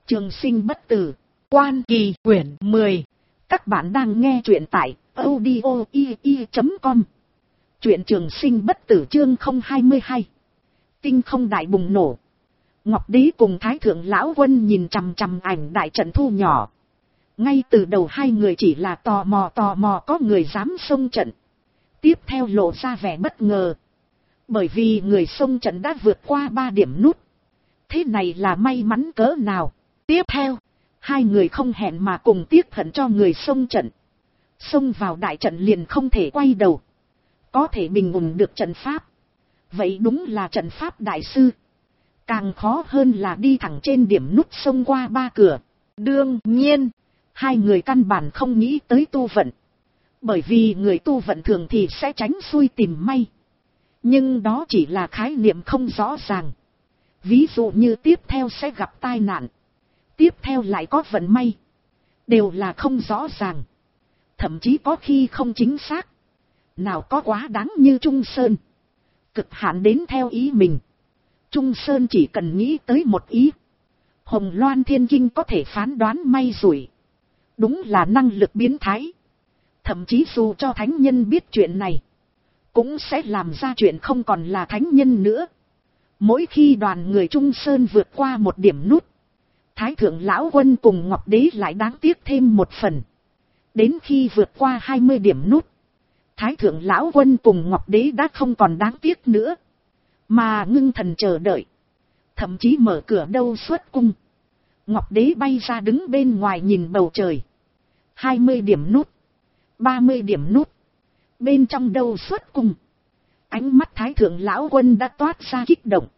Trường sinh bất tử, Quan Kỳ quyển 10. Các bạn đang nghe truyện tại audio.com. Truyện Trường sinh bất tử chương 022. Tinh không đại bùng nổ. Ngọc Đế cùng Thái Thượng Lão Quân nhìn chằm chằm ảnh đại trận thu nhỏ. Ngay từ đầu hai người chỉ là tò mò có người dám xông trận. Tiếp theo lộ ra vẻ bất ngờ. Bởi vì người xông trận đã vượt qua 3 điểm nút. Thế này là may mắn cỡ nào. Tiếp theo, hai người không hẹn mà cùng tiếc hận cho người xông trận. Xông vào đại trận liền không thể quay đầu. Có thể bình ổn được trận pháp. Vậy đúng là trận pháp đại sư. Càng khó hơn là đi thẳng trên điểm nút xông qua 3 cửa. Đương nhiên, hai người căn bản không nghĩ tới tu vận. Bởi vì người tu vận thường thì sẽ tránh xui tìm may. Nhưng đó chỉ là khái niệm không rõ ràng. Ví dụ như tiếp theo sẽ gặp tai nạn. Tiếp theo lại có vận may. Đều là không rõ ràng. Thậm chí có khi không chính xác. Nào có quá đáng như Trung Sơn. Cực hạn đến theo ý mình. Trung Sơn chỉ cần nghĩ tới một ý. Hồng Loan Thiên Kinh có thể phán đoán may rủi. Đúng là năng lực biến thái. Thậm chí dù cho thánh nhân biết chuyện này. Cũng sẽ làm ra chuyện không còn là thánh nhân nữa. Mỗi khi đoàn người Trung Sơn vượt qua một điểm nút. Thái Thượng Lão Quân cùng Ngọc Đế lại đáng tiếc thêm một phần. Đến khi vượt qua 20 điểm nút. Thái Thượng Lão Quân cùng Ngọc Đế đã không còn đáng tiếc nữa. Mà ngưng thần chờ đợi. Thậm chí mở cửa đâu xuất cung. Ngọc Đế bay ra đứng bên ngoài nhìn bầu trời. 20 điểm nút. 30 điểm nút. Bên trong đâu xuất cung. Ánh mắt Thái Thượng Lão Quân đã toát ra kích động.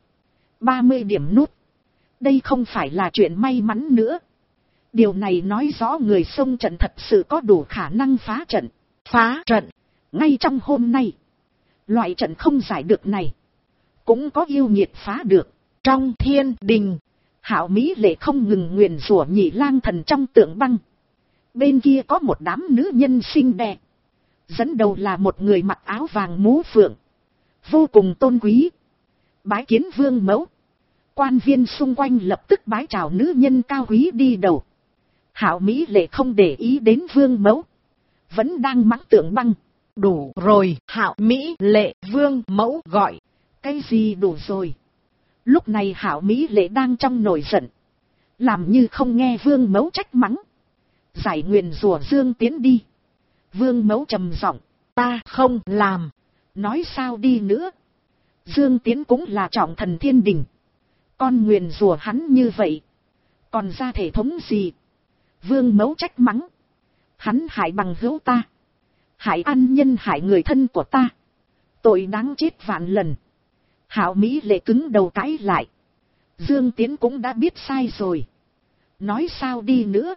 30 điểm nút. Đây không phải là chuyện may mắn nữa. Điều này nói rõ người xông trận thật sự có đủ khả năng phá trận. Phá trận. Ngay trong hôm nay. Loại trận không giải được này. Cũng có yêu nghiệt phá được. Trong thiên đình. Hạo Mỹ Lệ không ngừng nguyền rủa Nhị Lang Thần trong tượng băng. Bên kia có một đám nữ nhân xinh đẹp. Dẫn đầu là một người mặc áo vàng mũ phượng. Vô cùng tôn quý. Bái kiến vương mẫu. Quan viên xung quanh lập tức bái chào nữ nhân cao quý đi đầu. Hạo Mỹ Lệ không để ý đến vương mẫu. Vẫn đang mắng tượng băng. Đủ rồi. Hạo Mỹ Lệ vương mẫu gọi. Cái gì đủ rồi? Lúc này Hạo Mỹ Lệ đang trong nổi giận. Làm như không nghe vương mẫu trách mắng. Giải nguyền rủa Dương Tiến đi. Vương mẫu trầm giọng. Ta không làm. Nói sao đi nữa. Dương Tiến cũng là trọng thần thiên đình. Con nguyền rủa hắn như vậy. Còn ra thể thống gì? Vương mẫu trách mắng. Hắn hại bằng hữu ta. Hại ăn nhân hại người thân của ta. Tội đáng chết vạn lần. Hạo Mỹ Lệ cứng đầu cãi lại. Dương Tiến cũng đã biết sai rồi. Nói sao đi nữa.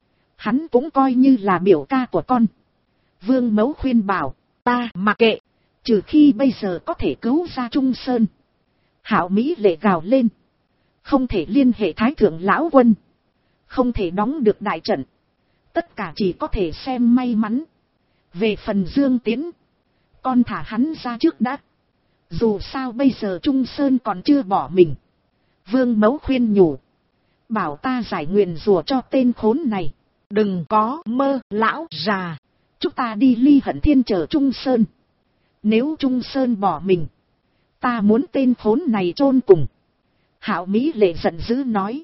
Hắn cũng coi như là biểu ca của con. Vương mẫu khuyên bảo. Ta mặc kệ. Trừ khi bây giờ có thể cứu ra Trung Sơn. Hạo Mỹ Lệ gào lên. Không thể liên hệ Thái Thượng Lão Quân. Không thể đóng được đại trận. Tất cả chỉ có thể xem may mắn. Về phần Dương Tiến. Con thả hắn ra trước đã. Dù sao bây giờ Trung Sơn còn chưa bỏ mình. Vương mẫu khuyên nhủ. Bảo ta giải nguyền rủa cho tên khốn này. Đừng có mơ lão già. Chúng ta đi Ly Hận Thiên chờ Trung Sơn. Nếu Trung Sơn bỏ mình. Ta muốn tên khốn này chôn cùng. Hạo Mỹ Lệ giận dữ nói.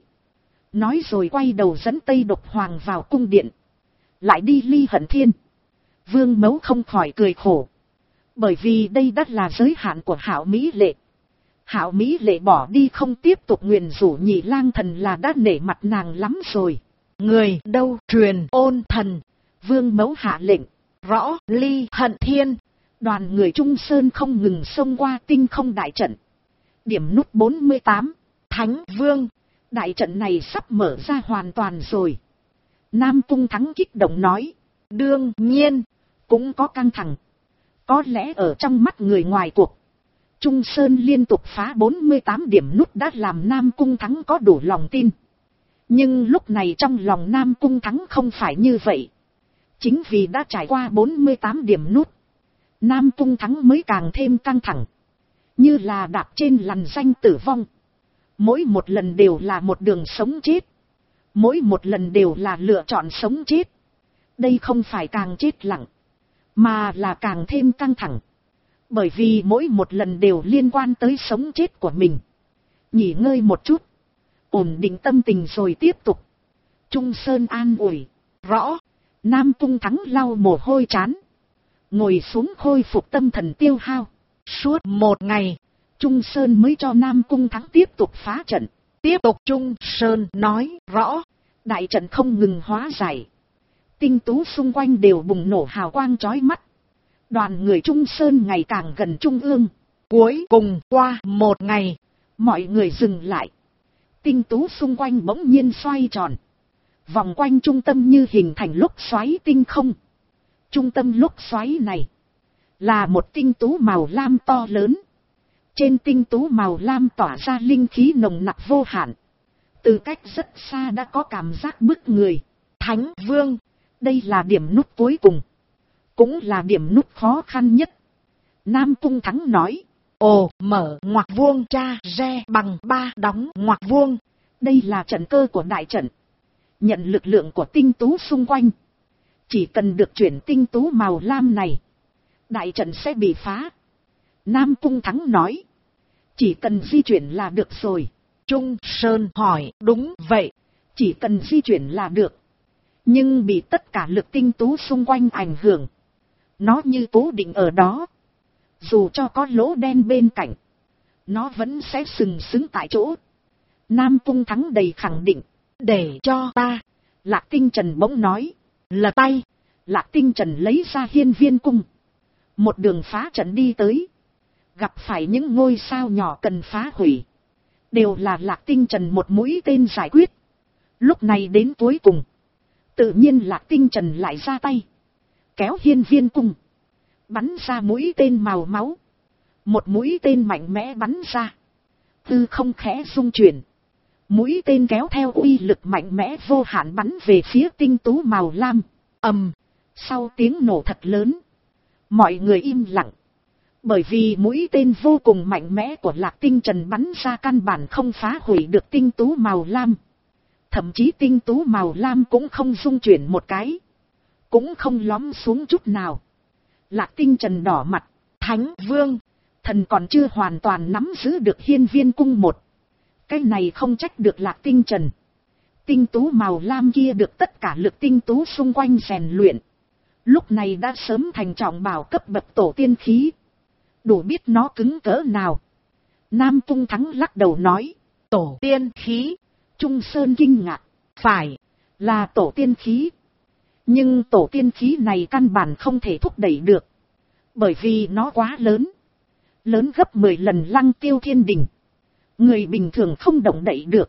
Nói rồi quay đầu dẫn Tây Độc Hoàng vào cung điện. Lại đi Ly Hận Thiên. Vương mẫu không khỏi cười khổ. Bởi vì đây đã là giới hạn của Hạo Mỹ Lệ. Hạo Mỹ Lệ bỏ đi không tiếp tục nguyền rủa Nhị Lang Thần là đã nể mặt nàng lắm rồi. Người đâu truyền ôn thần. Vương mẫu hạ lệnh. Rõ Ly Hận Thiên. Đoàn người Trung Sơn không ngừng xông qua tinh không đại trận. Điểm nút 48. Thánh Vương. Đại trận này sắp mở ra hoàn toàn rồi. Nam Cung Thắng kích động nói. Đương nhiên. Cũng có căng thẳng. Có lẽ ở trong mắt người ngoài cuộc. Trung Sơn liên tục phá 48 điểm nút đã làm Nam Cung Thắng có đủ lòng tin. Nhưng lúc này trong lòng Nam Cung Thắng không phải như vậy. Chính vì đã trải qua 48 điểm nút. Nam Cung Thắng mới càng thêm căng thẳng. Như là đạp trên lằn danh tử vong. Mỗi một lần đều là một đường sống chết. Mỗi một lần đều là lựa chọn sống chết. Đây không phải càng chết lặng, mà là càng thêm căng thẳng. Bởi vì mỗi một lần đều liên quan tới sống chết của mình. Nghỉ ngơi một chút, ổn định tâm tình rồi tiếp tục. Trung Sơn an ủi. Rõ. Nam Cung Thắng lau mồ hôi trán, ngồi xuống khôi phục tâm thần tiêu hao. Suốt một ngày, Trung Sơn mới cho Nam Cung Thắng tiếp tục phá trận. Tiếp tục. Trung Sơn nói. Rõ. Đại trận không ngừng hóa giải. Tinh tú xung quanh đều bùng nổ hào quang chói mắt. Đoàn người Trung Sơn ngày càng gần trung ương. Cuối cùng qua một ngày, mọi người dừng lại. Tinh tú xung quanh bỗng nhiên xoay tròn, vòng quanh trung tâm như hình thành lốc xoáy tinh không. Trung tâm lốc xoáy này là một tinh tú màu lam to lớn. Trên tinh tú màu lam tỏa ra linh khí nồng nặc vô hạn. Từ cách rất xa đã có cảm giác bức người. Thánh Vương, đây là điểm nút cuối cùng, cũng là điểm nút khó khăn nhất. Nam Cung Thắng nói. Ồ, mở ngoặc vuông tra re bằng 3 đóng ngoặc vuông. Đây là trận cơ của đại trận. Nhận lực lượng của tinh tú xung quanh. Chỉ cần được chuyển tinh tú màu lam này, đại trận sẽ bị phá. Nam Cung Thắng nói. Chỉ cần di chuyển là được rồi. Trung Sơn hỏi. Đúng vậy, chỉ cần di chuyển là được. Nhưng bị tất cả lực tinh tú xung quanh ảnh hưởng, nó như cố định ở đó. Dù cho có lỗ đen bên cạnh, nó vẫn sẽ sừng sững tại chỗ. Nam Cung Thắng đầy khẳng định. Để cho ta. Lạc Tinh Trần bỗng nói. Lật tay. Lạc Tinh Trần lấy ra hiên viên cung, một đường phá trận đi tới. Gặp phải những ngôi sao nhỏ cần phá hủy, đều là Lạc Tinh Trần một mũi tên giải quyết. Lúc này đến cuối cùng, tự nhiên Lạc Tinh Trần lại ra tay, kéo hiên viên cung, bắn ra mũi tên màu máu. Một mũi tên mạnh mẽ bắn ra, tư không khẽ rung chuyển. Mũi tên kéo theo uy lực mạnh mẽ vô hạn bắn về phía tinh tú màu lam. Ầm. Sau tiếng nổ thật lớn, mọi người im lặng. Bởi vì mũi tên vô cùng mạnh mẽ của Lạc Tinh Trần bắn ra căn bản không phá hủy được tinh tú màu lam. Thậm chí tinh tú màu lam cũng không rung chuyển một cái, cũng không lõm xuống chút nào. Lạc Tinh Trần đỏ mặt. Thánh Vương, thần còn chưa hoàn toàn nắm giữ được hiên viên cung một. Cái này không trách được Lạc Tinh Trần. Tinh tú màu lam kia được tất cả lực tinh tú xung quanh rèn luyện, lúc này đã sớm thành trọng bảo cấp bậc tổ tiên khí, đủ biết nó cứng cỡ nào. Nam Cung Thắng lắc đầu nói. Tổ tiên khí? Trung Sơn kinh ngạc. Phải, là tổ tiên khí. Nhưng tổ tiên khí này căn bản không thể thúc đẩy được, bởi vì nó quá lớn. Lớn gấp 10 lần Lăng Tiêu Thiên Đình. Người bình thường không động đậy được.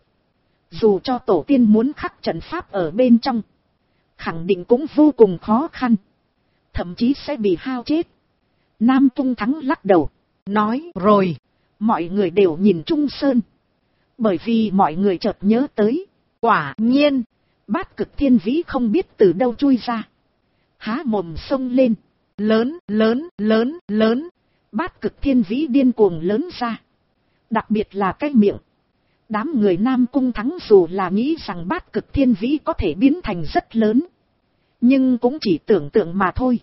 Dù cho tổ tiên muốn khắc trận pháp ở bên trong, khẳng định cũng vô cùng khó khăn, thậm chí sẽ bị hao chết. Nam Cung Thắng lắc đầu, nói. Rồi, mọi người đều nhìn Trung Sơn. Bởi vì mọi người chợt nhớ tới, quả nhiên, Bát Cực Thiên Vĩ không biết từ đâu chui ra, há mồm xông lên. Lớn, lớn, lớn, lớn. Bát Cực Thiên Vĩ điên cuồng lớn ra, đặc biệt là cái miệng. Đám người Nam Cung Thắng dù là nghĩ rằng Bát Cực Thiên Vĩ có thể biến thành rất lớn, nhưng cũng chỉ tưởng tượng mà thôi.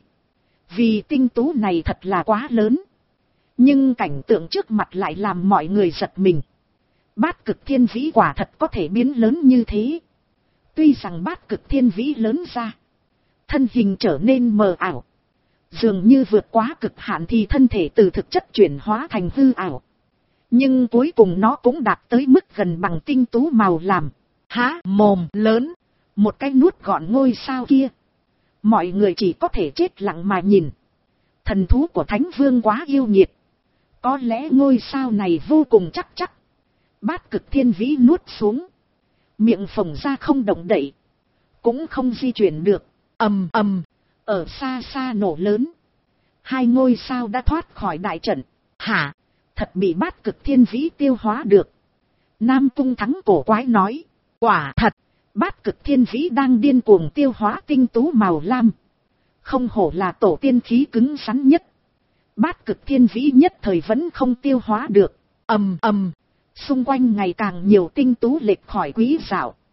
Vì tinh tú này thật là quá lớn. Nhưng cảnh tượng trước mặt lại làm mọi người giật mình. Bát Cực Thiên Vĩ quả thật có thể biến lớn như thế. Tuy rằng Bát Cực Thiên Vĩ lớn ra, thân hình trở nên mờ ảo, dường như vượt quá cực hạn thì thân thể từ thực chất chuyển hóa thành hư ảo. Nhưng cuối cùng nó cũng đạt tới mức gần bằng tinh tú màu làm. Há mồm lớn, một cái nuốt gọn ngôi sao kia. Mọi người chỉ có thể chết lặng mà nhìn. Thần thú của Thánh Vương quá yêu nghiệt. Có lẽ ngôi sao này vô cùng chắc chắc. Bát Cực Thiên Vĩ nuốt xuống, miệng phồng ra không động đậy, cũng không di chuyển được. Ầm ầm, ở xa xa nổ lớn. Hai ngôi sao đã thoát khỏi đại trận. Hả? Thật bị Bát Cực Thiên Vĩ tiêu hóa được. Nam Cung Thắng cổ quái nói. Quả thật, Bát Cực Thiên Vĩ đang điên cuồng tiêu hóa tinh tú màu lam. Không hổ là tổ tiên khí cứng rắn nhất. Bát Cực Thiên Vĩ nhất thời vẫn không tiêu hóa được. Ầm ầm, xung quanh ngày càng nhiều tinh tú lệch khỏi quý dạo.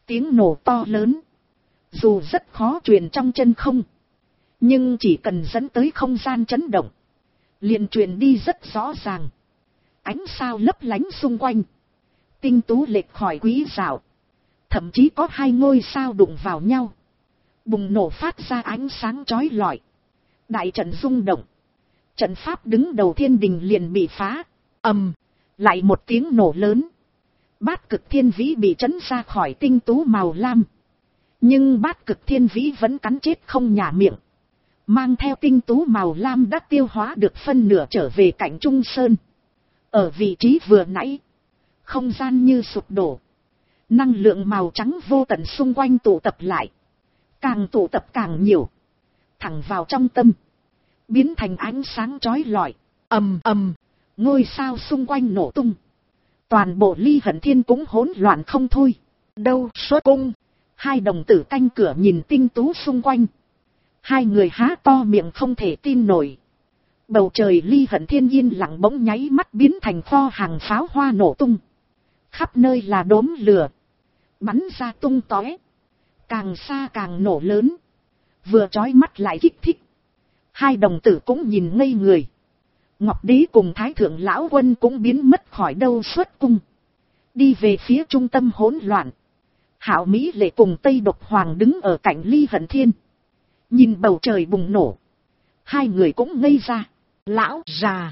Tiếng nổ to lớn, dù rất khó truyền trong chân không, nhưng chỉ cần dẫn tới không gian chấn động, liền truyền đi rất rõ ràng. Ánh sao lấp lánh xung quanh, tinh tú lệch khỏi quý dạo, thậm chí có hai ngôi sao đụng vào nhau, bùng nổ phát ra ánh sáng chói lọi. Đại trận rung động, trận pháp đứng đầu thiên đình liền bị phá. Ầm, lại một tiếng nổ lớn, Bát Cực Thiên Vĩ bị trấn ra khỏi tinh tú màu lam. Nhưng Bát Cực Thiên Vĩ vẫn cắn chết không nhả miệng, mang theo tinh tú màu lam đã tiêu hóa được phân nửa trở về cạnh Trung Sơn. Ở vị trí vừa nãy, không gian như sụp đổ, năng lượng màu trắng vô tận xung quanh tụ tập lại, càng tụ tập càng nhiều, thẳng vào trong tâm, biến thành ánh sáng chói lọi. Ầm ầm, ngôi sao xung quanh nổ tung, toàn bộ Ly Hận Thiên cũng hỗn loạn không thôi. Đâu xuất cung, hai đồng tử canh cửa nhìn tinh tú xung quanh, hai người há to miệng không thể tin nổi. Bầu trời Ly Hận Thiên yên lặng bỗng nháy mắt biến thành kho hàng pháo hoa nổ tung, khắp nơi là đốm lửa, bắn ra tung tóe, càng xa càng nổ lớn, vừa chói mắt lại kích thích. Hai đồng tử cũng nhìn ngây người. Ngọc Đế cùng Thái Thượng Lão Quân cũng biến mất khỏi đâu xuất cung, đi về phía trung tâm hỗn loạn. Hạo Mỹ Lệ cùng Tây Độc Hoàng đứng ở cạnh Ly Hận Thiên, nhìn bầu trời bùng nổ, hai người cũng ngây ra. Lão già,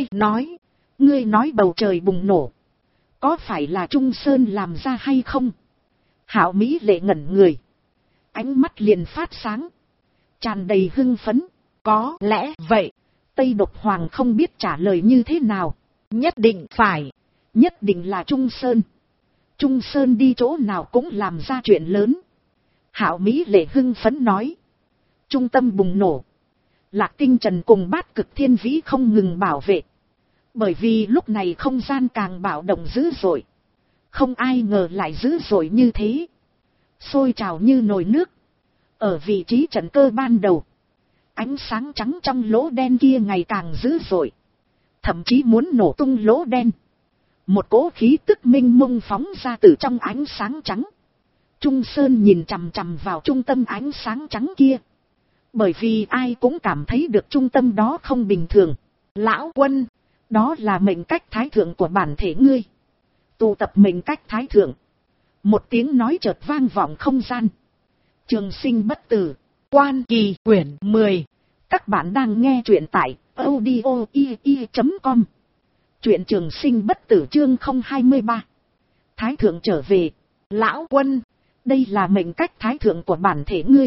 ngươi nói bầu trời bùng nổ, có phải là Trung Sơn làm ra hay không? Hạo Mỹ Lệ ngẩn người, ánh mắt liền phát sáng, tràn đầy hưng phấn. Có lẽ vậy. Tây Độc Hoàng không biết trả lời như thế nào. Nhất định phải, nhất định là Trung Sơn. Trung Sơn đi chỗ nào cũng làm ra chuyện lớn. Hạo Mỹ Lệ hưng phấn nói. Trung tâm bùng nổ, Lạc Tinh Trần cùng Bát Cực Thiên Vĩ không ngừng bảo vệ, bởi vì lúc này không gian càng bạo động dữ dội. Không ai ngờ lại dữ dội như thế, sôi trào như nồi nước. Ở vị trí trận cơ ban đầu, ánh sáng trắng trong lỗ đen kia ngày càng dữ dội, thậm chí muốn nổ tung lỗ đen. Một cỗ khí tức minh mông phóng ra từ trong ánh sáng trắng. Trung Sơn nhìn chằm chằm vào trung tâm ánh sáng trắng kia, bởi vì ai cũng cảm thấy được trung tâm đó không bình thường. Lão Quân, đó là mệnh cách thái thượng của bản thể ngươi. Tụ tập mệnh cách thái thượng. Một tiếng nói chợt vang vọng không gian. Trường Sinh Bất Tử, Quan Kỳ quyển 10. Các bạn đang nghe truyện tại audio.com. Truyện Trường Sinh Bất Tử chương 023. Thái thượng trở về. Lão Quân, đây là mệnh cách thái thượng của bản thể ngươi.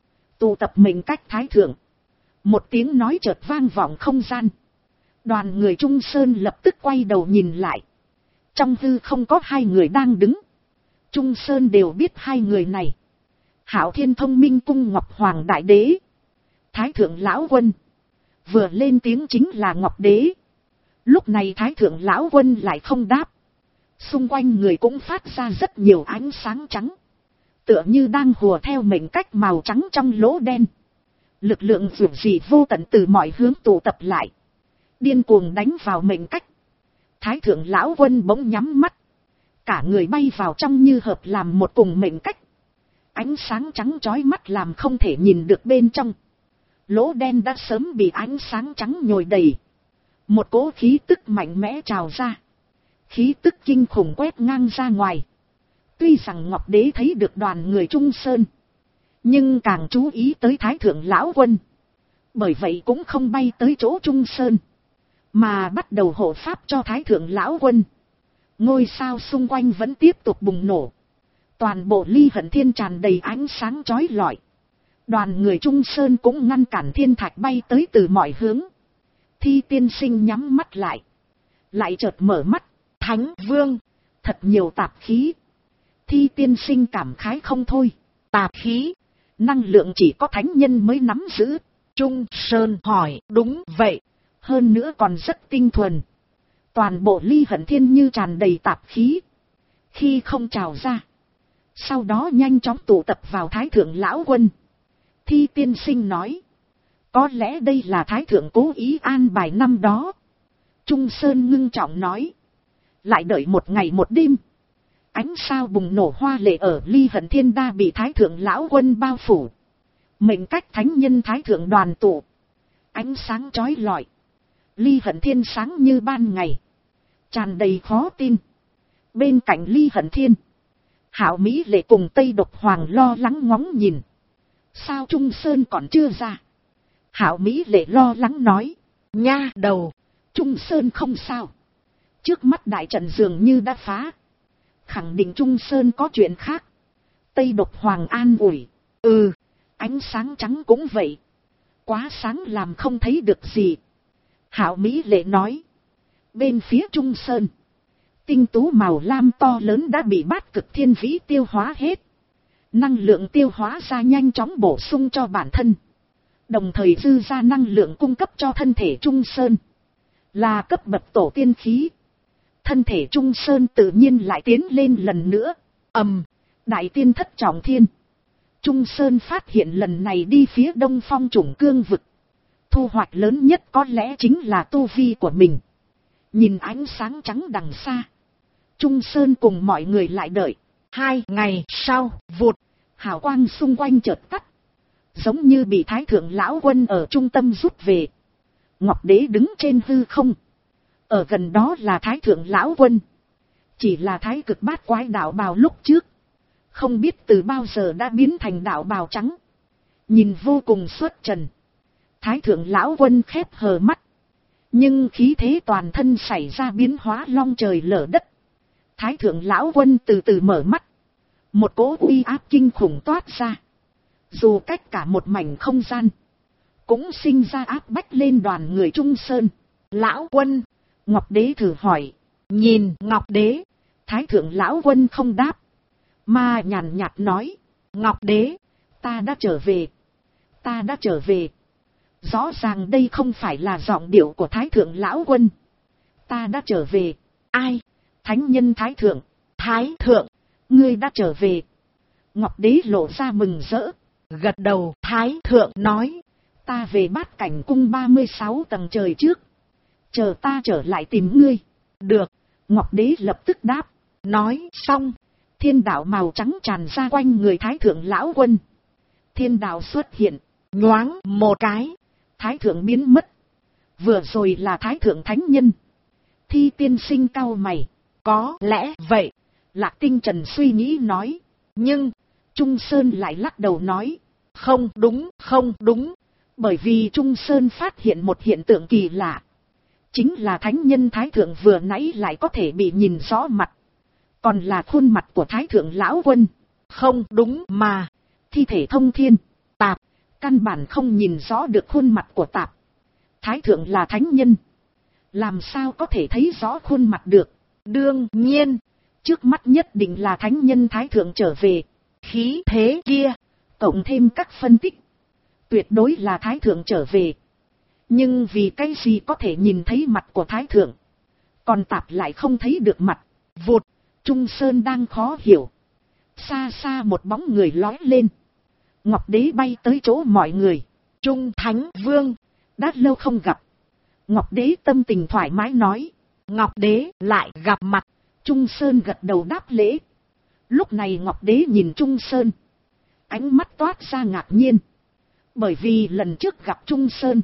Tụ tập mệnh cách thái thượng. Một tiếng nói chợt vang vọng không gian. Đoàn người Trung Sơn lập tức quay đầu nhìn lại. Trong hư không có hai người đang đứng. Trung Sơn đều biết hai người này. Hạo Thiên Thông Minh Cung Ngọc Hoàng Đại Đế, Thái Thượng Lão Quân. Vừa lên tiếng chính là Ngọc Đế. Lúc này Thái Thượng Lão Quân lại không đáp. Xung quanh người cũng phát ra rất nhiều ánh sáng trắng, tựa như đang hùa theo mệnh cách màu trắng trong lỗ đen. Lực lượng dữ dị vô tận từ mọi hướng tụ tập lại, điên cuồng đánh vào mệnh cách. Thái Thượng Lão Quân bỗng nhắm mắt, cả người bay vào trong như hợp làm một cùng mệnh cách. Ánh sáng trắng chói mắt làm không thể nhìn được bên trong. Lỗ đen đã sớm bị ánh sáng trắng nhồi đầy. Một cỗ khí tức mạnh mẽ trào ra. Khí tức kinh khủng quét ngang ra ngoài. Tuy rằng Ngọc Đế thấy được đoàn người Trung Sơn, nhưng càng chú ý tới Thái Thượng Lão Quân. Bởi vậy cũng không bay tới chỗ Trung Sơn, mà bắt đầu hộ pháp cho Thái Thượng Lão Quân. Ngôi sao xung quanh vẫn tiếp tục bùng nổ. Toàn bộ Ly Hận Thiên tràn đầy ánh sáng chói lọi. Đoàn người Trung Sơn cũng ngăn cản thiên thạch bay tới từ mọi hướng. Thi Tiên Sinh nhắm mắt lại, lại chợt mở mắt. Thánh Vương, thật nhiều tạp khí. Thi Tiên Sinh cảm khái không thôi. Tạp khí, năng lượng chỉ có thánh nhân mới nắm giữ. Trung Sơn hỏi, đúng vậy. Hơn nữa còn rất tinh thuần. Toàn bộ Ly Hận Thiên như tràn đầy tạp khí. Khi không trào ra, sau đó nhanh chóng tụ tập vào Thái Thượng Lão Quân. Thi Tiên Sinh nói, có lẽ đây là Thái Thượng cố ý an bài năm đó. Trung Sơn ngưng trọng nói, lại đợi một ngày một đêm, Ánh sao bùng nổ hoa lệ ở Ly Hận Thiên Đa bị Thái Thượng Lão Quân bao phủ. Mệnh cách thánh nhân Thái Thượng đoàn tụ. Ánh sáng chói lọi. Ly Hận Thiên sáng như ban ngày. Tràn đầy khó tin. Bên cạnh Ly Hận Thiên, Hạo Mỹ Lệ cùng Tây Độc Hoàng lo lắng ngóng nhìn. Sao Trung Sơn còn chưa ra? Hạo Mỹ Lệ lo lắng nói. Nha đầu, Trung Sơn không sao. Trước mắt đại trận dường như đã phá. Khẳng định Trung Sơn có chuyện khác. Tây Độc Hoàng an ủi. Ánh sáng trắng cũng vậy. Quá sáng làm không thấy được gì. Hạo Mỹ Lệ nói. Bên phía Trung Sơn, tinh tú màu lam to lớn đã bị Bát Cực Thiên Vĩ tiêu hóa hết. Năng lượng tiêu hóa ra nhanh chóng bổ sung cho bản thân. Đồng thời dư ra năng lượng cung cấp cho thân thể Trung Sơn. Là cấp bậc tổ tiên khí. Thân thể Trung Sơn tự nhiên lại tiến lên lần nữa. Đại tiên thất trọng thiên. Trung Sơn phát hiện lần này đi phía đông phong chủng cương vực. Thu hoạch lớn nhất có lẽ chính là tu vi của mình. Nhìn ánh sáng trắng đằng xa, Trung Sơn cùng mọi người lại đợi. 2 ngày sau, vụt, hào quang xung quanh chợt tắt. Giống như bị Thái Thượng Lão Quân ở trung tâm rút về. Ngọc Đế đứng trên hư không. Ở gần đó là Thái Thượng Lão Quân. Chỉ là Thái Cực Bát Quái đạo bào lúc trước. Không biết từ bao giờ đã biến thành đạo bào trắng. Nhìn vô cùng xuất trần. Thái Thượng Lão Quân khép hờ mắt. Nhưng khí thế toàn thân xảy ra biến hóa long trời lở đất. Thái Thượng Lão Quân từ từ mở mắt. Một cỗ uy áp kinh khủng toát ra. Dù cách cả một mảnh không gian, cũng sinh ra áp bách lên đoàn người Trung Sơn. Lão Quân, Ngọc Đế thử hỏi. Nhìn Ngọc Đế, Thái Thượng Lão Quân không đáp. Mà nhàn nhạt nói. Ngọc Đế, ta đã trở về. Ta đã trở về. Rõ ràng đây không phải là giọng điệu của Thái Thượng Lão Quân. Ta đã trở về. Ai? Thánh nhân Thái Thượng. Thái Thượng, ngươi đã trở về. Ngọc Đế lộ ra mừng rỡ. Gật đầu. Thái Thượng nói. Ta về Bát Cảnh Cung 36 tầng trời trước. Chờ ta trở lại tìm ngươi. Được. Ngọc Đế lập tức đáp. Nói xong, thiên đạo màu trắng tràn ra quanh người Thái Thượng Lão Quân. Thiên đạo xuất hiện. Nhoáng một cái, Thái Thượng biến mất. Vừa rồi là Thái Thượng Thánh Nhân. Thi tiên sinh cau mày. Có lẽ vậy. Lạc Tinh Trần suy nghĩ nói. Nhưng Trung Sơn lại lắc đầu nói. Không đúng, không đúng. Bởi vì Trung Sơn phát hiện một hiện tượng kỳ lạ. Chính là Thánh Nhân Thái Thượng vừa nãy lại có thể bị nhìn rõ mặt. Còn là khuôn mặt của Thái Thượng Lão Quân. Không đúng mà. Thi thể thông thiên, tạp. Căn bản không nhìn rõ được khuôn mặt của tạp. Thái Thượng là Thánh Nhân. Làm sao có thể thấy rõ khuôn mặt được. Đương nhiên, trước mắt nhất định là Thánh Nhân Thái Thượng trở về. Khí thế kia, cộng thêm các phân tích, tuyệt đối là Thái Thượng trở về. Nhưng vì cái gì có thể nhìn thấy mặt của Thái Thượng, còn tạp lại không thấy được mặt. Vụt, Trung Sơn đang khó hiểu. Xa xa một bóng người lói lên. Ngọc Đế bay tới chỗ mọi người. Trung Thánh Vương, đã lâu không gặp. Ngọc Đế tâm tình thoải mái nói. Ngọc Đế lại gặp mặt. Trung Sơn gật đầu đáp lễ. Lúc này Ngọc Đế nhìn Trung Sơn, ánh mắt toát ra ngạc nhiên. Bởi vì lần trước gặp Trung Sơn,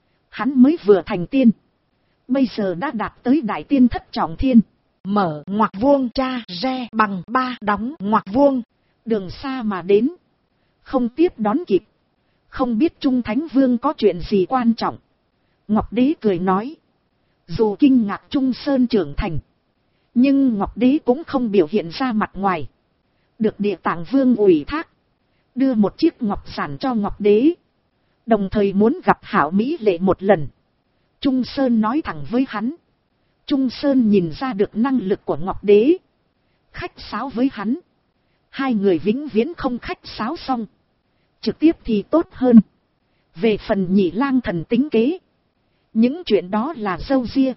hắn mới vừa thành tiên. Bây giờ đã đạt tới đại tiên thất trọng thiên. Mở ngoặc vuông tra re bằng 3 đóng ngoặc vuông. Đường xa mà đến, không tiếp đón kịp. Không biết Trung Thánh Vương có chuyện gì quan trọng. Ngọc Đế cười nói. Dù kinh ngạc Trung Sơn trưởng thành, nhưng Ngọc Đế cũng không biểu hiện ra mặt ngoài. Được Địa Tạng Vương ủy thác, đưa một chiếc ngọc sản cho Ngọc Đế. Đồng thời muốn gặp Hạo Mỹ Lệ một lần. Trung Sơn nói thẳng với hắn. Trung Sơn nhìn ra được năng lực của Ngọc Đế. Khách sáo với hắn. Hai người vĩnh viễn không khách sáo xong. Trực tiếp thì tốt hơn. Về phần Nhị Lang Thần tính kế, những chuyện đó là râu ria.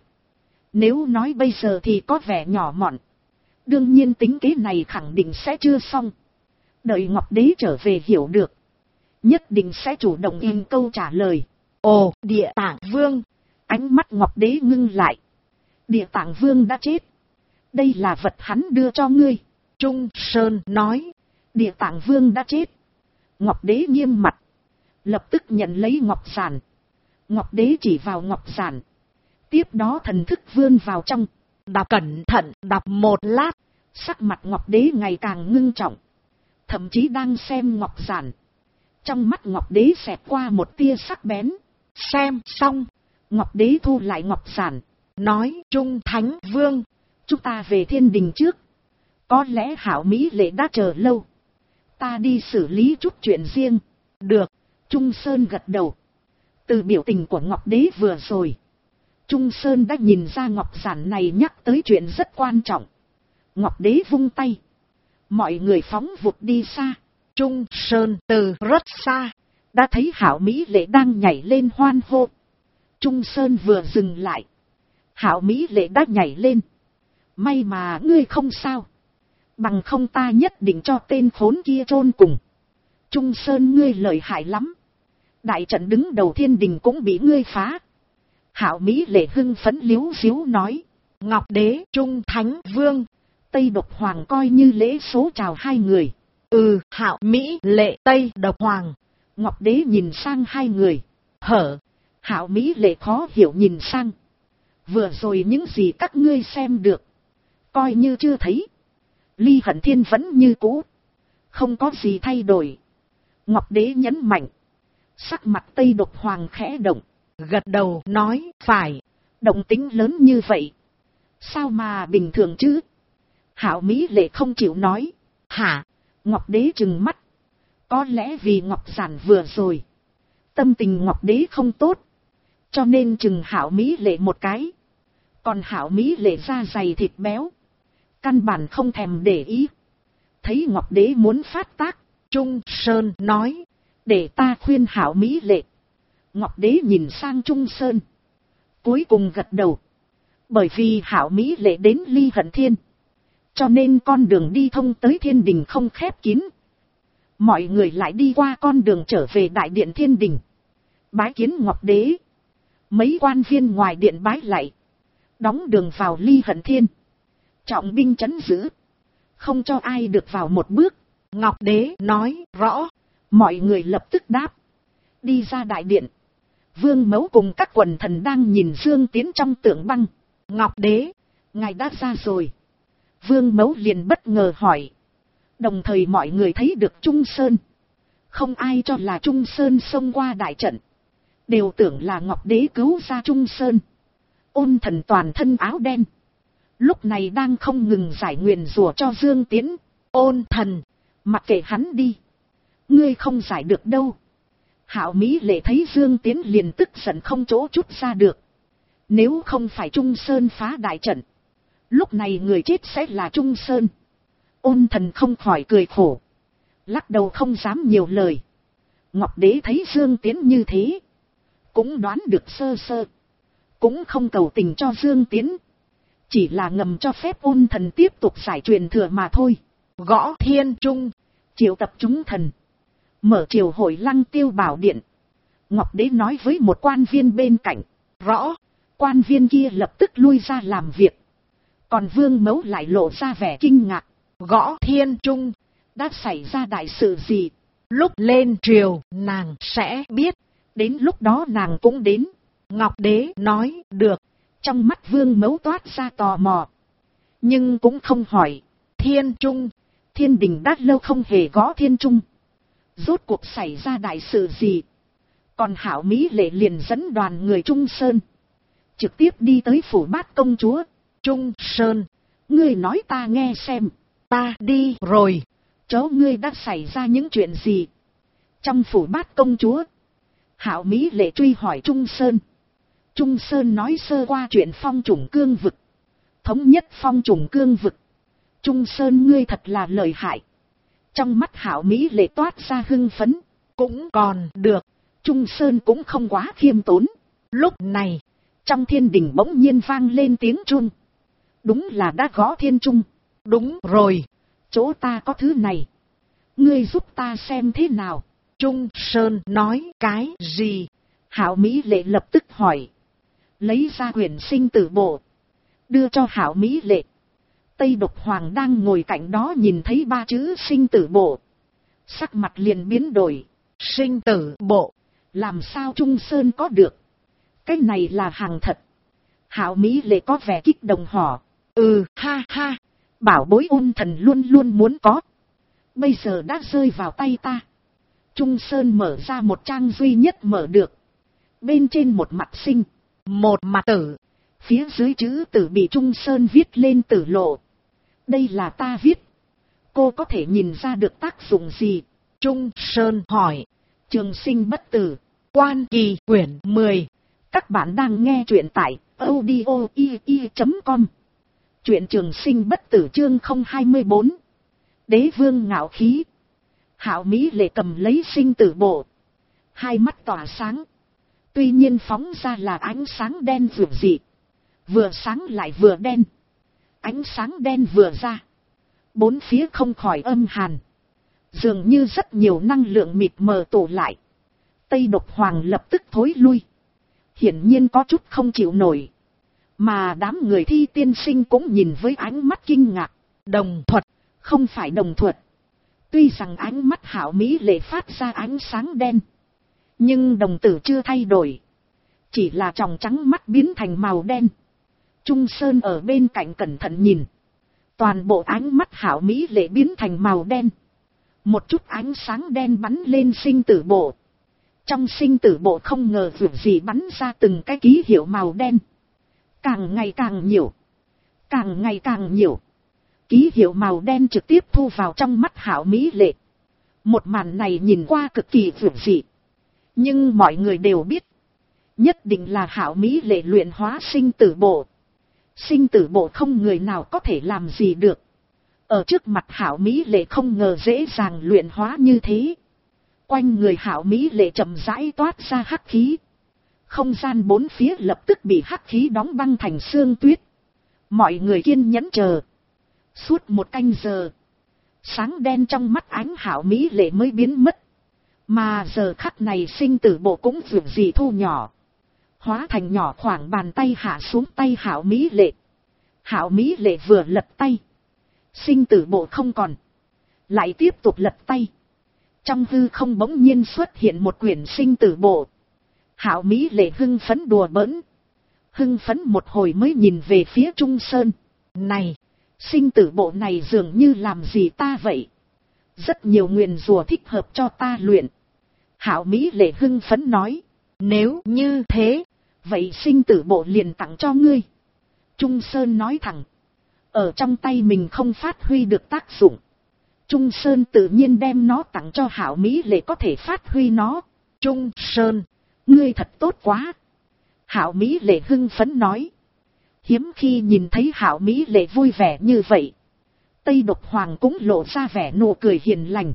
Nếu nói bây giờ thì có vẻ nhỏ mọn. Đương nhiên tính kế này khẳng định sẽ chưa xong. Đợi Ngọc Đế trở về hiểu được, nhất định sẽ chủ động in câu trả lời. Ồ, Địa Tạng Vương. Ánh mắt Ngọc Đế ngưng lại. Địa Tạng Vương đã chết. Đây là vật hắn đưa cho ngươi. Trung Sơn nói. Địa Tạng Vương đã chết. Ngọc Đế nghiêm mặt, lập tức nhận lấy ngọc giản. Ngọc Đế chỉ vào ngọc giản, tiếp đó thần thức vươn vào trong, Đọc cẩn thận đọc một lát. sắc mặt Ngọc Đế ngày càng ngưng trọng, thậm chí đang xem ngọc giản. Trong mắt Ngọc Đế xẹt qua một tia sắc bén. Xem xong, Ngọc Đế thu lại ngọc giản, nói Trung Thánh Vương. chúng ta về thiên đình trước. Có lẽ Hảo Mỹ Lệ đã chờ lâu. Ta đi xử lý chút chuyện riêng. Được. Trung Sơn gật đầu. Từ biểu tình của Ngọc Đế vừa rồi, Trung Sơn đã nhìn ra ngọc giản này nhắc tới chuyện rất quan trọng. Ngọc Đế vung tay, mọi người phóng vụt đi xa. Trung Sơn từ rất xa đã thấy Hảo Mỹ Lệ đang nhảy lên hoan hô. Trung Sơn vừa dừng lại, Hảo Mỹ Lệ đã nhảy lên. May mà ngươi không sao, bằng không ta nhất định cho tên khốn kia chôn cùng. Trung Sơn ngươi lợi hại lắm, đại trận đứng đầu thiên đình cũng bị ngươi phá. Hảo Mỹ Lệ hưng phấn liếu xiếu nói. Ngọc Đế Trung Thánh Vương. Tây Độc Hoàng coi như lễ số chào hai người. Hạo Mỹ Lệ Tây Độc Hoàng. Ngọc Đế nhìn sang hai người. Hở. Hạo Mỹ Lệ khó hiểu nhìn sang. Vừa rồi những gì các ngươi xem được, coi như chưa thấy. Ly Hận Thiên vẫn như cũ, không có gì thay đổi. Ngọc Đế nhấn mạnh. Sắc mặt Tây Độc Hoàng khẽ động, gật đầu nói phải. Động tính lớn như vậy, sao mà bình thường chứ? Hạo Mỹ Lệ không chịu nói. Hả? Ngọc Đế trừng mắt. Có lẽ vì ngọc giản vừa rồi, tâm tình Ngọc Đế không tốt, cho nên trừng Hạo Mỹ Lệ một cái. Còn Hạo Mỹ Lệ da dày thịt béo, căn bản không thèm để ý. Thấy Ngọc Đế muốn phát tác, Trung Sơn nói. Để ta khuyên Hạo Mỹ Lệ. Ngọc Đế nhìn sang Trung Sơn, cuối cùng gật đầu. Bởi vì Hạo Mỹ Lệ đến Ly Hận Thiên, cho nên con đường đi thông tới thiên đình không khép kín. Mọi người lại đi qua con đường trở về đại điện thiên đình, bái kiến Ngọc Đế. Mấy quan viên ngoài điện bái lạy, đóng đường vào Ly Hận Thiên, trọng binh trấn giữ, không cho ai được vào một bước. Ngọc Đế nói rõ. Mọi người lập tức đáp, đi ra đại điện. Vương Mẫu cùng các quần thần đang nhìn Dương Tiến trong tượng băng. Ngọc Đế, ngài đã ra rồi. Vương Mẫu liền bất ngờ hỏi. Đồng thời mọi người thấy được Trung Sơn. Không ai cho là Trung Sơn xông qua đại trận, đều tưởng là Ngọc Đế cứu ra Trung Sơn. Ôn Thần toàn thân áo đen, lúc này đang không ngừng giải nguyền rủa cho Dương Tiến. Ôn Thần, mặc kệ hắn đi, ngươi không giải được đâu. Hạo Mỹ Lệ thấy Dương Tiến liền tức giận không chỗ chút ra được. Nếu không phải Trung Sơn phá đại trận, lúc này người chết sẽ là Trung Sơn. Ôn Thần không khỏi cười khổ, lắc đầu không dám nhiều lời. Ngọc Đế thấy Dương Tiến như thế, cũng đoán được sơ sơ, cũng không cầu tình cho Dương Tiến, chỉ là ngầm cho phép Ôn Thần tiếp tục giải truyền thừa mà thôi. Gõ Thiên Trung, triệu tập chúng thần, mở triều hội Lăng Tiêu Bảo Điện. Ngọc Đế nói với một quan viên bên cạnh. Rõ. Quan viên kia lập tức lui ra làm việc. Còn Vương Mẫu lại lộ ra vẻ kinh ngạc. Gõ Thiên Trung, đã xảy ra đại sự gì? Lúc lên triều nàng sẽ biết. Đến lúc đó nàng cũng đến. Ngọc Đế nói được. Trong mắt Vương Mẫu toát ra tò mò, nhưng cũng không hỏi. Thiên Trung, thiên đình đã lâu không hề gõ Thiên Trung, rốt cuộc xảy ra đại sự gì? Còn Hạo Mỹ Lệ liền dẫn đoàn người Trung Sơn, trực tiếp đi tới phủ Bát Công Chúa. Trung Sơn, ngươi nói ta nghe xem. Ta đi rồi. Cháu ngươi đã xảy ra những chuyện gì trong phủ Bát Công Chúa? Hạo Mỹ Lệ truy hỏi Trung Sơn. Trung Sơn nói sơ qua chuyện Phong Chủng Cương Vực, thống nhất Phong Chủng Cương Vực. Trung Sơn ngươi thật là lợi hại. Trong mắt Hạo Mỹ Lệ toát ra hưng phấn. Cũng còn được. Trung Sơn cũng không quá khiêm tốn. Lúc này, trong thiên đình bỗng nhiên vang lên tiếng chuông. Đúng là đã gõ Thiên Trung. Đúng rồi, chỗ ta có thứ này, ngươi giúp ta xem thế nào. Trung Sơn nói cái gì? Hạo Mỹ Lệ lập tức hỏi. Lấy ra quyển sinh tử bộ, đưa cho Hạo Mỹ Lệ. Tây Độc Hoàng đang ngồi cạnh đó nhìn thấy ba chữ sinh tử bộ. Sắc mặt liền biến đổi. Sinh tử bộ. Làm sao Trung Sơn có được? Cái này là hàng thật. Hạo Mỹ Lệ có vẻ kích động hỏi. Ha ha. Bảo bối ôn thần luôn luôn muốn có. Bây giờ đã rơi vào tay ta. Trung Sơn mở ra một trang duy nhất mở được. Bên trên một mặt sinh, một mặt tử. Phía dưới chữ tử bị Trung Sơn viết lên tử lộ. Đây là ta viết. Cô có thể nhìn ra được tác dụng gì? Trung Sơn hỏi. Trường sinh bất tử. Quan Kỳ quyển 10. Các bạn đang nghe truyện tại audio.com. Truyện trường sinh bất tử chương 024. Đế vương ngạo khí. Hạo Mỹ Lệ cầm lấy sinh tử bộ. Hai mắt tỏa sáng. Tuy nhiên phóng ra là ánh sáng đen vượt dị. Vừa sáng lại vừa đen. Ánh sáng đen vừa ra. Bốn phía không khỏi âm hàn. Dường như rất nhiều năng lượng mịt mờ tụ lại. Tây Độc Hoàng lập tức thối lui. Hiển nhiên có chút không chịu nổi. Mà đám người Thi tiên sinh cũng nhìn với ánh mắt kinh ngạc. Đồng thuật. Không phải đồng thuật. Tuy rằng ánh mắt Hạo Mỹ Lệ phát ra ánh sáng đen. Nhưng đồng tử chưa thay đổi. Chỉ là tròng trắng mắt biến thành màu đen. Trung Sơn ở bên cạnh cẩn thận nhìn. Toàn bộ ánh mắt Hạo Mỹ Lệ biến thành màu đen. Một chút ánh sáng đen bắn lên sinh tử bộ. Trong sinh tử bộ không ngờ vượt gì bắn ra từng cái ký hiệu màu đen. Càng ngày càng nhiều. Càng ngày càng nhiều. Ký hiệu màu đen trực tiếp thu vào trong mắt Hạo Mỹ Lệ. Một màn này nhìn qua cực kỳ vượt dị. Nhưng mọi người đều biết. Nhất định là Hạo Mỹ Lệ luyện hóa sinh tử bộ. Sinh tử bộ không người nào có thể làm gì được. Ở trước mặt Hạo Mỹ Lệ không ngờ dễ dàng luyện hóa như thế. Quanh người Hạo Mỹ Lệ chậm rãi toát ra hắc khí. Không gian bốn phía lập tức bị hắc khí đóng băng thành sương tuyết. Mọi người kiên nhẫn chờ. Suốt một canh giờ. Sáng đen trong mắt ánh Hạo Mỹ Lệ mới biến mất. Mà giờ khắc này sinh tử bộ cũng vượt gì thu nhỏ. Hóa thành nhỏ khoảng bàn tay hạ xuống tay Hạo Mỹ Lệ. Hạo Mỹ Lệ vừa lật tay. Sinh tử bộ không còn. Lại tiếp tục lật tay. Trong hư không bỗng nhiên xuất hiện một quyển sinh tử bộ. Hạo Mỹ Lệ hưng phấn đùa bỡn. Hưng phấn một hồi mới nhìn về phía Trung Sơn. Này, sinh tử bộ này dường như làm gì ta vậy? Rất nhiều nguyền rủa thích hợp cho ta luyện. Hạo Mỹ Lệ hưng phấn nói. Nếu như thế, vậy sinh tử bộ liền tặng cho ngươi. Trung Sơn nói thẳng. Ở trong tay mình không phát huy được tác dụng. Trung Sơn tự nhiên đem nó tặng cho Hạo Mỹ Lệ có thể phát huy nó. Trung Sơn, ngươi thật tốt quá. Hạo Mỹ Lệ hưng phấn nói. Hiếm khi nhìn thấy Hạo Mỹ Lệ vui vẻ như vậy. Tây Độc Hoàng cũng lộ ra vẻ nụ cười hiền lành.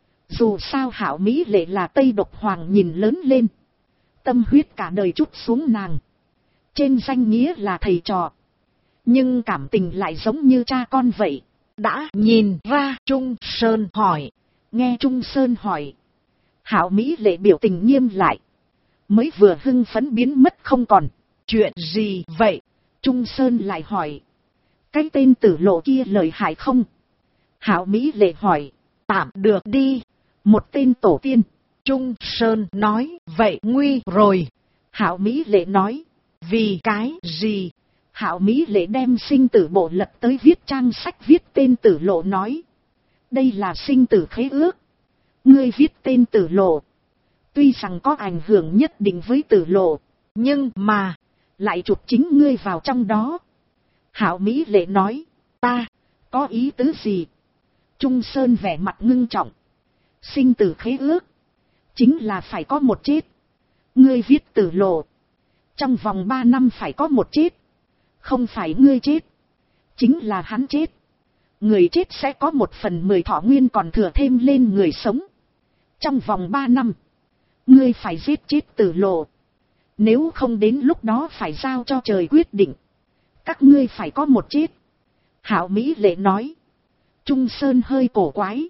Dù sao Hạo Mỹ Lệ là Tây Độc Hoàng nhìn lớn lên. Tâm huyết cả đời trút xuống nàng. Trên danh nghĩa là thầy trò. Nhưng cảm tình lại giống như cha con vậy. Đã nhìn ra Trung Sơn hỏi. Nghe Trung Sơn hỏi. Hạo Mỹ Lệ biểu tình nghiêm lại. Mới vừa hưng phấn biến mất không còn. Chuyện gì vậy? Trung Sơn lại hỏi. Cái tên tử lộ kia lợi hại không? Hạo Mỹ Lệ hỏi. Tạm được đi. Một tên tổ tiên. Trung Sơn nói. Vậy nguy rồi. Hạo Mỹ Lệ nói. Vì cái gì? Hạo Mỹ Lệ đem sinh tử bộ lật tới viết trang sách viết tên tử lộ nói. Đây là sinh tử khế ước. Ngươi viết tên tử lộ. Tuy rằng có ảnh hưởng nhất định với tử lộ. Nhưng mà. Lại chụp chính ngươi vào trong đó. Hạo Mỹ Lệ nói. Ta. Có ý tứ gì? Trung Sơn vẻ mặt ngưng trọng. Sinh tử khế ước. Chính là phải có một chết. Ngươi viết tử lộ. Trong vòng 3 năm phải có một chết. Không phải ngươi chết. Chính là hắn chết. Người chết sẽ có 1/10 thọ nguyên còn thừa thêm lên người sống. Trong vòng 3 năm. Ngươi phải giết chết tử lộ. Nếu không đến lúc đó phải giao cho trời quyết định. Các ngươi phải có một chết. Hạo Mỹ Lệ nói. Trung Sơn hơi cổ quái.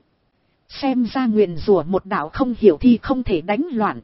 Xem ra nguyền rủa một đạo không hiểu thì không thể đánh loạn.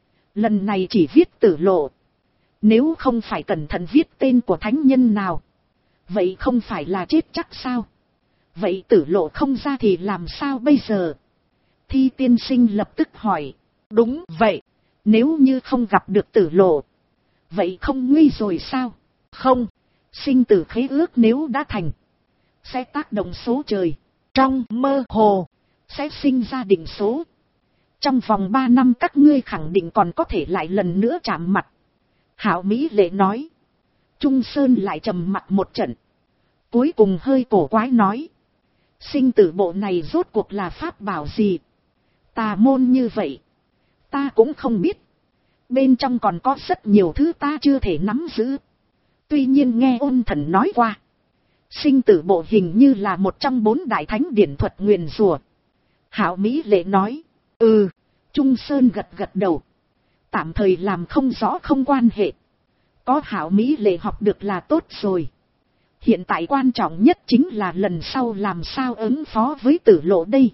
Lần này chỉ viết tử lộ. Nếu không phải cẩn thận viết tên của thánh nhân nào. Vậy không phải là chết chắc sao? Vậy tử lộ không ra thì làm sao bây giờ? Thi tiên sinh lập tức hỏi. Đúng vậy. Nếu như không gặp được tử lộ, vậy không nguy rồi sao? Không. Sinh tử khế ước nếu đã thành, sẽ tác động số trời. Trong mơ hồ, sẽ sinh ra định số. Trong vòng 3 năm các ngươi khẳng định còn có thể lại lần nữa chạm mặt. Hảo Mỹ Lệ nói. Trung Sơn lại trầm mặt một trận. Cuối cùng hơi cổ quái nói. Sinh tử bộ này rốt cuộc là pháp bảo gì? Tà môn như vậy, ta cũng không biết. Bên trong còn có rất nhiều thứ ta chưa thể nắm giữ. Tuy nhiên nghe Ôn Thần nói qua, sinh tử bộ hình như là một trong 4 đại thánh điển thuật nguyền rủa. Hảo Mỹ Lệ nói. Trung Sơn gật gật đầu. Tạm thời làm không rõ không quan hệ. Có Hảo Mỹ Lệ học được là tốt rồi. Hiện tại quan trọng nhất chính là lần sau làm sao ứng phó với tử lộ đây.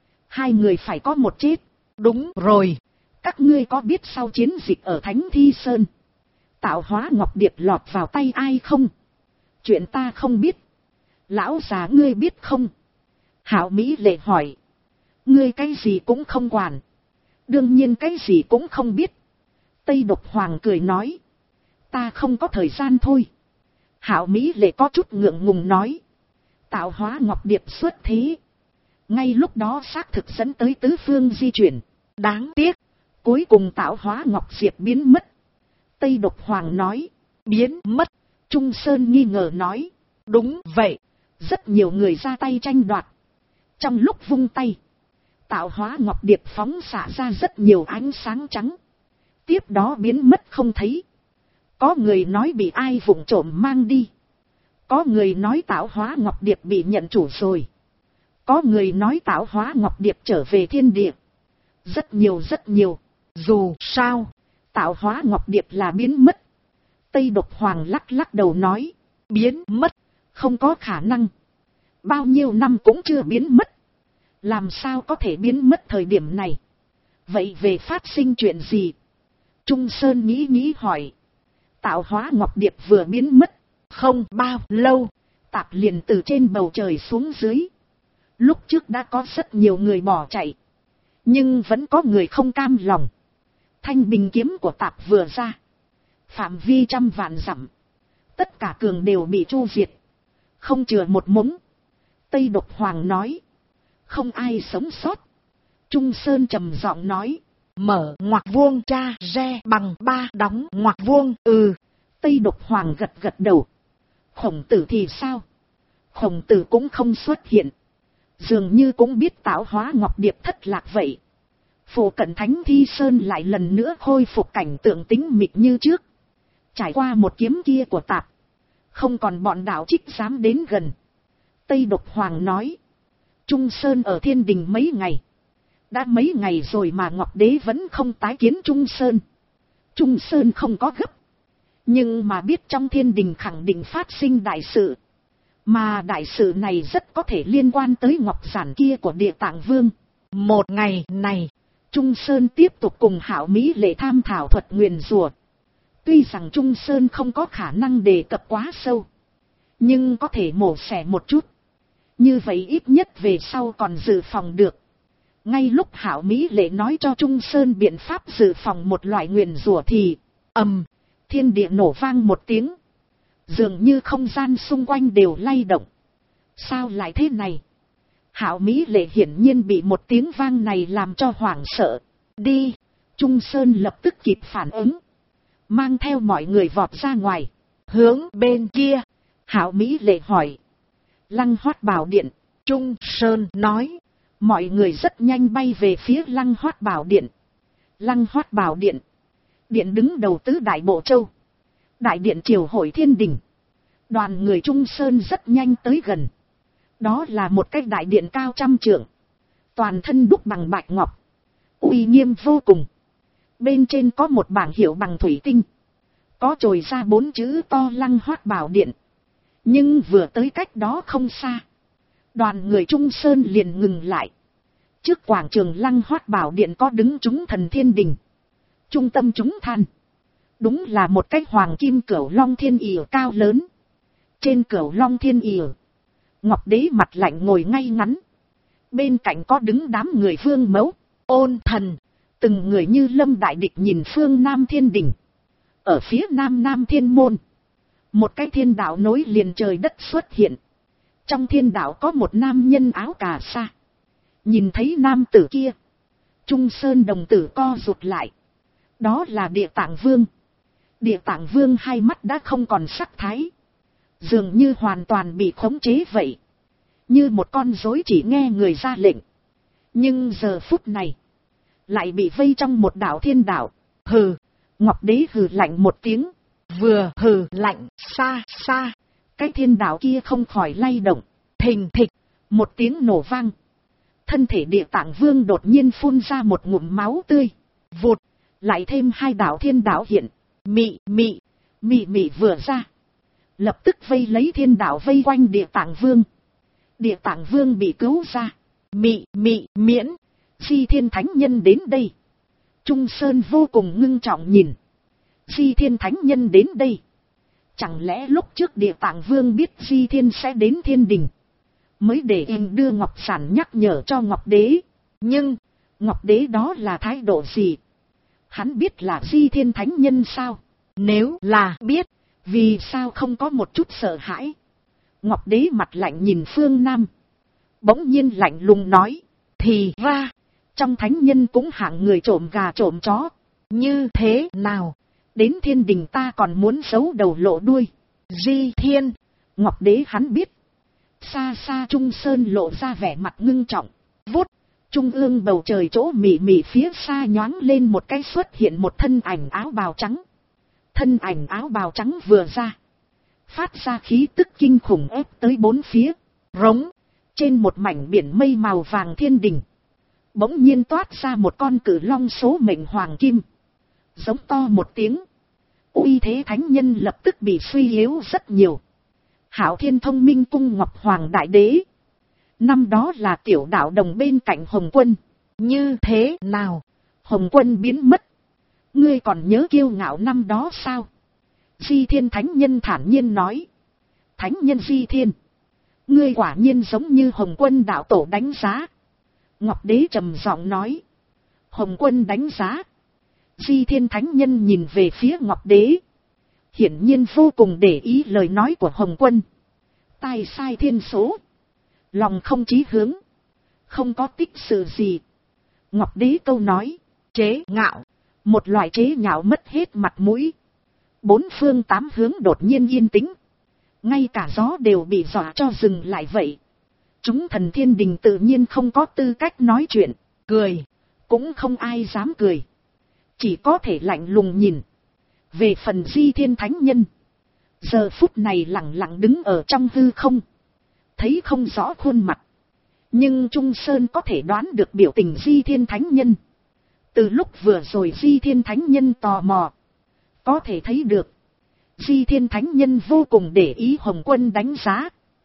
2 người phải có một chết. Đúng rồi. Các ngươi có biết sau chiến dịch ở Thánh Thi Sơn, Tạo Hóa Ngọc Điệp lọt vào tay ai không? Chuyện ta không biết. Lão già ngươi biết không? Hảo Mỹ Lệ hỏi. Ngươi cái gì cũng không quản. Đương nhiên cái gì cũng không biết. Tây Độc Hoàng cười nói. Ta không có thời gian thôi. Hảo Mỹ Lệ có chút ngượng ngùng nói. Tạo Hóa Ngọc Điệp xuất thế, ngay lúc đó xác thực dẫn tới tứ phương di chuyển. Đáng tiếc, cuối cùng Tạo Hóa Ngọc Diệp biến mất. Tây Độc Hoàng nói. Biến mất? Trung Sơn nghi ngờ nói. Đúng vậy. Rất nhiều người ra tay tranh đoạt. Trong lúc vung tay, Tạo Hóa Ngọc Điệp phóng xạ ra rất nhiều ánh sáng trắng, tiếp đó biến mất không thấy. Có người nói bị ai vụng trộm mang đi. Có người nói Tạo Hóa Ngọc Điệp bị nhận chủ rồi. Có người nói Tạo Hóa Ngọc Điệp trở về thiên địa. Rất nhiều. Dù sao, Tạo Hóa Ngọc Điệp là biến mất. Tây Độc Hoàng lắc lắc đầu nói. Biến mất? Không có khả năng. Bao nhiêu năm cũng chưa biến mất. Làm sao có thể biến mất thời điểm này? Vậy về phát sinh chuyện gì? Trung Sơn nghĩ hỏi. Tạo Hóa Ngọc Điệp vừa biến mất, không bao lâu, Tạp liền từ trên bầu trời xuống dưới. Lúc trước đã có rất nhiều người bỏ chạy, nhưng vẫn có người không cam lòng. Thanh bình kiếm của Tạp vừa ra, phạm vi 100 vạn dặm, tất cả cường đều bị chu diệt, không chừa một mống. Tây Độc Hoàng nói. Không ai sống sót. Trung Sơn trầm giọng nói. Mở ngoặc vuông tra re bằng 3 đóng ngoặc vuông. Tây Độc Hoàng gật đầu. Khổng Tử thì sao? Khổng Tử cũng không xuất hiện. Dường như cũng biết Tạo Hóa Ngọc Điệp thất lạc vậy. Phổ cận Thánh Thi Sơn lại lần nữa khôi phục cảnh tượng tĩnh mịch như trước. Trải qua một kiếm kia của Tạp, không còn bọn đạo trích dám đến gần. Tây Độc Hoàng nói. Trung Sơn ở thiên đình mấy ngày. Đã mấy ngày rồi mà Ngọc Đế vẫn không tái kiến Trung Sơn. Trung Sơn không có gấp. Nhưng mà biết trong thiên đình khẳng định phát sinh đại sự. Mà đại sự này rất có thể liên quan tới ngọc giản kia của Địa Tạng Vương. Một ngày này, Trung Sơn tiếp tục cùng Hảo Mỹ Lệ tham thảo thuật nguyền rủa. Tuy rằng Trung Sơn không có khả năng đề cập quá sâu, nhưng có thể mổ xẻ một chút. Như vậy ít nhất về sau còn dự phòng được. Ngay lúc Hảo Mỹ Lệ nói cho Trung Sơn biện pháp dự phòng một loại nguyền rủa thì thiên địa nổ vang một tiếng. Dường như không gian xung quanh đều lay động. Sao lại thế này? Hảo Mỹ Lệ hiển nhiên bị một tiếng vang này làm cho hoảng sợ. Đi! Trung Sơn lập tức kịp phản ứng, mang theo mọi người vọt ra ngoài. Hướng bên kia. Hảo Mỹ Lệ hỏi. Lăng Hoát Bảo Điện. Trung Sơn nói. Mọi người rất nhanh bay về phía Lăng Hoát Bảo Điện. Lăng Hoát Bảo Điện. Điện đứng đầu tứ đại bộ châu. Đại điện triều hội thiên đình. Đoàn người Trung Sơn rất nhanh tới gần. Đó là một cái đại điện cao 100 trượng. Toàn thân đúc bằng bạch ngọc, uy nghiêm vô cùng. Bên trên có một bảng hiệu bằng thủy tinh, có chồi ra 4 chữ to Lăng Hoát Bảo Điện. Nhưng vừa tới cách đó không xa, đoàn người Trung Sơn liền ngừng lại. Trước quảng trường Lăng Hoát Bảo Điện có đứng chúng thần thiên đình. Trung tâm chúng than. Đúng là một cái hoàng kim cửu long thiên ỉa cao lớn. Trên cửu long thiên ỉa, Ngọc Đế mặt lạnh ngồi ngay ngắn. Bên cạnh có đứng đám người Vương Mẫu, Ôn Thần, từng người như lâm đại địch nhìn phương Nam Thiên Đình. Ở phía Nam Nam Thiên Môn, một cái thiên đạo nối liền trời đất xuất hiện. Trong thiên đạo có một nam nhân áo cà sa. Nhìn thấy nam tử kia, Trung Sơn đồng tử co rụt lại. Đó là Địa Tạng Vương. Địa Tạng Vương hai mắt đã không còn sắc thái, dường như hoàn toàn bị khống chế vậy. Như một con rối chỉ nghe người ra lệnh. Nhưng giờ phút này, lại bị vây trong một đạo thiên đạo. Hừ, Ngọc Đế hừ lạnh một tiếng. Vừa hừ lạnh, xa xa, cái thiên đạo kia không khỏi lay động. Thình thịch, một tiếng nổ vang. Thân thể Địa Tạng Vương đột nhiên phun ra một ngụm máu tươi. Vụt, lại thêm hai đạo thiên đạo hiện. Mị mị vừa ra, lập tức vây lấy thiên đạo vây quanh Địa Tạng Vương. Địa Tạng Vương bị cứu ra. Mị miễn, Di Thiên Thánh Nhân đến đây. Trung Sơn vô cùng ngưng trọng nhìn. Di Thiên Thánh Nhân đến đây. Chẳng lẽ lúc trước Địa Tạng Vương biết Di Thiên sẽ đến Thiên Đình, mới để em đưa ngọc sản nhắc nhở cho Ngọc Đế. Nhưng, Ngọc Đế đó là thái độ gì? Hắn biết là Di Thiên Thánh Nhân sao? Nếu là biết, vì sao không có một chút sợ hãi? Ngọc Đế mặt lạnh nhìn phương Nam. Bỗng nhiên lạnh lùng nói. Thì ra, trong thánh nhân cũng hạng người trộm gà trộm chó. Như thế nào? Đến Thiên Đình ta còn muốn giấu đầu lộ đuôi. Di Thiên, Ngọc Đế hắn biết. Xa xa Trung Sơn lộ ra vẻ mặt ngưng trọng. Vút, trung ương bầu trời chỗ mị phía xa nhoáng lên một cái xuất hiện một thân ảnh áo bào trắng. Thân ảnh áo bào trắng vừa ra, phát ra khí tức kinh khủng ép tới bốn phía. Rống, trên một mảnh biển mây màu vàng Thiên Đình, bỗng nhiên toát ra một con cử long số mệnh hoàng kim. Giống to một tiếng, uy thế thánh nhân lập tức bị suy yếu rất nhiều. Hạo Thiên Thông Minh Cung Ngọc Hoàng Đại Đế, năm đó là tiểu đạo đồng bên cạnh Hồng Quân. Như thế nào? Hồng Quân biến mất, ngươi còn nhớ kiêu ngạo năm đó sao? Di Thiên Thánh Nhân thản nhiên nói. Thánh nhân Di Thiên, ngươi quả nhiên giống như Hồng Quân đạo tổ đánh giá. Ngọc Đế trầm giọng nói. Hồng Quân đánh giá? Di Thiên Thánh Nhân nhìn về phía Ngọc Đế, hiển nhiên vô cùng để ý lời nói của Hồng Quân. Tai sai thiên số, lòng không chí hướng, không có tích sự gì. Ngọc Đế câu nói, chế ngạo, một loại chế nhạo mất hết mặt mũi. Bốn phương tám hướng đột nhiên yên tĩnh, ngay cả gió đều bị dọa cho dừng lại vậy. Chúng thần Thiên Đình tự nhiên không có tư cách nói chuyện, cười cũng không ai dám cười, chỉ có thể lạnh lùng nhìn. Về phần Di Thiên Thánh Nhân, giờ phút này lặng lặng đứng ở trong hư không, thấy không rõ khuôn mặt, nhưng Trung Sơn có thể đoán được biểu tình Di Thiên Thánh Nhân. Từ lúc vừa rồi Di Thiên Thánh Nhân tò mò, có thể thấy được Di Thiên Thánh Nhân vô cùng để ý Hồng Quân đánh giá.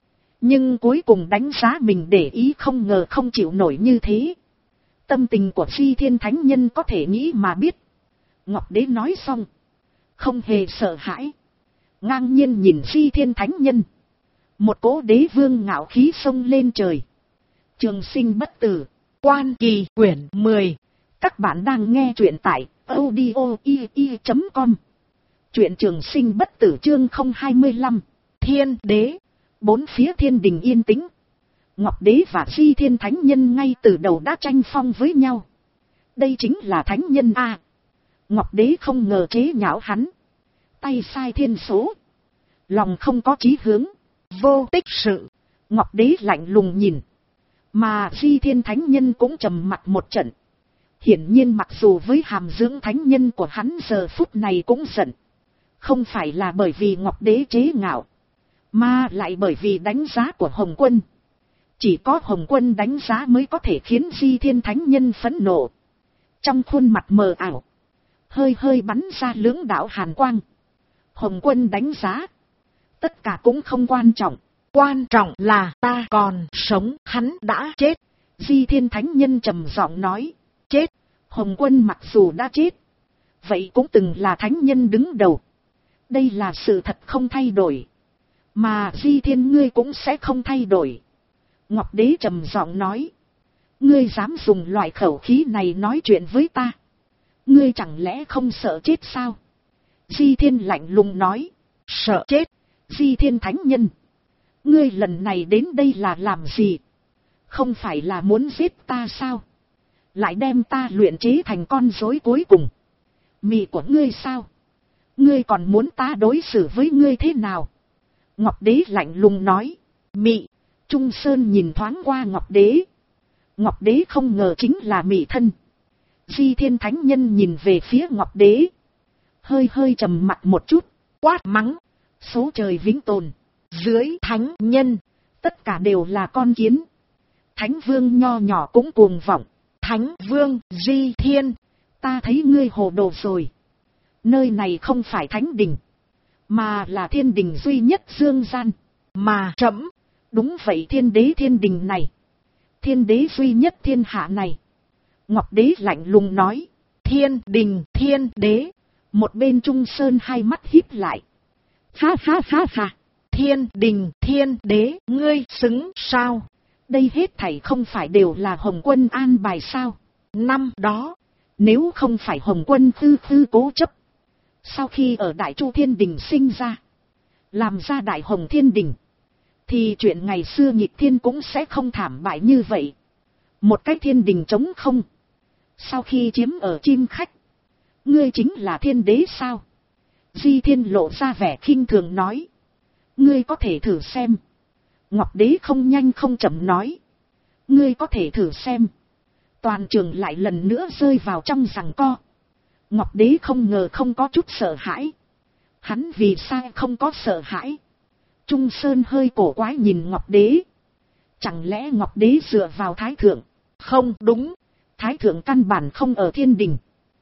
Nhưng cuối cùng đánh giá mình để ý không ngờ không chịu nổi như thế. Tâm tình của Di Thiên Thánh Nhân có thể nghĩ mà biết. Ngọc Đế nói xong, không hề sợ hãi, ngang nhiên nhìn Di Thiên Thánh Nhân. Một cỗ đế vương ngạo khí xông lên trời. Trường sinh bất tử, Quan Kỳ quyển 10. Các bạn đang nghe truyện tại audio.com. Truyện Trường Sinh bất tử chương 025. Thiên Đế. Bốn phía Thiên Đình yên tĩnh. Ngọc Đế và Di Thiên Thánh Nhân ngay từ đầu đã tranh phong với nhau. Đây chính là Thánh Nhân a. Ngọc Đế không ngờ chế nhạo hắn, tay sai thiên số, lòng không có chí hướng, vô tích sự. Ngọc Đế lạnh lùng nhìn, mà Di Thiên Thánh Nhân cũng trầm mặt một trận. Hiển nhiên mặc dù với hàm dưỡng thánh nhân của hắn giờ phút này cũng giận, không phải là bởi vì Ngọc Đế chế ngạo, mà lại bởi vì đánh giá của Hồng Quân. Chỉ có Hồng Quân đánh giá mới có thể khiến Di Thiên Thánh Nhân phẫn nộ. Trong khuôn mặt mờ ảo, hơi bắn ra lưỡng đạo hàn quang. Hồng Quân đánh giá, tất cả cũng không quan trọng, quan trọng là ta còn sống, hắn đã chết. Di Thiên Thánh Nhân trầm giọng nói, chết. Hồng Quân mặc dù đã chết, vậy cũng từng là thánh nhân đứng đầu. Đây là sự thật không thay đổi. Mà Di Thiên ngươi cũng sẽ không thay đổi. Ngọc Đế trầm giọng nói. Ngươi dám dùng loại khẩu khí này nói chuyện với ta. Ngươi chẳng lẽ không sợ chết sao? Di Thiên lạnh lùng nói. Sợ chết? Di Thiên thánh nhân. Ngươi lần này đến đây là làm gì? Không phải là muốn giết ta sao? Lại đem ta luyện chế thành con rối cuối cùng. Mị của ngươi sao? Ngươi còn muốn ta đối xử với ngươi thế nào? Ngọc Đế lạnh lùng nói. Mị. Trung Sơn nhìn thoáng qua Ngọc Đế. Ngọc Đế không ngờ chính là mị thân. Di Thiên thánh nhân nhìn về phía Ngọc Đế. Hơi hơi trầm mặt một chút. Quát mắng. Số trời vĩnh tồn. Dưới thánh nhân. Tất cả đều là con kiến. Thánh vương nho nhỏ cũng cuồng vọng. Thánh vương Di Thiên. Ta thấy ngươi hồ đồ rồi. Nơi này không phải thánh đình. Mà là thiên đình duy nhất dương gian. Mà trẫm. Đúng vậy, thiên đế thiên đình này. Thiên đế duy nhất thiên hạ này. Ngọc Đế lạnh lùng nói. Thiên đình thiên đế. Một bên Trung Sơn hai mắt híp lại. Ha ha ha ha. Thiên đình thiên đế, ngươi xứng sao? Đây hết thảy không phải đều là Hồng Quân an bài sao? Năm đó, nếu không phải Hồng Quân khư cố chấp. Sau khi ở Đại Chu Thiên Đình sinh ra, làm ra Đại Hồng Thiên Đình, thì chuyện ngày xưa nghịch thiên cũng sẽ không thảm bại như vậy. Một cái thiên đình trống không. Sau khi chiếm ở Chim Khách, ngươi chính là thiên đế sao? Di Thiên lộ ra vẻ khinh thường nói. Ngươi có thể thử xem. Ngọc Đế không nhanh không chậm nói. Ngươi có thể thử xem. Toàn trường lại lần nữa rơi vào trong giằng co. Ngọc Đế không ngờ không có chút sợ hãi. Hắn vì sao không có sợ hãi? Trung Sơn hơi cổ quái nhìn Ngọc Đế. Chẳng lẽ Ngọc Đế dựa vào Thái Thượng? Không đúng. Thái Thượng căn bản không ở thiên đình.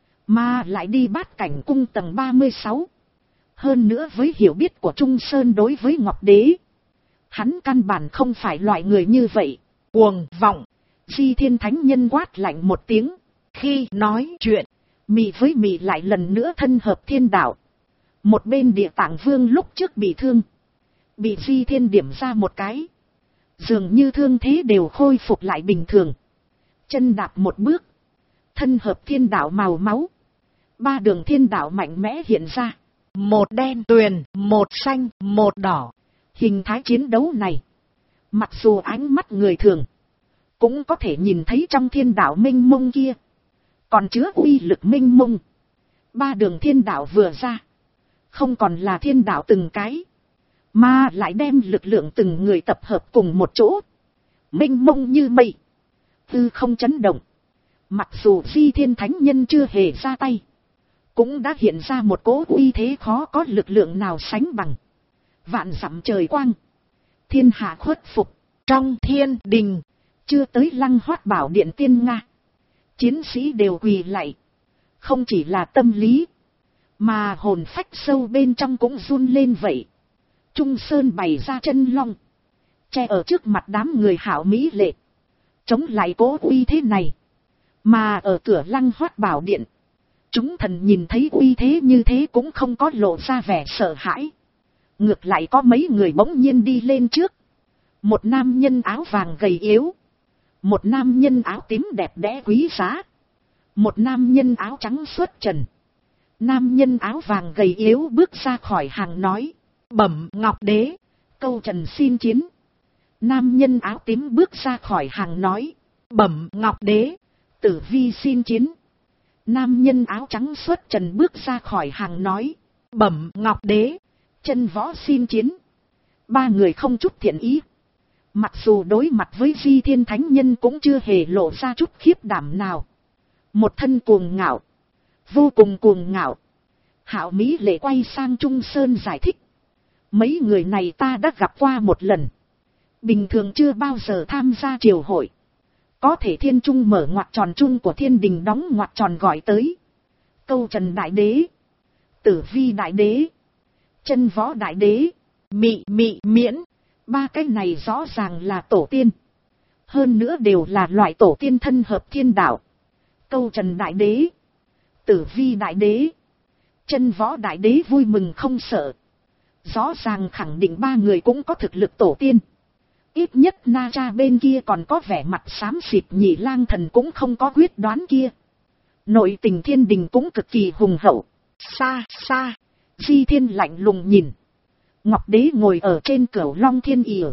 Mà lại đi Bát Cảnh cung tầng 36. Hơn nữa với hiểu biết của Trung Sơn đối với Ngọc Đế, hắn căn bản không phải loại người như vậy. Cuồng vọng. Di Thiên thánh nhân quát lạnh một tiếng. Khi nói chuyện, mị với mị lại lần nữa thân hợp thiên đạo. Một bên Địa Tạng Vương lúc trước bị thương, bị Di Thiên điểm ra một cái. Dường như thương thế đều khôi phục lại bình thường. Chân đạp một bước, thân hợp thiên đạo màu máu. Ba đường thiên đạo mạnh mẽ hiện ra. Một đen tuyền, một xanh, một đỏ. Hình thái chiến đấu này, mặc dù ánh mắt người thường cũng có thể nhìn thấy trong thiên đạo minh mông kia còn chứa uy lực minh mông. Ba đường thiên đạo vừa ra, không còn là thiên đạo từng cái, mà lại đem lực lượng từng người tập hợp cùng một chỗ, minh mông như mây, tư không chấn động. Mặc dù Di Thiên thánh nhân chưa hề ra tay, cũng đã hiện ra một cỗ uy thế khó có lực lượng nào sánh bằng. Vạn dặm trời quang, thiên hạ khuất phục. Trong thiên đình, chưa tới Lăng Hoát Bảo Điện tiên Nga, chiến sĩ đều quỳ lạy. Không chỉ là tâm lý, mà hồn phách sâu bên trong cũng run lên vậy. Trung Sơn bày ra chân long, che ở trước mặt đám người hảo mỹ lệ, chống lại cố uy thế này. Mà ở cửa Lăng Hoát Bảo Điện, chúng thần nhìn thấy uy thế như thế cũng không có lộ ra vẻ sợ hãi. Ngược lại có mấy người bỗng nhiên đi lên trước. Một nam nhân áo vàng gầy yếu, một nam nhân áo tím đẹp đẽ quý giá, một nam nhân áo trắng xuất trần. Nam nhân áo vàng gầy yếu bước ra khỏi hàng nói. Bẩm Ngọc Đế, câu trần xin chiến. Nam nhân áo tím bước ra khỏi hàng nói. Bẩm Ngọc Đế, Tử Vi xin chiến. Nam nhân áo trắng xuất trần bước ra khỏi hàng nói. Bẩm Ngọc Đế, Chân Võ xin chiến. Ba người không chút thiện ý. Mặc dù đối mặt với Di Thiên thánh nhân cũng chưa hề lộ ra chút khiếp đảm nào. Một thân cuồng ngạo, vô cùng cuồng ngạo. Hạo Mỹ lệ quay sang Trung Sơn giải thích. Mấy người này ta đã gặp qua một lần. Bình thường chưa bao giờ tham gia triều hội. Có thể thiên trung mở ngoặc tròn trung của thiên đình đóng ngoặc tròn gọi tới. Câu Trần Đại Đế, Tử Vi Đại Đế, Chân Võ Đại Đế, Mị Miễn. Ba cái này rõ ràng là tổ tiên. Hơn nữa đều là loại tổ tiên thân hợp thiên đạo. Câu Trần Đại Đế, Tử Vi Đại Đế, Chân Võ Đại Đế vui mừng không sợ. Rõ ràng khẳng định ba người cũng có thực lực tổ tiên. Ít nhất Na Cha bên kia còn có vẻ mặt xám xịt, Nhị Lang Thần cũng không có quyết đoán kia. Nội tình thiên đình cũng cực kỳ hùng hậu. Xa xa, Di Thiên lạnh lùng nhìn. Ngọc Đế ngồi ở trên cửu long thiên ỉa.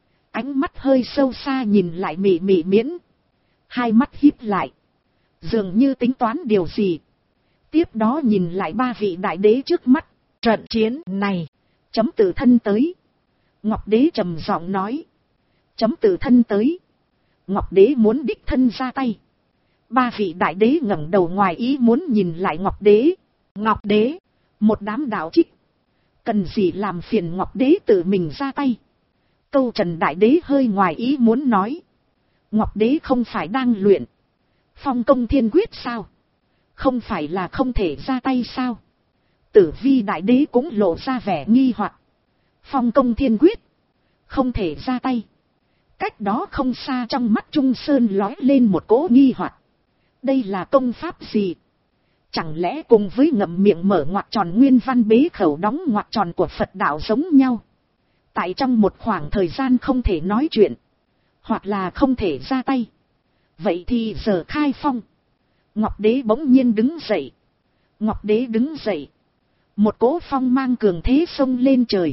Ánh mắt hơi sâu xa nhìn lại Mị Mị Miễn. Hai mắt híp lại. Dường như tính toán điều gì. Tiếp đó nhìn lại ba vị đại đế trước mắt. Trận chiến này, chấm tự thân tới. Ngọc Đế trầm giọng nói. Chấm tự thân tới. Ngọc Đế muốn đích thân ra tay. Ba vị đại đế ngẩng đầu ngoài ý muốn nhìn lại Ngọc Đế. Ngọc Đế, một đám đạo trích. Cần gì làm phiền Ngọc Đế tự mình ra tay. Câu Trần đại đế hơi ngoài ý muốn nói. Ngọc Đế không phải đang luyện Phong Công Thiên Quyết sao? Không phải là không thể ra tay sao? Tử Vi đại đế cũng lộ ra vẻ nghi hoặc. Phong Công Thiên Quyết không thể ra tay. Cách đó không xa trong mắt Trung Sơn lóe lên một cỗ nghi hoặc. Đây là công pháp gì? Chẳng lẽ cùng với ngậm miệng mở ngoặc tròn nguyên văn bế khẩu đóng ngoặc tròn của Phật đạo giống nhau? Tại trong một khoảng thời gian không thể nói chuyện, hoặc là không thể ra tay. Vậy thì giờ khai phong. Ngọc Đế bỗng nhiên đứng dậy. Ngọc Đế đứng dậy. Một cỗ phong mang cường thế xông lên trời.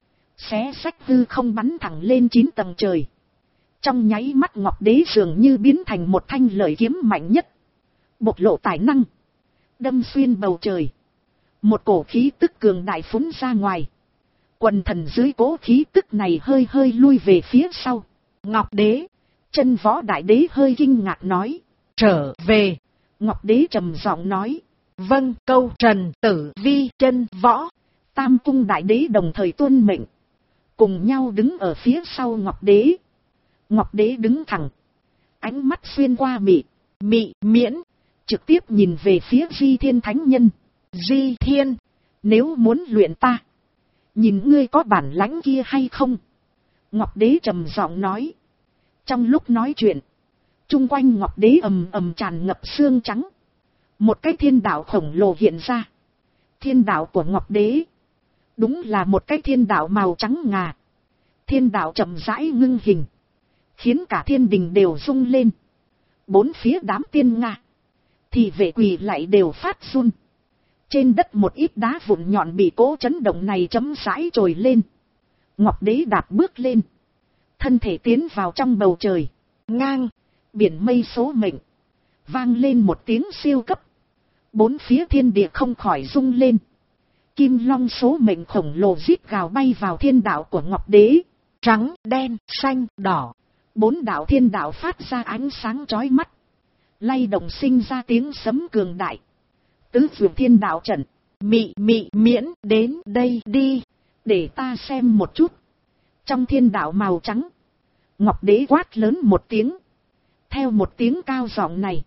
Xé xách hư không bắn thẳng lên 9 tầng trời. Trong nháy mắt Ngọc Đế dường như biến thành một thanh lợi kiếm mạnh nhất. Bộc lộ tài năng. Đâm xuyên bầu trời. Một cổ khí tức cường đại phúng ra ngoài. Quần thần dưới cỗ khí tức này hơi hơi lui về phía sau. Ngọc Đế, Chân Võ đại đế hơi kinh ngạc nói. trở về. Ngọc Đế trầm giọng nói. Vâng, Câu Trần, Tử Vi, Chân Võ. Tam cung đại đế đồng thời tuân mệnh. Cùng nhau đứng ở phía sau Ngọc Đế. Ngọc Đế đứng thẳng. Ánh mắt xuyên qua Mị Miễn. Trực tiếp nhìn về phía Di Thiên Thánh Nhân. Di Thiên, nếu muốn luyện ta, nhìn ngươi có bản lãnh kia hay không? Ngọc Đế trầm giọng nói. Trong lúc nói chuyện, chung quanh Ngọc Đế ầm ầm tràn ngập xương trắng. Một cái thiên đạo khổng lồ hiện ra. Thiên đạo của Ngọc Đế đúng là một cái thiên đạo màu trắng ngà. Thiên đạo chậm rãi ngưng hình, khiến cả thiên đình đều rung lên. Bốn phía đám tiên Nga, thì vệ quỳ lại đều phát run. Trên đất một ít đá vụn nhọn bị cỗ chấn động này chấm rãi trồi lên. Ngọc Đế đạp bước lên, thân thể tiến vào trong bầu trời. Ngang, biển mây số mệnh. Vang lên một tiếng siêu cấp. Bốn phía thiên địa không khỏi rung lên. Kim long số mệnh khổng lồ rít gào bay vào thiên đạo của Ngọc Đế. Trắng, đen, xanh, đỏ. 4 đạo thiên đạo phát ra ánh sáng chói mắt. Lay động sinh ra tiếng sấm cường đại. Tứ dược thiên đạo trận. Mị Miễn, đến đây đi. Để ta xem một chút. Trong thiên đạo màu trắng, Ngọc Đế quát lớn một tiếng. Theo một tiếng cao giọng này,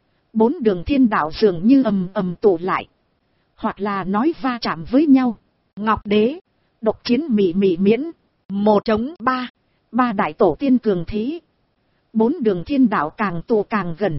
4 đường thiên đạo dường như ầm ầm tụ lại. Hoặc là nói va chạm với nhau. Ngọc Đế, độc chiến Mị Miễn. 1 chống 3. 3 đại tổ tiên cường thế. 4 đường thiên đạo càng tụ càng gần.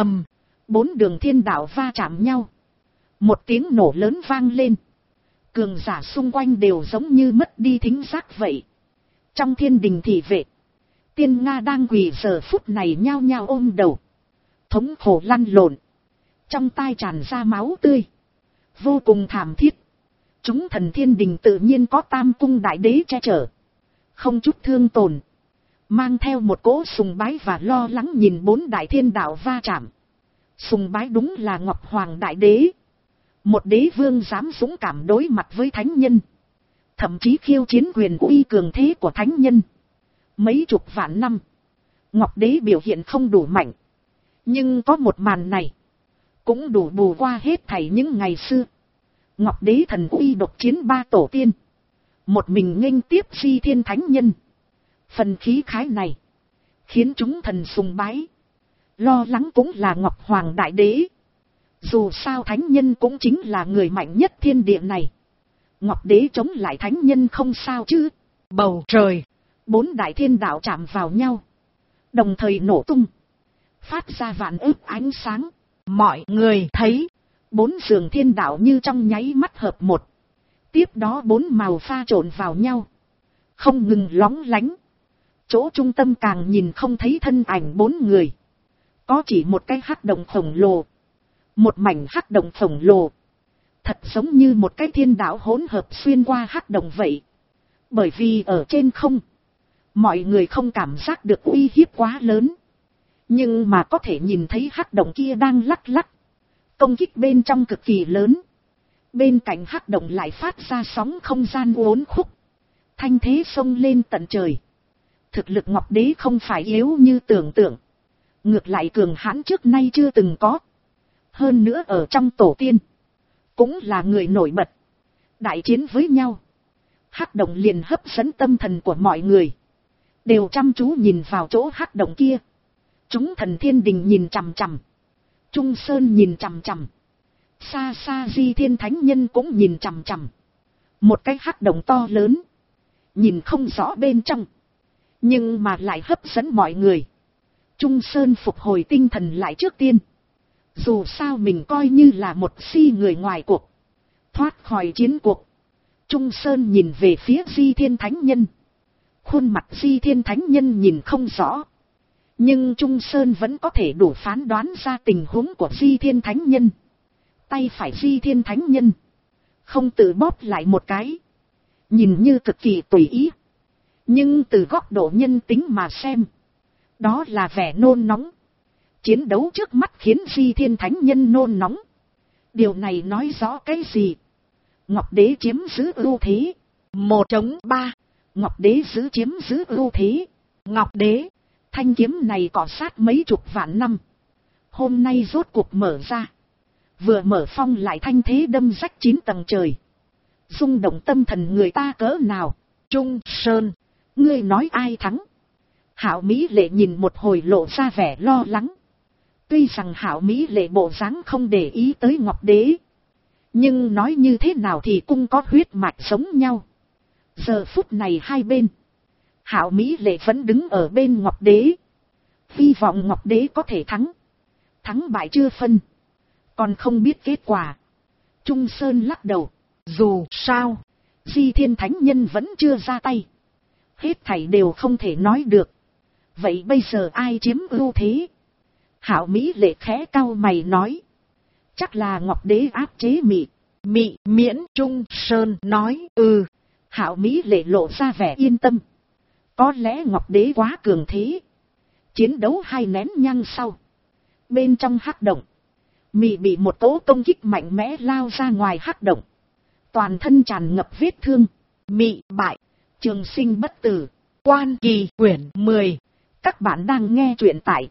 4 đường thiên đạo va chạm nhau. Một tiếng nổ lớn vang lên. Cường giả xung quanh đều giống như mất đi thính giác vậy. Trong thiên đình thị vệ, tiên Nga đang quỳ giờ phút này nhao nhao ôm đầu, thống khổ lăn lộn. Trong tai tràn ra máu tươi, vô cùng thảm thiết. Chúng thần thiên đình tự nhiên có tam cung đại đế che chở, không chút thương tổn, mang theo một cỗ sùng bái và lo lắng nhìn 4 đại thiên đạo va chạm. Sùng bái đúng là Ngọc Hoàng đại đế. Một đế vương dám dũng cảm đối mặt với thánh nhân, thậm chí khiêu chiến quyền uy cường thế của thánh nhân. Mấy chục vạn năm, Ngọc Đế biểu hiện không đủ mạnh, nhưng có một màn này cũng đủ bù qua hết thảy những ngày xưa. Ngọc Đế thần uy độc chiến 3 tổ tiên, một mình nghênh tiếp Di Thiên Thánh Nhân. Phần khí khái này khiến chúng thần sùng bái. Lo lắng cũng là Ngọc Hoàng đại đế. Dù sao thánh nhân cũng chính là người mạnh nhất thiên địa này. Ngọc Đế chống lại thánh nhân không sao chứ. Bầu trời, 4 đại thiên đạo chạm vào nhau, đồng thời nổ tung, phát ra vạn ức ánh sáng. Mọi người thấy 4 giường thiên đạo như trong nháy mắt hợp một, Tiếp đó 4 màu pha trộn vào nhau, không ngừng lóng lánh. Chỗ trung tâm càng nhìn không thấy thân ảnh 4 người. Có chỉ một cái hắc động khổng lồ. Một mảnh hắc động khổng lồ. Thật giống như một cái thiên đạo hỗn hợp xuyên qua hắc động vậy. Bởi vì ở trên không, mọi người không cảm giác được uy hiếp quá lớn. Nhưng mà có thể nhìn thấy hắc động kia đang lắc lắc. Công kích bên trong cực kỳ lớn. Bên cạnh hắc động lại phát ra sóng không gian uốn khúc. Thanh thế sông lên tận trời. Thực lực Ngọc Đế không phải yếu như tưởng tượng. Ngược lại cường hãn trước nay chưa từng có. Hơn nữa ở trong tổ tiên, cũng là người nổi bật. Đại chiến với nhau, hắc động liền hấp dẫn tâm thần của mọi người. Đều chăm chú nhìn vào chỗ hắc động kia. Chúng thần thiên đình nhìn chằm chằm. Trung Sơn nhìn chằm chằm. Xa xa Di Thiên Thánh Nhân cũng nhìn chằm chằm. Một cái hắc động to lớn. Nhìn không rõ bên trong. Nhưng mà lại hấp dẫn mọi người. Trung Sơn phục hồi tinh thần lại trước tiên. Dù sao mình coi như là một si người ngoài cuộc. Thoát khỏi chiến cuộc. Trung Sơn nhìn về phía Di Thiên Thánh Nhân. Khuôn mặt Di Thiên Thánh Nhân nhìn không rõ. Nhưng Trung Sơn vẫn có thể đủ phán đoán ra tình huống của Di Thiên Thánh Nhân. Tay phải Di Thiên Thánh Nhân không tự bóp lại một cái. Nhìn như cực kỳ tùy ý. Nhưng từ góc độ nhân tính mà xem, đó là vẻ nôn nóng. Chiến đấu trước mắt khiến Di Thiên Thánh Nhân nôn nóng. Điều này nói rõ cái gì? Ngọc Đế chiếm giữ ưu thế. 1-3. Ngọc Đế chiếm giữ ưu thế. Ngọc Đế, thanh kiếm này cọ sát mấy chục vạn năm. Hôm nay rốt cuộc mở ra. Vừa mở phong lại thanh thế đâm rách 9 tầng trời. Rung động tâm thần người ta cỡ nào? Trung Sơn, ngươi nói ai thắng? Hạo Mỹ Lệ nhìn một hồi lộ ra vẻ lo lắng. Tuy rằng Hạo Mỹ Lệ bộ dáng không để ý tới Ngọc Đế. Nhưng nói như thế nào thì cũng có huyết mạch giống nhau. Giờ phút này hai bên, Hạo Mỹ Lệ vẫn đứng ở bên Ngọc Đế. Hy vọng Ngọc Đế có thể thắng. Thắng bại chưa phân, còn không biết kết quả. Trung Sơn lắc đầu. Dù sao, Di Thiên Thánh Nhân vẫn chưa ra tay. Hết thảy đều không thể nói được. Vậy bây giờ ai chiếm ưu thế? Hạo Mỹ Lệ khẽ cau mày nói. Chắc là Ngọc Đế áp chế Mị Miễn. Trung Sơn nói. Hạo Mỹ Lệ lộ ra vẻ yên tâm. Có lẽ Ngọc Đế quá cường thế. Chiến đấu 2 nén nhang sau, bên trong hắc động, Mị bị một cỗ công kích mạnh mẽ lao ra ngoài hắc động. Toàn thân tràn ngập vết thương. Mị bại. Trường sinh bất tử. Quan Kỳ quyển 10. Các bạn đang nghe truyện tại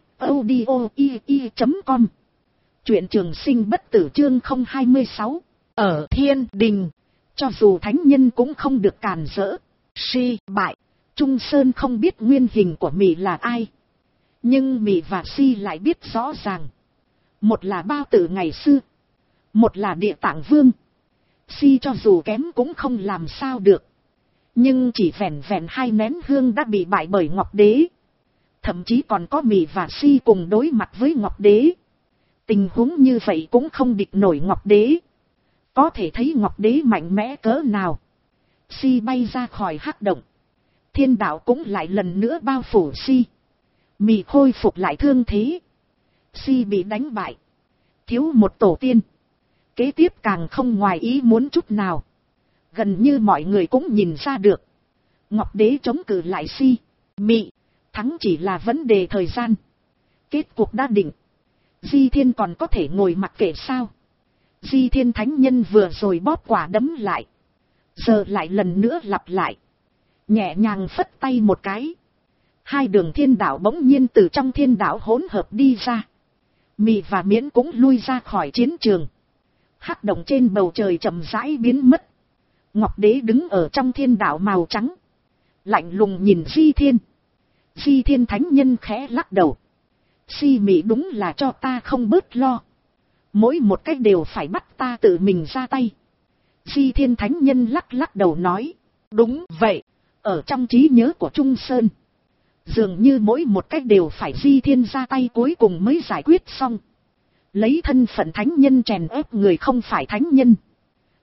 audio.com. Truyện Trường Sinh Bất Tử chương 026. Ở thiên đình, cho dù thánh nhân cũng không được càn rỡ. Si bại. Trung Sơn không biết nguyên hình của Mị là ai. Nhưng Mị và Si lại biết rõ ràng. Một là Bao Tử ngày xưa, một là Địa Tạng Vương. Si cho dù kém cũng không làm sao được. Nhưng chỉ vẻn vẹn 2 nén hương đã bị bại bởi Ngọc Đế. Thậm chí còn có Mị và Si cùng đối mặt với Ngọc Đế. Tình huống như vậy cũng không địch nổi Ngọc Đế. Có thể thấy Ngọc Đế mạnh mẽ cỡ nào. Si bay ra khỏi hắc động. Thiên đạo cũng lại lần nữa bao phủ Si. Mị khôi phục lại thương thế. Si bị đánh bại. Thiếu một tổ tiên. Kế tiếp càng không ngoài ý muốn chút nào. Gần như mọi người cũng nhìn ra được. Ngọc Đế chống cự lại Si. Mị thắng chỉ là vấn đề thời gian. Kết cục đã định. Di Thiên còn có thể ngồi mặc kệ sao? Di Thiên Thánh Nhân vừa rồi bóp quả đấm lại. Giờ lại lần nữa lặp lại. Nhẹ nhàng phất tay một cái. 2 đường thiên đạo bỗng nhiên từ trong thiên đạo hỗn hợp đi ra. Mị và Miễn cũng lui ra khỏi chiến trường. Hắc động trên bầu trời chậm rãi biến mất. Ngọc Đế đứng ở trong thiên đạo màu trắng. Lạnh lùng nhìn Di Thiên. Di Thiên Thánh Nhân khẽ lắc đầu. Si Mị đúng là cho ta không bớt lo. Mỗi một cách đều phải bắt ta tự mình ra tay. Di Thiên Thánh Nhân lắc đầu nói. Đúng vậy. Ở trong trí nhớ của Trung Sơn, dường như mỗi một cách đều phải Di Thiên ra tay cuối cùng mới giải quyết xong. Lấy thân phận thánh nhân chèn ép người không phải thánh nhân.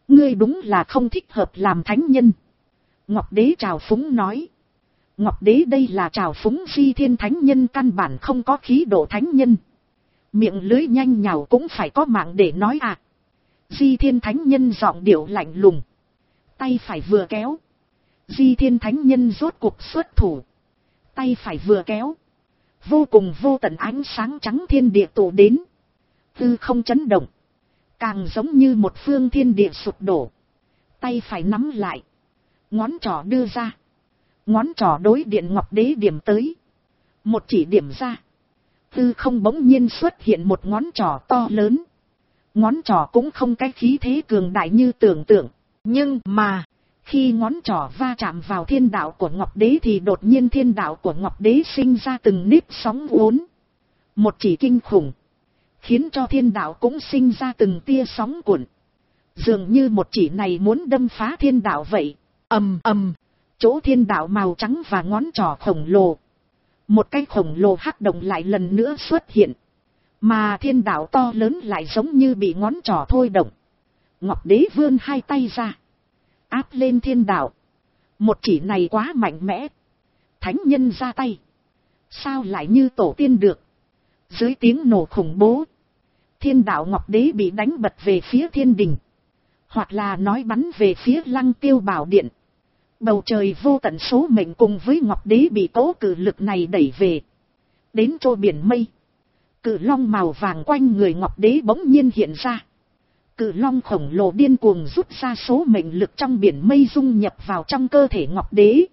Ngươi đúng là không thích hợp làm thánh nhân. Ngọc Đế trào phúng nói. Ngọc Đế đây là trào phúng Di Thiên thánh nhân, căn bản không có khí độ thánh nhân. Miệng lưới nhanh nhảu cũng phải có mạng để nói à. Di Thiên thánh nhân giọng điệu lạnh lùng. Tay phải vừa kéo. Di Thiên thánh nhân rốt cuộc xuất thủ. Tay phải vừa kéo. Vô cùng vô tận ánh sáng trắng thiên địa tụ đến. Hư không chấn động. Càng giống như một phương thiên địa sụp đổ. Tay phải nắm lại. Ngón trỏ đưa ra. Ngón trỏ đối điện Ngọc Đế điểm tới. Một chỉ điểm ra. Hư không bỗng nhiên xuất hiện một ngón trỏ to lớn. Ngón trỏ cũng không cái khí thế cường đại như tưởng tượng. Nhưng mà, khi ngón trỏ va chạm vào thiên đạo của Ngọc Đế thì đột nhiên thiên đạo của Ngọc Đế sinh ra từng nếp sóng uốn. Một chỉ kinh khủng. Khiến cho thiên đạo cũng sinh ra từng tia sóng cuộn. Dường như một chỉ này muốn đâm phá thiên đạo vậy. Ầm ầm. Chỗ thiên đạo màu trắng và ngón trỏ khổng lồ. Một cái khổng lồ hắc động lại lần nữa xuất hiện. Mà thiên đạo to lớn lại giống như bị ngón trỏ thôi động. Ngọc Đế vươn hai tay ra. Áp lên thiên đạo. Một chỉ này quá mạnh mẽ. Thánh nhân ra tay. Sao lại như tổ tiên được. Dưới tiếng nổ khủng bố. Thiên đạo Ngọc Đế bị đánh bật về phía thiên đình. Hoặc là nói bắn về phía Lăng Tiêu Bảo Điện. Bầu trời vô tận số mệnh cùng với Ngọc Đế bị tố cử lực này đẩy về. Đến chỗ biển mây. Cự long màu vàng quanh người Ngọc Đế bỗng nhiên hiện ra. Cự long khổng lồ điên cuồng rút ra số mệnh lực trong biển mây dung nhập vào trong cơ thể Ngọc Đế.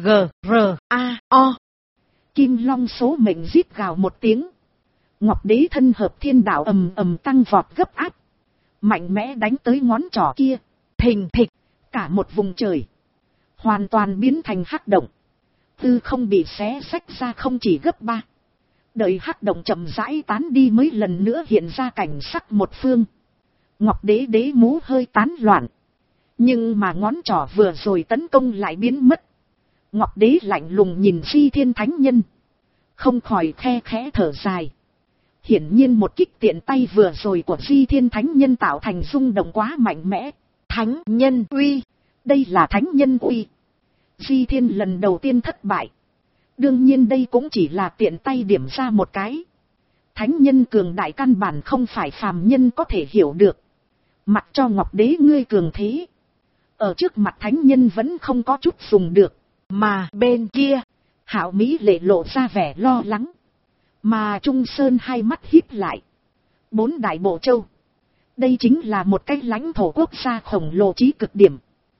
G-R-A-O. Kim long số mệnh rít gào một tiếng. Ngọc Đế thân hợp thiên đạo ầm ầm tăng vọt gấp áp. Mạnh mẽ đánh tới ngón trỏ kia. Thình thịch. Cả một vùng trời. Hoàn toàn biến thành hắc động. Tư không bị xé xách ra không chỉ gấp 3. Đợi hắc động chậm rãi tán đi mới lần nữa hiện ra cảnh sắc một phương. Ngọc Đế đế mũ hơi tán loạn. Nhưng mà ngón trỏ vừa rồi tấn công lại biến mất. Ngọc Đế lạnh lùng nhìn Di Thiên thánh nhân. Không khỏi khe khẽ thở dài. Hiển nhiên một kích tiện tay vừa rồi của Di Thiên thánh nhân tạo thành rung động quá mạnh mẽ. Thánh nhân uy. Đây là thánh nhân uy. Di Thiên lần đầu tiên thất bại. Đương nhiên đây cũng chỉ là tiện tay điểm ra một cái. Thánh nhân cường đại căn bản không phải phàm nhân có thể hiểu được. Mặc cho Ngọc Đế ngươi cường thế. Ở trước mặt thánh nhân vẫn không có chút dùng được. Mà bên kia, Hạo Mỹ Lệ lộ ra vẻ lo lắng. Mà Trung Sơn hai mắt híp lại. 4 đại bộ châu. Đây chính là một cái lãnh thổ quốc gia khổng lồ chí cực điểm.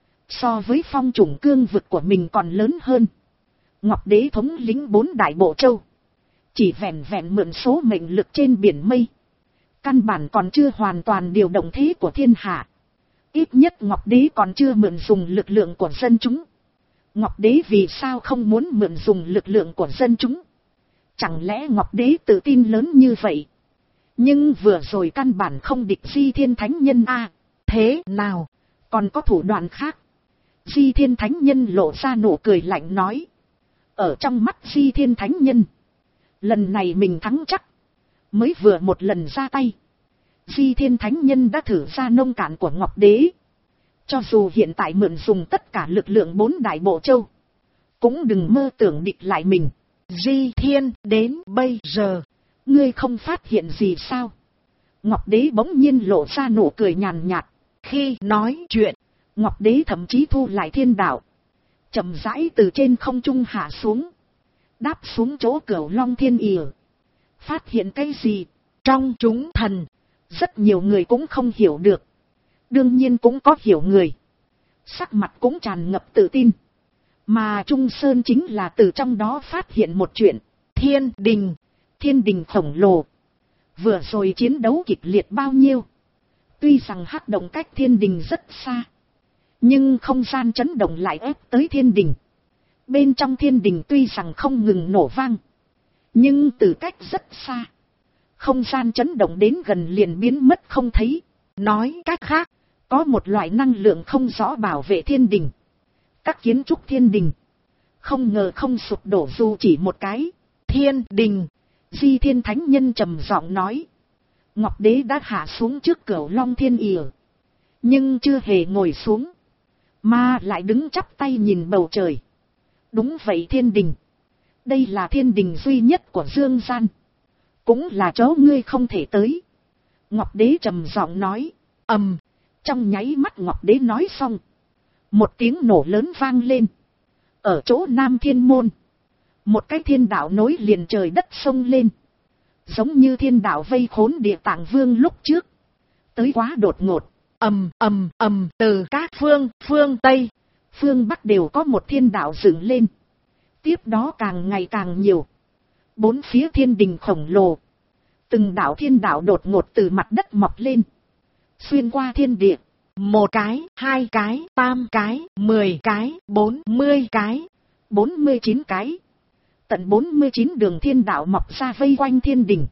So với phong chủng cương vực của mình còn lớn hơn. Ngọc Đế thống lĩnh 4 đại bộ châu. Chỉ vẹn vẹn mượn số mệnh lực trên biển mây. Căn bản còn chưa hoàn toàn điều động thế của thiên hạ. Ít nhất Ngọc Đế còn chưa mượn dùng lực lượng của dân chúng. Ngọc Đế vì sao không muốn mượn dùng lực lượng của dân chúng? Chẳng lẽ Ngọc Đế tự tin lớn như vậy? Nhưng vừa rồi căn bản không địch Di Thiên thánh nhân a. Thế nào? Còn có thủ đoạn khác? Di Thiên thánh nhân lộ ra nụ cười lạnh nói. Ở trong mắt Di Thiên thánh nhân. Lần này mình thắng chắc. Mới vừa một lần ra tay. Di Thiên thánh nhân đã thử ra nông cạn của Ngọc Đế. Cho dù hiện tại mượn dùng tất cả lực lượng 4 đại bộ châu. Cũng đừng mơ tưởng địch lại mình. Di Thiên đến bây giờ. Ngươi không phát hiện gì sao? Ngọc Đế bỗng nhiên lộ ra nụ cười nhàn nhạt. Khi nói chuyện, Ngọc Đế thậm chí thu lại thiên đạo. Chậm rãi từ trên không trung hạ xuống. Đáp xuống chỗ Cửu Long Thiên ỉa. Phát hiện cái gì? Trong chúng thần. Rất nhiều người cũng không hiểu được. Đương nhiên cũng có hiểu người. Sắc mặt cũng tràn ngập tự tin. Mà Trung Sơn chính là từ trong đó phát hiện một chuyện. Thiên đình. Thiên đình khổng lồ. Vừa rồi chiến đấu kịch liệt bao nhiêu. Tuy rằng hắc động cách thiên đình rất xa. Nhưng không gian chấn động lại ép tới thiên đình. Bên trong thiên đình tuy rằng không ngừng nổ vang. Nhưng từ cách rất xa. Không gian chấn động đến gần liền biến mất không thấy. Nói cách khác. Có một loại năng lượng không rõ bảo vệ thiên đình. Các kiến trúc thiên đình. Không ngờ không sụp đổ dù chỉ một cái. Thiên đình. Di Thiên thánh nhân trầm giọng nói. Ngọc Đế đã hạ xuống trước Cửu Long Thiên ỉa. Nhưng chưa hề ngồi xuống, mà lại đứng chắp tay nhìn bầu trời. Đúng vậy thiên đình. Đây là thiên đình duy nhất của Dương gian. Cũng là chỗ ngươi không thể tới. Ngọc Đế trầm giọng nói. Ầm. Trong nháy mắt Ngọc Đế nói xong, một tiếng nổ lớn vang lên. Ở chỗ Nam Thiên Môn, một cái thiên đạo nối liền trời đất sông lên. Giống như thiên đạo vây khốn Địa Tạng Vương lúc trước. Tới quá đột ngột. Ầm ầm ầm, từ các phương Tây, phương Bắc đều có một thiên đạo dựng lên. Tiếp đó càng ngày càng nhiều. Bốn phía thiên đình khổng lồ. Từng đạo thiên đạo đột ngột từ mặt đất mọc lên. Xuyên qua thiên địa. 1 cái, 2 cái, 3 cái, 10 cái, 40 cái, 49 cái. Tận 49 đường thiên đạo mọc ra vây quanh thiên đình.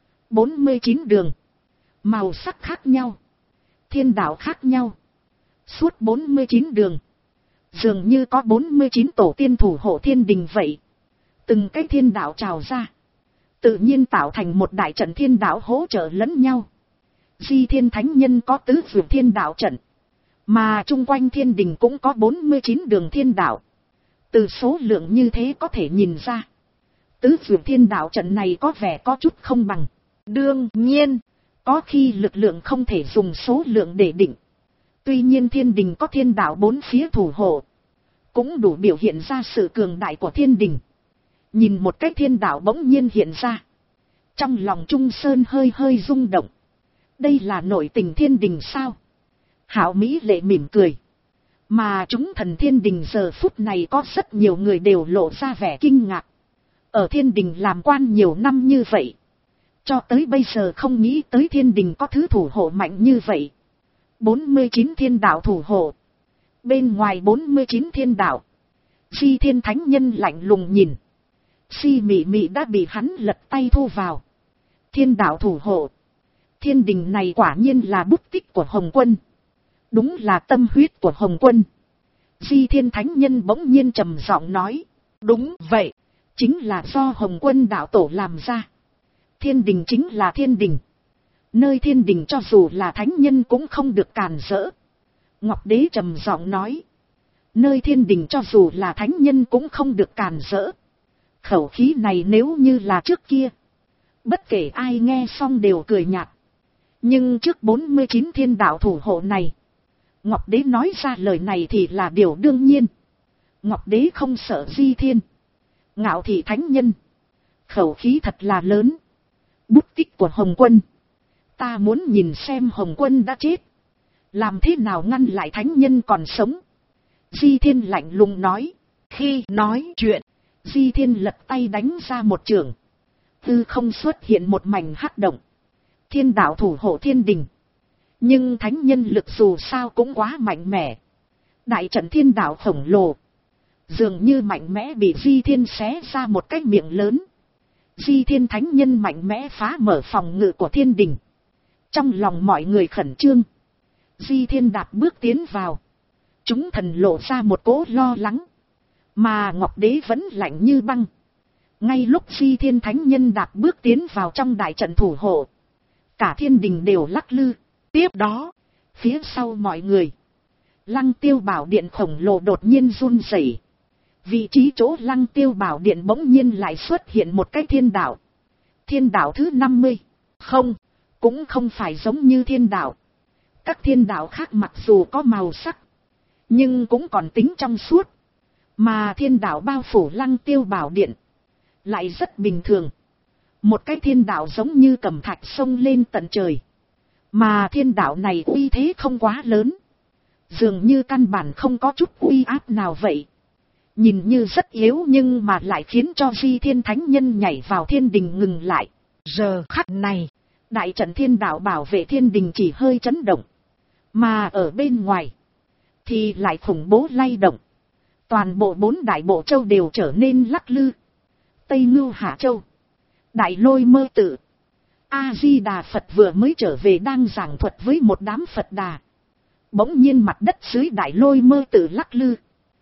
49 đường. Màu sắc khác nhau. Thiên đạo khác nhau. Suốt 49 đường. Dường như có 49 tổ tiên thủ hộ thiên đình vậy. Từng cái thiên đạo trào ra. Tự nhiên tạo thành một đại trận thiên đạo hỗ trợ lẫn nhau. Di Thiên Thánh Nhân có tứ vượt thiên đạo trận. Mà chung quanh thiên đình cũng có 49 đường thiên đạo. Từ số lượng như thế có thể nhìn ra. Tứ vượt thiên đạo trận này có vẻ có chút không bằng. Đương nhiên, có khi lực lượng không thể dùng số lượng để định. Tuy nhiên thiên đình có thiên đạo bốn phía thủ hộ. Cũng đủ biểu hiện ra sự cường đại của thiên đình. Nhìn một cái thiên đạo bỗng nhiên hiện ra. Trong lòng Trung Sơn hơi hơi rung động. Đây là nội tình thiên đình sao? Hạo Mỹ Lệ mỉm cười. Mà chúng thần thiên đình giờ phút này có rất nhiều người đều lộ ra vẻ kinh ngạc. Ở thiên đình làm quan nhiều năm như vậy. Cho tới bây giờ không nghĩ tới thiên đình có thứ thủ hộ mạnh như vậy. 49 thiên đạo thủ hộ. Bên ngoài 49 thiên đạo. Di Thiên Thánh Nhân lạnh lùng nhìn. Si Mị Mị đã bị hắn lật tay thu vào. Thiên đạo thủ hộ. Thiên đình này quả nhiên là bút tích của Hồng Quân. Đúng là tâm huyết của Hồng Quân. Di Thiên Thánh Nhân bỗng nhiên trầm giọng nói. Đúng vậy. Chính là do Hồng Quân đạo tổ làm ra. Thiên đình chính là thiên đình. Nơi thiên đình cho dù là thánh nhân cũng không được càn rỡ. Ngọc Đế trầm giọng nói. Nơi thiên đình cho dù là thánh nhân cũng không được càn rỡ. Khẩu khí này nếu như là trước kia. Bất kể ai nghe xong đều cười nhạt. Nhưng trước 49 thiên đạo thủ hộ này. Ngọc Đế nói ra lời này thì là điều đương nhiên. Ngọc Đế không sợ Di Thiên. Ngạo thị thánh nhân. Khẩu khí thật là lớn. Bút tích của Hồng Quân. Ta muốn nhìn xem Hồng Quân đã chết. Làm thế nào ngăn lại thánh nhân còn sống. Di Thiên lạnh lùng nói. Khi nói chuyện, Di Thiên lật tay đánh ra một chưởng. Tư không xuất hiện một mảnh hắc động. Thiên đạo thủ hộ thiên đình. Nhưng thánh nhân lực dù sao cũng quá mạnh mẽ. Đại trận thiên đạo khổng lồ. Dường như mạnh mẽ bị Di Thiên xé ra một cái miệng lớn. Di Thiên Thánh Nhân mạnh mẽ phá mở phòng ngự của thiên đình. Trong lòng mọi người khẩn trương. Di Thiên đạp bước tiến vào. Chúng thần lộ ra một cỗ lo lắng. Mà Ngọc Đế vẫn lạnh như băng. Ngay lúc Di Thiên Thánh Nhân đạp bước tiến vào trong đại trận thủ hộ. Cả thiên đình đều lắc lư. Tiếp đó, phía sau mọi người. Lăng Tiêu Bảo Điện khổng lồ đột nhiên run rẩy. Vị trí chỗ Lăng Tiêu Bảo Điện bỗng nhiên lại xuất hiện một cái thiên đạo. Thiên đạo thứ 50. Không, cũng không phải giống như thiên đạo. Các thiên đạo khác mặc dù có màu sắc, nhưng cũng còn tính trong suốt. Mà thiên đạo bao phủ Lăng Tiêu Bảo Điện lại rất bình thường. Một cái thiên đạo giống như cẩm thạch sông lên tận trời. Mà thiên đạo này uy thế không quá lớn. Dường như căn bản không có chút uy áp nào vậy. Nhìn như rất yếu nhưng mà lại khiến cho Di Thiên Thánh Nhân nhảy vào thiên đình ngừng lại. Giờ khắc này, đại trận thiên đạo bảo vệ thiên đình chỉ hơi chấn động. Mà ở bên ngoài, thì lại khủng bố lay động. Toàn bộ 4 đại bộ châu đều trở nên lắc lư. Tây Ngưu Hạ Châu, Đại Lôi Mơ Tự. A-di-đà Phật vừa mới trở về đang giảng thuật với một đám Phật đà. Bỗng nhiên mặt đất dưới Đại Lôi Mơ Tự lắc lư.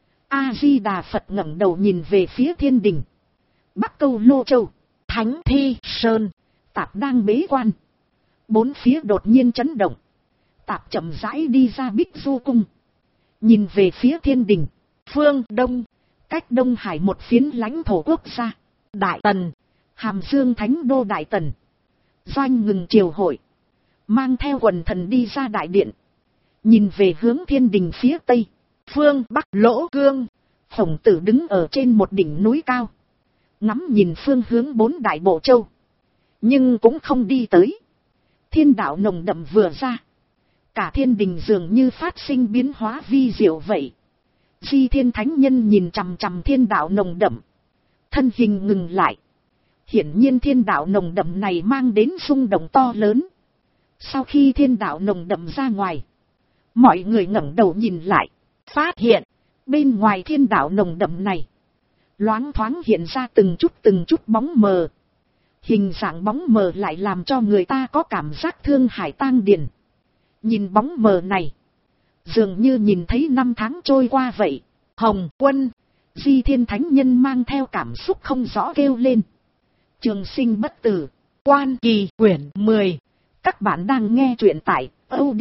A-di-đà Phật ngẩng đầu nhìn về phía thiên đình. Bắc Câu Lô Châu, Thánh Thi Sơn, Tạp đang bế quan. 4 phía đột nhiên chấn động. Tạp chậm rãi đi ra Bích Du cung. Nhìn về phía thiên đình. Phương Đông, cách Đông Hải một phiến lãnh thổ quốc gia. Đại Tần, Hàm Dương Thánh Đô Đại Tần. Doanh ngừng triều hội. Mang theo quần thần đi ra đại điện. Nhìn về hướng thiên đình phía tây. Phương Bắc Lỗ Cương. Khổng Tử đứng ở trên một đỉnh núi cao. Ngắm nhìn phương hướng 4 đại bộ châu. Nhưng cũng không đi tới. Thiên đạo nồng đậm vừa ra. Cả thiên đình dường như phát sinh biến hóa vi diệu vậy. Di Thiên Thánh Nhân nhìn chằm chằm thiên đạo nồng đậm. Thân hình ngừng lại. Hiển nhiên thiên đạo nồng đậm này mang đến rung động to lớn. Sau khi thiên đạo nồng đậm ra ngoài. Mọi người ngẩng đầu nhìn lại. Phát hiện. Bên ngoài thiên đạo nồng đậm này. Loáng thoáng hiện ra từng chút bóng mờ. Hình dạng bóng mờ lại làm cho người ta có cảm giác thương hải tang điền. Nhìn bóng mờ này. Dường như nhìn thấy năm tháng trôi qua vậy. Hồng Quân. Di Thiên Thánh Nhân mang theo cảm xúc không rõ kêu lên. Trường Sinh bất tử. Quan Kỳ quyển 10. Các bạn đang nghe truyện tại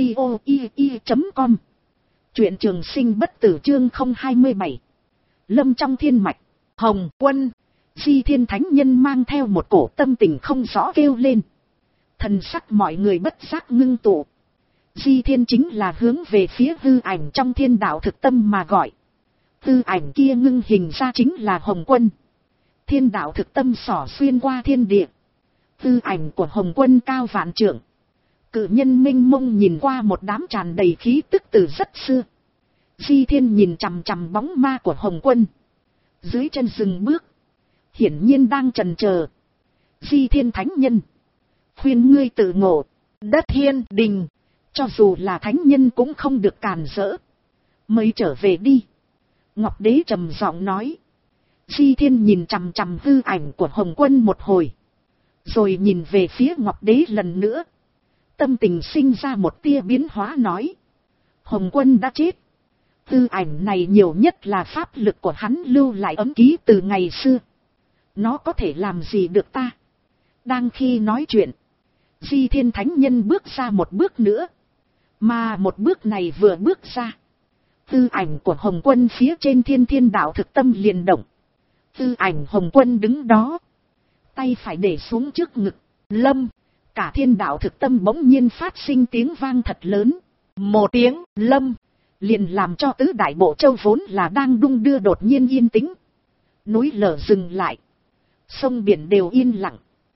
audio.com. Truyện Trường Sinh bất tử chương 027. Lâm trong thiên mạch. Hồng Quân. Di Thiên Thánh Nhân mang theo một cổ tâm tình không rõ kêu lên. Thần sắc mọi người bất giác ngưng tụ. Di Thiên chính là hướng về phía hư ảnh trong thiên đạo thực tâm mà gọi. Hư ảnh kia ngưng hình ra chính là Hồng Quân. Thiên đạo thực tâm xỏ xuyên qua thiên địa. Hư ảnh của Hồng Quân cao vạn trượng. Cự nhân minh mông nhìn qua một đám tràn đầy khí tức từ rất xưa. Di Thiên nhìn chằm chằm bóng ma của Hồng Quân. Dưới chân dừng bước. Hiển nhiên đang chần chờ. Di Thiên Thánh Nhân. Khuyên ngươi tự ngộ. Đất thiên đình. Cho dù là thánh nhân cũng không được càn rỡ. Mới trở về đi. Ngọc Đế trầm giọng nói. Di Thiên nhìn chằm chằm hư ảnh của Hồng Quân một hồi. Rồi nhìn về phía Ngọc Đế lần nữa. Tâm tình sinh ra một tia biến hóa nói. Hồng Quân đã chết. Hư ảnh này nhiều nhất là pháp lực của hắn lưu lại ấm ký từ ngày xưa. Nó có thể làm gì được ta? Đang khi nói chuyện. Di Thiên Thánh Nhân bước ra một bước nữa. Mà một bước này vừa bước ra. Tư ảnh của Hồng Quân phía trên thiên đạo thực tâm liền động. Tư ảnh Hồng Quân đứng đó. Tay phải để xuống trước ngực. Lâm. Cả thiên đạo thực tâm bỗng nhiên phát sinh tiếng vang thật lớn. Một tiếng lâm. Liền làm cho tứ đại bộ châu vốn là đang đung đưa đột nhiên yên tĩnh. Núi lở dừng lại. Sông biển đều yên lặng.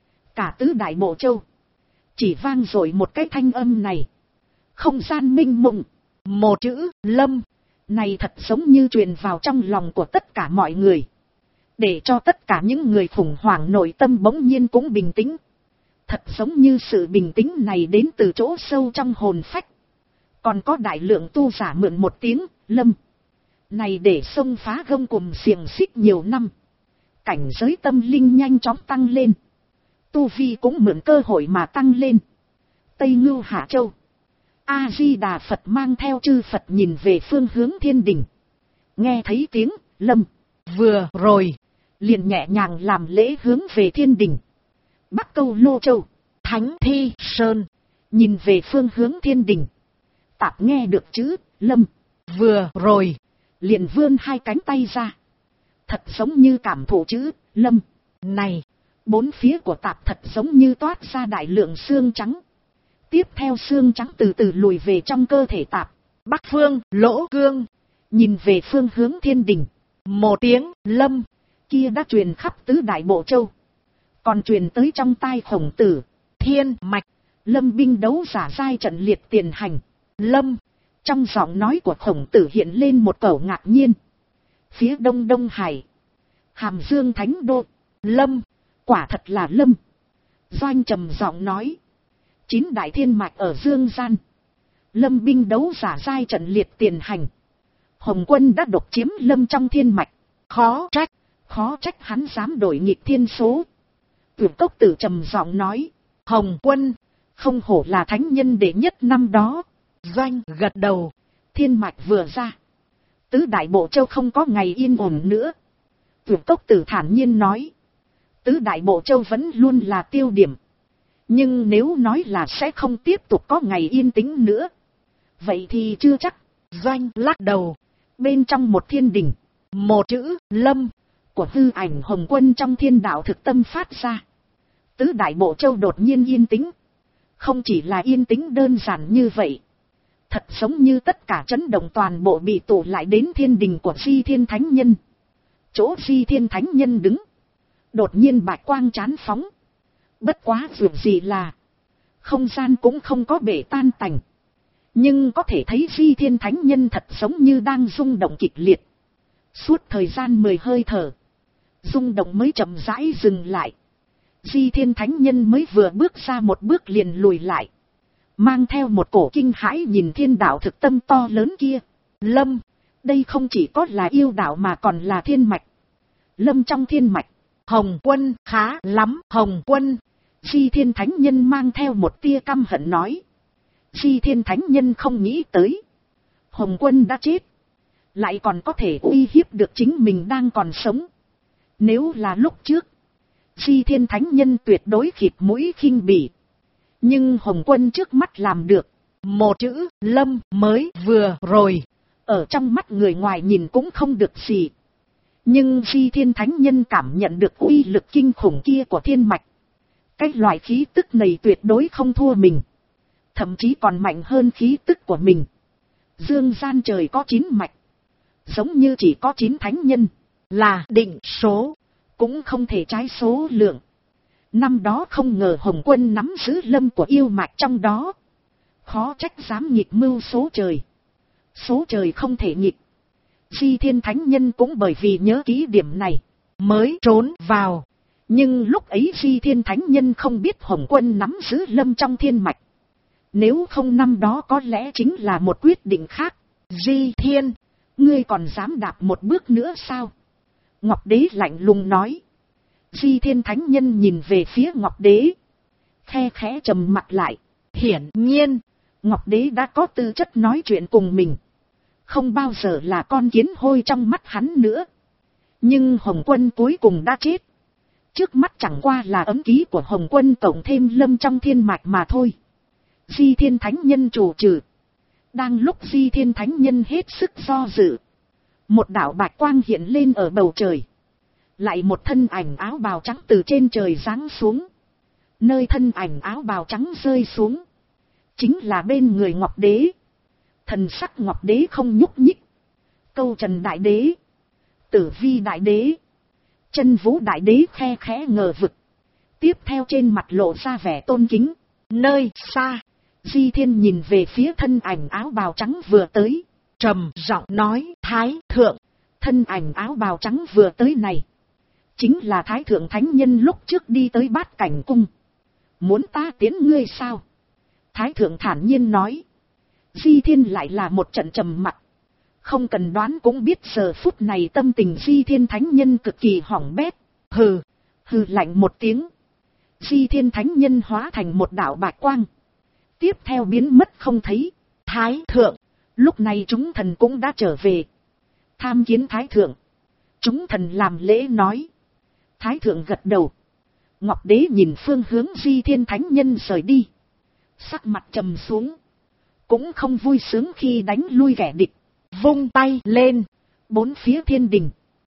Cả tứ đại bộ châu. Chỉ vang rồi một cái thanh âm này. Không gian minh mông. Một chữ lâm. Này thật giống như truyền vào trong lòng của tất cả mọi người. Để cho tất cả những người khủng hoảng nội tâm bỗng nhiên cũng bình tĩnh. Thật giống như sự bình tĩnh này đến từ chỗ sâu trong hồn phách. Còn có đại lượng tu giả mượn một tiếng, lâm. Này để xông phá gông cùm xiềng xích nhiều năm. Cảnh giới tâm linh nhanh chóng tăng lên. Tu vi cũng mượn cơ hội mà tăng lên. Tây Ngưu Hạ Châu. A-di-đà Phật mang theo chư Phật nhìn về phương hướng thiên đình. Nghe thấy tiếng, lâm. Vừa rồi, liền nhẹ nhàng làm lễ hướng về thiên đình. Bắc Câu Lô Châu, Thánh Thi Sơn. Nhìn về phương hướng thiên đình. Tạp nghe được chữ, lâm. Vừa rồi, liền vươn hai cánh tay ra. Thật giống như cảm thụ chữ, lâm. Này, bốn phía của Tạp thật giống như toát ra đại lượng xương trắng. Tiếp theo xương trắng từ từ lùi về trong cơ thể Tạp. Bắc phương, Lỗ Cương. Nhìn về phương hướng thiên đình. Một tiếng, lâm. Kia đã truyền khắp tứ đại bộ châu. Còn truyền tới trong tai Khổng Tử. Thiên mạch. Lâm binh đấu giả giai trận liệt tiền hành. Lâm. Trong giọng nói của Khổng Tử hiện lên một câu ngạc nhiên. Phía đông Đông Hải. Hàm Dương Thánh Đô. Lâm. Quả thật là lâm. Doanh trầm giọng nói. 9 đại thiên mạch ở Dương Gian. Lâm binh đấu giả giai trận liệt tiền hành. Hồng Quân đã độc chiếm lâm trong thiên mạch. Khó trách hắn dám đổi nghịch thiên số. Tuyệt Cốc Tử trầm giọng nói. Hồng Quân. Không hổ là thánh nhân đệ nhất năm đó. Doanh gật đầu. Thiên mạch vừa ra. Tứ đại bộ châu không có ngày yên ổn nữa. Tuyệt Cốc Tử thản nhiên nói. Tứ đại bộ châu vẫn luôn là tiêu điểm. Nhưng nếu nói là sẽ không tiếp tục có ngày yên tĩnh nữa. Vậy thì chưa chắc. Doanh lắc đầu. Bên trong một thiên đình, một chữ Lâm của hư ảnh Hồng Quân trong thiên đạo thực tâm phát ra. Tứ đại bộ châu đột nhiên yên tĩnh. Không chỉ là yên tĩnh đơn giản như vậy. Thật giống như tất cả chấn động toàn bộ bị tụ lại đến thiên đình của Di Thiên Thánh Nhân. Chỗ Di Thiên Thánh Nhân đứng, đột nhiên bạch quang chán phóng. Bất quá việc gì là không gian cũng không có bể tan tành. Nhưng có thể thấy Di Thiên Thánh Nhân thật giống như đang rung động kịch liệt. Suốt thời gian 10 hơi thở, rung động mới chậm rãi dừng lại. Di Thiên Thánh Nhân mới vừa bước ra một bước liền lùi lại. Mang theo một cổ kinh hãi nhìn thiên đạo thực tâm to lớn kia. Lâm, đây không chỉ có là yêu đạo mà còn là thiên mạch. Lâm trong thiên mạch, Hồng Quân khá lắm. Hồng Quân. Di Thiên Thánh Nhân mang theo một tia căm hận nói. Di Thiên Thánh Nhân không nghĩ tới Hồng Quân đã chết, lại còn có thể uy hiếp được chính mình đang còn sống. Nếu là lúc trước, Di Thiên Thánh Nhân tuyệt đối khịt mũi khinh bỉ. Nhưng Hồng Quân trước mắt làm được. Một chữ Lâm mới vừa rồi, ở trong mắt người ngoài nhìn cũng không được gì. Nhưng Di Thiên Thánh Nhân cảm nhận được uy lực kinh khủng kia của thiên mạch. Cái loại khí tức này tuyệt đối không thua mình. Thậm chí còn mạnh hơn khí tức của mình. Dương gian trời có 9 mạch. Giống như chỉ có 9 thánh nhân. Là định số. Cũng không thể trái số lượng. Năm đó không ngờ Hồng Quân nắm giữ lâm của yêu mạch trong đó. Khó trách dám nghịch mưu số trời. Số trời không thể nghịch. Di Thiên Thánh Nhân cũng bởi vì nhớ kỹ điểm này mới trốn vào. Nhưng lúc ấy Di Thiên Thánh Nhân không biết Hồng Quân nắm giữ lâm trong thiên mạch. Nếu không năm đó có lẽ chính là một quyết định khác. Di Thiên, ngươi còn dám đạp một bước nữa sao? Ngọc Đế lạnh lùng nói. Di Thiên Thánh Nhân nhìn về phía Ngọc Đế, khe khẽ trầm mặt lại. Hiển nhiên, Ngọc Đế đã có tư chất nói chuyện cùng mình. Không bao giờ là con kiến hôi trong mắt hắn nữa. Nhưng Hồng Quân cuối cùng đã chết. Trước mắt chẳng qua là ấm ký của Hồng Quân cộng thêm lâm trong thiên mạch mà thôi. Di Thiên Thánh Nhân chủ trừ. Đang lúc Di Thiên Thánh Nhân hết sức do dự, một đạo bạch quang hiện lên ở bầu trời. Lại một thân ảnh áo bào trắng từ trên trời giáng xuống. Nơi thân ảnh áo bào trắng rơi xuống, chính là bên người Ngọc Đế. Thần sắc Ngọc Đế không nhúc nhích. Câu Trần Đại Đế, Tử Vi Đại Đế, Chân Vũ Đại Đế khe khẽ ngờ vực. Tiếp theo trên mặt lộ ra vẻ tôn kính. Nơi xa, Di Thiên nhìn về phía thân ảnh áo bào trắng vừa tới, trầm giọng nói, Thái Thượng. Thân ảnh áo bào trắng vừa tới này, chính là Thái Thượng Thánh Nhân lúc trước đi tới Bát Cảnh Cung. Muốn ta tiến ngươi sao? Thái Thượng thản nhiên nói. Di Thiên lại là một trận trầm mặc. Không cần đoán cũng biết giờ phút này tâm tình Di Thiên Thánh Nhân cực kỳ hỏng bét. Hừ, hừ lạnh một tiếng. Di Thiên Thánh Nhân hóa thành một đạo bạch quang. Tiếp theo biến mất không thấy. Thái Thượng, lúc này chúng thần cũng đã trở về. Tham kiến Thái Thượng. Chúng thần làm lễ nói. Thái Thượng gật đầu. Ngọc Đế nhìn phương hướng Di Thiên Thánh Nhân rời đi, sắc mặt trầm xuống. Cũng không vui sướng khi đánh lui kẻ địch. Vung tay lên, bốn phía thiên đình,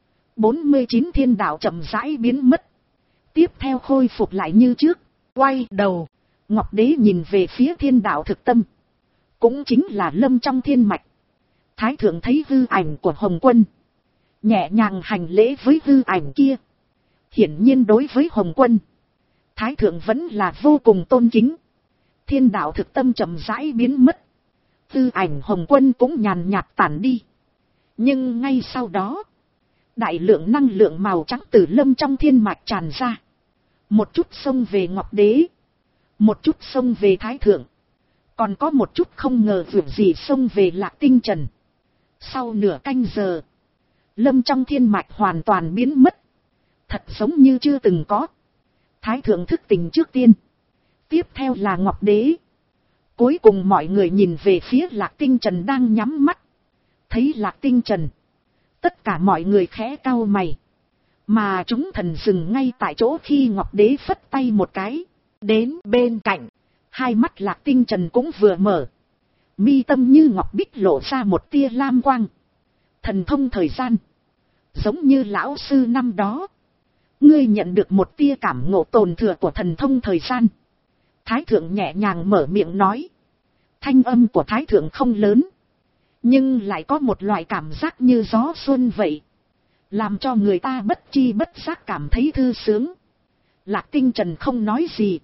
49 thiên đạo chậm rãi biến mất. Tiếp theo khôi phục lại như trước. Quay đầu, Ngọc Đế nhìn về phía thiên đạo thực tâm, cũng chính là lâm trong thiên mạch. Thái Thượng thấy hư ảnh của Hồng Quân, nhẹ nhàng hành lễ với hư ảnh kia. Hiển nhiên đối với Hồng Quân, Thái Thượng vẫn là vô cùng tôn kính. Thiên đạo thực tâm chậm rãi biến mất. Hư ảnh Hồng Quân cũng nhàn nhạt tản đi. Nhưng ngay sau đó, đại lượng năng lượng màu trắng từ lâm trong thiên mạch tràn ra. Một chút xông về Ngọc Đế, một chút xông về Thái Thượng, còn có một chút không ngờ việc gì xông về Lạc Tinh Trần. Sau nửa canh giờ, lâm trong thiên mạch hoàn toàn biến mất, thật giống như chưa từng có. Thái Thượng thức tỉnh trước tiên, tiếp theo là Ngọc Đế. Cuối cùng mọi người nhìn về phía Lạc Tinh Trần đang nhắm mắt. Thấy Lạc Tinh Trần, tất cả mọi người khẽ cau mày. Mà chúng thần dừng ngay tại chỗ khi Ngọc Đế phất tay một cái. Đến bên cạnh, hai mắt Lạc Tinh Trần cũng vừa mở. Mi tâm như ngọc bích lộ ra một tia lam quang. Thần thông thời gian. Giống như lão sư năm đó. Ngươi nhận được một tia cảm ngộ tồn thừa của thần thông thời gian. Thái thượng nhẹ nhàng mở miệng nói. Thanh âm của thái thượng không lớn. Nhưng lại có một loại cảm giác như gió xuân vậy. Làm cho người ta bất chi bất giác cảm thấy thư sướng. Lạc Tinh Trần không nói gì.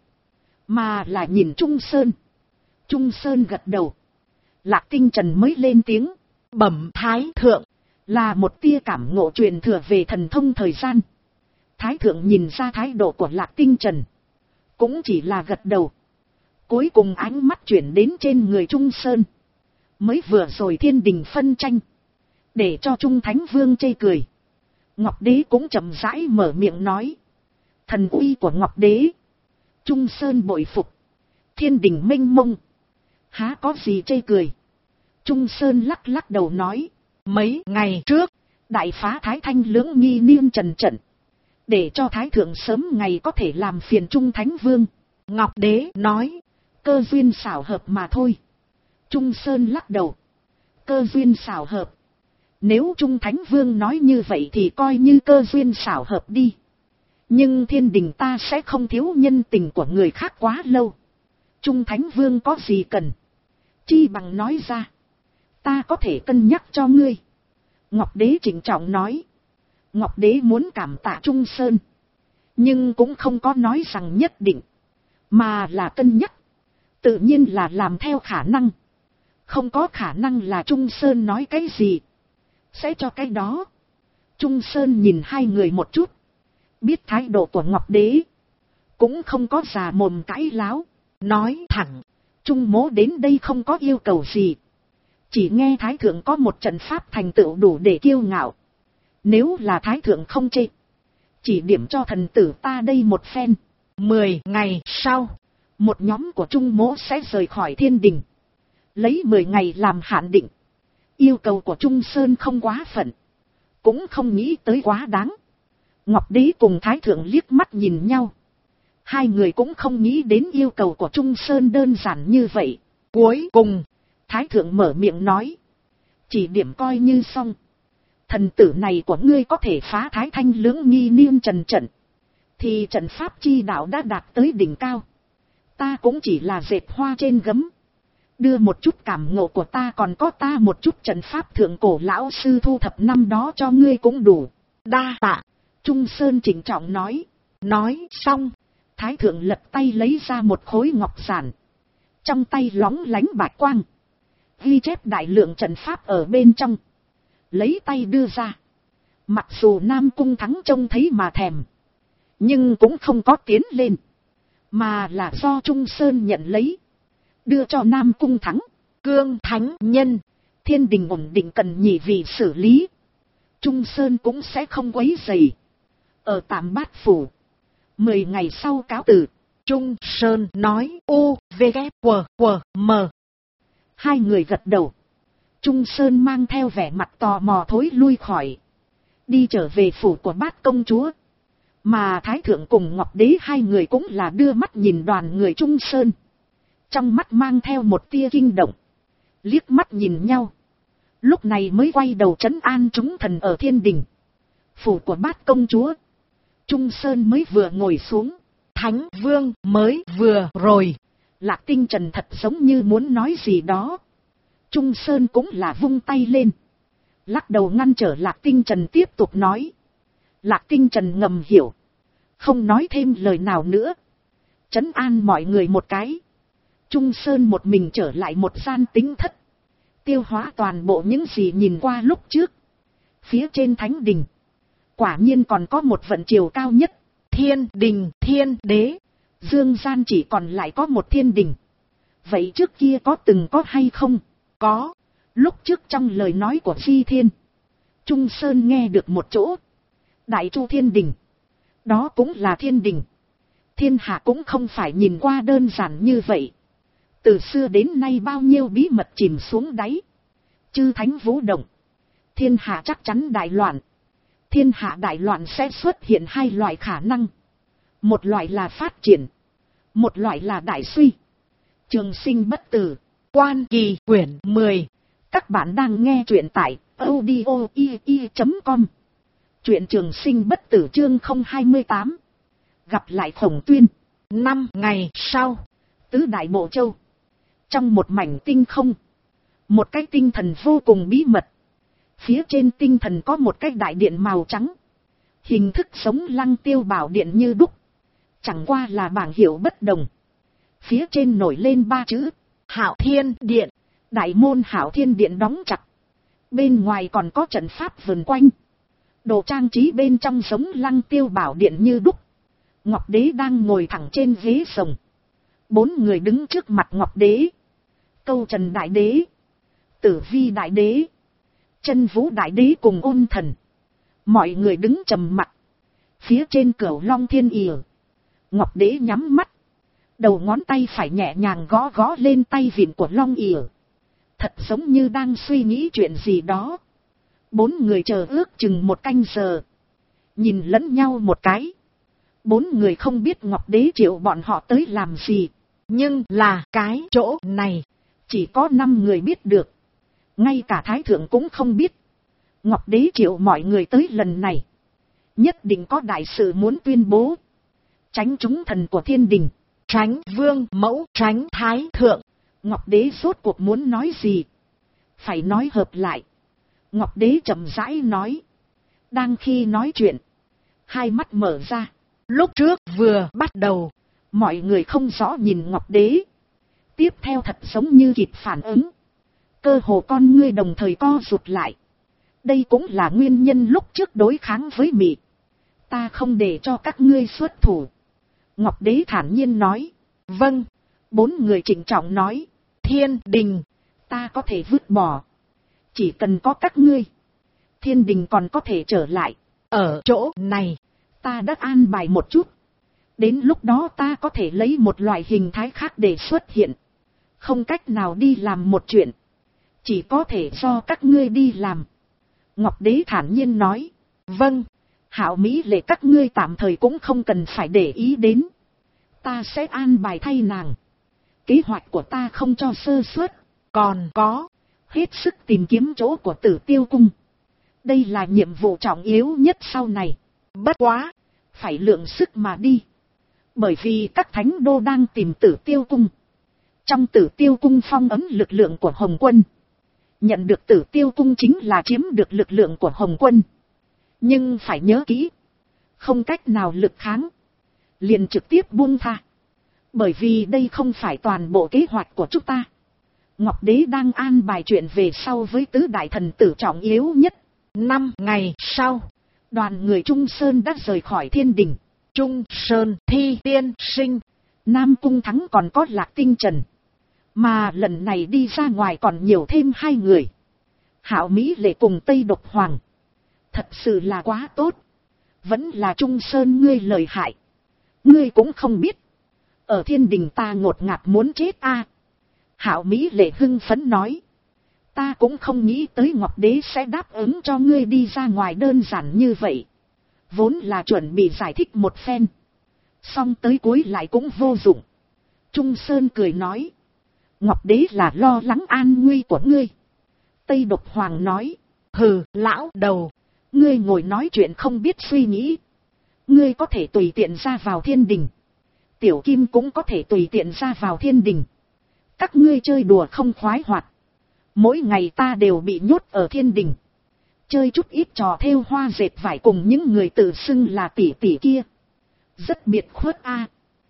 Mà là nhìn Trung Sơn. Trung Sơn gật đầu. Lạc Tinh Trần mới lên tiếng. Bẩm thái thượng. Là một tia cảm ngộ truyền thừa về thần thông thời gian. Thái thượng nhìn ra thái độ của Lạc Tinh Trần. Cũng chỉ là gật đầu. Cuối cùng ánh mắt chuyển đến trên người Trung Sơn. Mới vừa rồi thiên đình phân tranh. Để cho Trung Thánh Vương chê cười. Ngọc Đế cũng chậm rãi mở miệng nói. Thần uy của Ngọc Đế. Trung Sơn bội phục. Thiên đình mênh mông. Há có gì chê cười. Trung Sơn lắc lắc đầu nói. Mấy ngày trước. Đại phá Thái Thanh lưỡng nghi niên trần trận. Để cho Thái Thượng sớm ngày có thể làm phiền Trung Thánh Vương. Ngọc Đế nói. Cơ duyên xảo hợp mà thôi. Trung Sơn lắc đầu. Cơ duyên xảo hợp. Nếu Trung Thánh Vương nói như vậy thì coi như cơ duyên xảo hợp đi. Nhưng thiên đình ta sẽ không thiếu nhân tình của người khác quá lâu. Trung Thánh Vương có gì cần. Chi bằng nói ra. Ta có thể cân nhắc cho ngươi. Ngọc Đế trịnh trọng nói. Ngọc Đế muốn cảm tạ Trung Sơn. Nhưng cũng không có nói rằng nhất định. Mà là cân nhắc. Tự nhiên là làm theo khả năng. Không có khả năng là Trung Sơn nói cái gì. Sẽ cho cái đó. Trung Sơn nhìn hai người một chút. Biết thái độ của Ngọc Đế. Cũng không có già mồm cãi láo. Nói thẳng. Trung mỗ đến đây không có yêu cầu gì. Chỉ nghe Thái Thượng có một trận pháp thành tựu đủ để kiêu ngạo. Nếu là Thái Thượng không chê. Chỉ điểm cho thần tử ta đây một phen. 10 ngày sau. Một nhóm của Trung mỗ sẽ rời khỏi thiên đình. Lấy 10 ngày làm hạn định. Yêu cầu của Trung Sơn không quá phận. Cũng không nghĩ tới quá đáng. Ngọc Đế cùng Thái Thượng liếc mắt nhìn nhau. Hai người cũng không nghĩ đến yêu cầu của Trung Sơn đơn giản như vậy. Cuối cùng, Thái Thượng mở miệng nói. Chỉ điểm coi như xong. Thần tử này của ngươi có thể phá Thái Thanh lưỡng nghi niên trần trận. Thì trận pháp chi đạo đã đạt tới đỉnh cao. Ta cũng chỉ là dệt hoa trên gấm. Đưa một chút cảm ngộ của ta còn có ta một chút trận pháp thượng cổ lão sư thu thập năm đó cho ngươi cũng đủ. Đa tạ. Trung Sơn chỉnh trọng nói. Nói xong. Thái Thượng lật tay lấy ra một khối ngọc giản. Trong tay lóng lánh bạch quang. Ghi chép đại lượng trận pháp ở bên trong. Lấy tay đưa ra. Mặc dù Nam Cung Thắng trông thấy mà thèm. Nhưng cũng không có tiến lên. Mà là do Trung Sơn nhận lấy. Đưa cho Nam Cung Thắng. Cương Thánh Nhân. Thiên đình ổn định cần nhị vị xử lý. Trung Sơn cũng sẽ không quấy rầy. Ở Tạm Bát Phủ. 10 ngày sau cáo từ. Trung Sơn nói U, V, K, W, M. Hai người gật đầu. Trung Sơn mang theo vẻ mặt tò mò thối lui khỏi. Đi trở về phủ của Bát Công Chúa. Mà Thái Thượng cùng Ngọc Đế hai người cũng là đưa mắt nhìn đoàn người Trung Sơn. Trong mắt mang theo một tia kinh động. Liếc mắt nhìn nhau. Lúc này mới quay đầu trấn an chúng thần ở thiên đình. Phủ của Bát Công Chúa. Trung Sơn mới vừa ngồi xuống. Thánh Vương mới vừa rồi. Lạc Tinh Trần thật giống như muốn nói gì đó. Trung Sơn cũng là vung tay lên. Lắc đầu ngăn trở Lạc Tinh Trần tiếp tục nói. Lạc Tinh Trần ngầm hiểu. Không nói thêm lời nào nữa. Trấn an mọi người một cái. Trung Sơn một mình trở lại một gian tính thất. Tiêu hóa toàn bộ những gì nhìn qua lúc trước. Phía trên thánh đình. Quả nhiên còn có một vận chiều cao nhất. Thiên đình, thiên đế. Dương gian chỉ còn lại có một thiên đình. Vậy trước kia có từng có hay không? Có. Lúc trước trong lời nói của Di Thiên. Trung Sơn nghe được một chỗ. Đại Chu Thiên Đình. Đó cũng là thiên đình. Thiên hạ cũng không phải nhìn qua đơn giản như vậy. Từ xưa đến nay bao nhiêu bí mật chìm xuống đáy. Chư thánh vũ động. Thiên hạ chắc chắn đại loạn. Thiên hạ đại loạn sẽ xuất hiện hai loại khả năng. Một loại là phát triển. Một loại là đại suy. Trường sinh bất tử. Quan Kỳ quyển 10. Các bạn đang nghe truyện tại audio.com. Truyện trường sinh bất tử chương 028. Gặp lại Khổng Tuyên. 5 ngày sau, Tứ Đại Bộ Châu. Trong một mảnh tinh không, một cái tinh thần vô cùng bí mật. Phía trên tinh thần có một cái đại điện màu trắng. Hình thức giống Lăng Tiêu Bảo Điện như đúc. Chẳng qua là bảng hiệu bất đồng. Phía trên nổi lên 3 chữ Hạo Thiên Điện. Đại môn Hạo Thiên Điện đóng chặt. Bên ngoài còn có trận pháp vần quanh. Đồ trang trí bên trong giống Lăng Tiêu Bảo Điện như đúc. Ngọc Đế đang ngồi thẳng trên ghế rồng. 4 người đứng trước mặt Ngọc Đế. Câu Trần Đại Đế, Tử Vi Đại Đế, Chân Vũ Đại Đế cùng Ôn Thần. Mọi người đứng trầm mặc. Phía trên Cửu Long Thiên ỉa. Ngọc Đế nhắm mắt. Đầu ngón tay phải nhẹ nhàng gõ gõ lên tay vịn của Long ỉa. Thật giống như đang suy nghĩ chuyện gì đó. 4 người chờ ước chừng 1 canh giờ. Nhìn lẫn nhau một cái. 4 người không biết Ngọc Đế triệu bọn họ tới làm gì. Nhưng là cái chỗ này chỉ có 5 người biết được. Ngay cả Thái Thượng cũng không biết. Ngọc Đế triệu mọi người tới lần này. Nhất định có đại sự muốn tuyên bố. Tránh chúng thần của thiên đình. Tránh Vương Mẫu, tránh Thái Thượng. Ngọc Đế rốt cuộc muốn nói gì? Phải nói hợp lại. Ngọc Đế chậm rãi nói. Đang khi nói chuyện, hai mắt mở ra. Lúc trước vừa bắt đầu, mọi người không rõ nhìn Ngọc Đế. Tiếp theo thật giống như kịp phản ứng. Cơ hồ con ngươi đồng thời co rụt lại. Đây cũng là nguyên nhân lúc trước đối kháng với Mị. Ta không để cho các ngươi xuất thủ. Ngọc Đế thản nhiên nói. Vâng. 4 người trịnh trọng nói. Thiên đình, ta có thể vứt bỏ. Chỉ cần có các ngươi, thiên đình còn có thể trở lại. Ở chỗ này, ta đã an bài một chút. Đến lúc đó ta có thể lấy một loại hình thái khác để xuất hiện. Không cách nào đi làm một chuyện. Chỉ có thể do các ngươi đi làm. Ngọc Đế thản nhiên nói. Vâng. Hạo Mỹ Lệ các ngươi tạm thời cũng không cần phải để ý đến. Ta sẽ an bài thay nàng. Kế hoạch của ta không cho sơ suất. Còn có, hết sức tìm kiếm chỗ của Tử Tiêu Cung. Đây là nhiệm vụ trọng yếu nhất sau này. Bất quá, phải lượng sức mà đi. Bởi vì các thánh đô đang tìm Tử Tiêu Cung. Trong Tử Tiêu Cung phong ấn lực lượng của Hồng Quân. Nhận được Tử Tiêu Cung chính là chiếm được lực lượng của Hồng Quân. Nhưng phải nhớ kỹ. Không cách nào lực kháng. Liền trực tiếp buông tha. Bởi vì đây không phải toàn bộ kế hoạch của chúng ta. Ngọc Đế đang an bài chuyện về sau với tứ đại thần tử trọng yếu nhất. 5 ngày sau, đoàn người Trung Sơn đã rời khỏi thiên đình. Trung Sơn Thi Tiên Sinh, Nam Cung Thắng còn có Lạc Tinh Trần. Mà lần này đi ra ngoài còn nhiều thêm 2 người. Hạo Mỹ Lệ cùng Tây Độc Hoàng. Thật sự là quá tốt. Vẫn là Trung Sơn ngươi lợi hại. Ngươi cũng không biết. Ở thiên đình ta ngột ngạt muốn chết a. Hạo Mỹ Lệ hưng phấn nói. Ta cũng không nghĩ tới Ngọc Đế sẽ đáp ứng cho ngươi đi ra ngoài đơn giản như vậy. Vốn là chuẩn bị giải thích một phen. Xong tới cuối lại cũng vô dụng. Trung Sơn cười nói. Ngọc Đế là lo lắng an nguy của ngươi. Tây Độc Hoàng nói. Hừ, lão đầu. Ngươi ngồi nói chuyện không biết suy nghĩ. Ngươi có thể tùy tiện ra vào thiên đình. Tiểu Kim cũng có thể tùy tiện ra vào thiên đình. Các ngươi chơi đùa không khoái hoạt. Mỗi ngày ta đều bị nhốt ở thiên đình. Chơi chút ít trò thêu hoa dệt vải cùng những người tự xưng là tỷ tỷ kia. Rất biệt khuất a.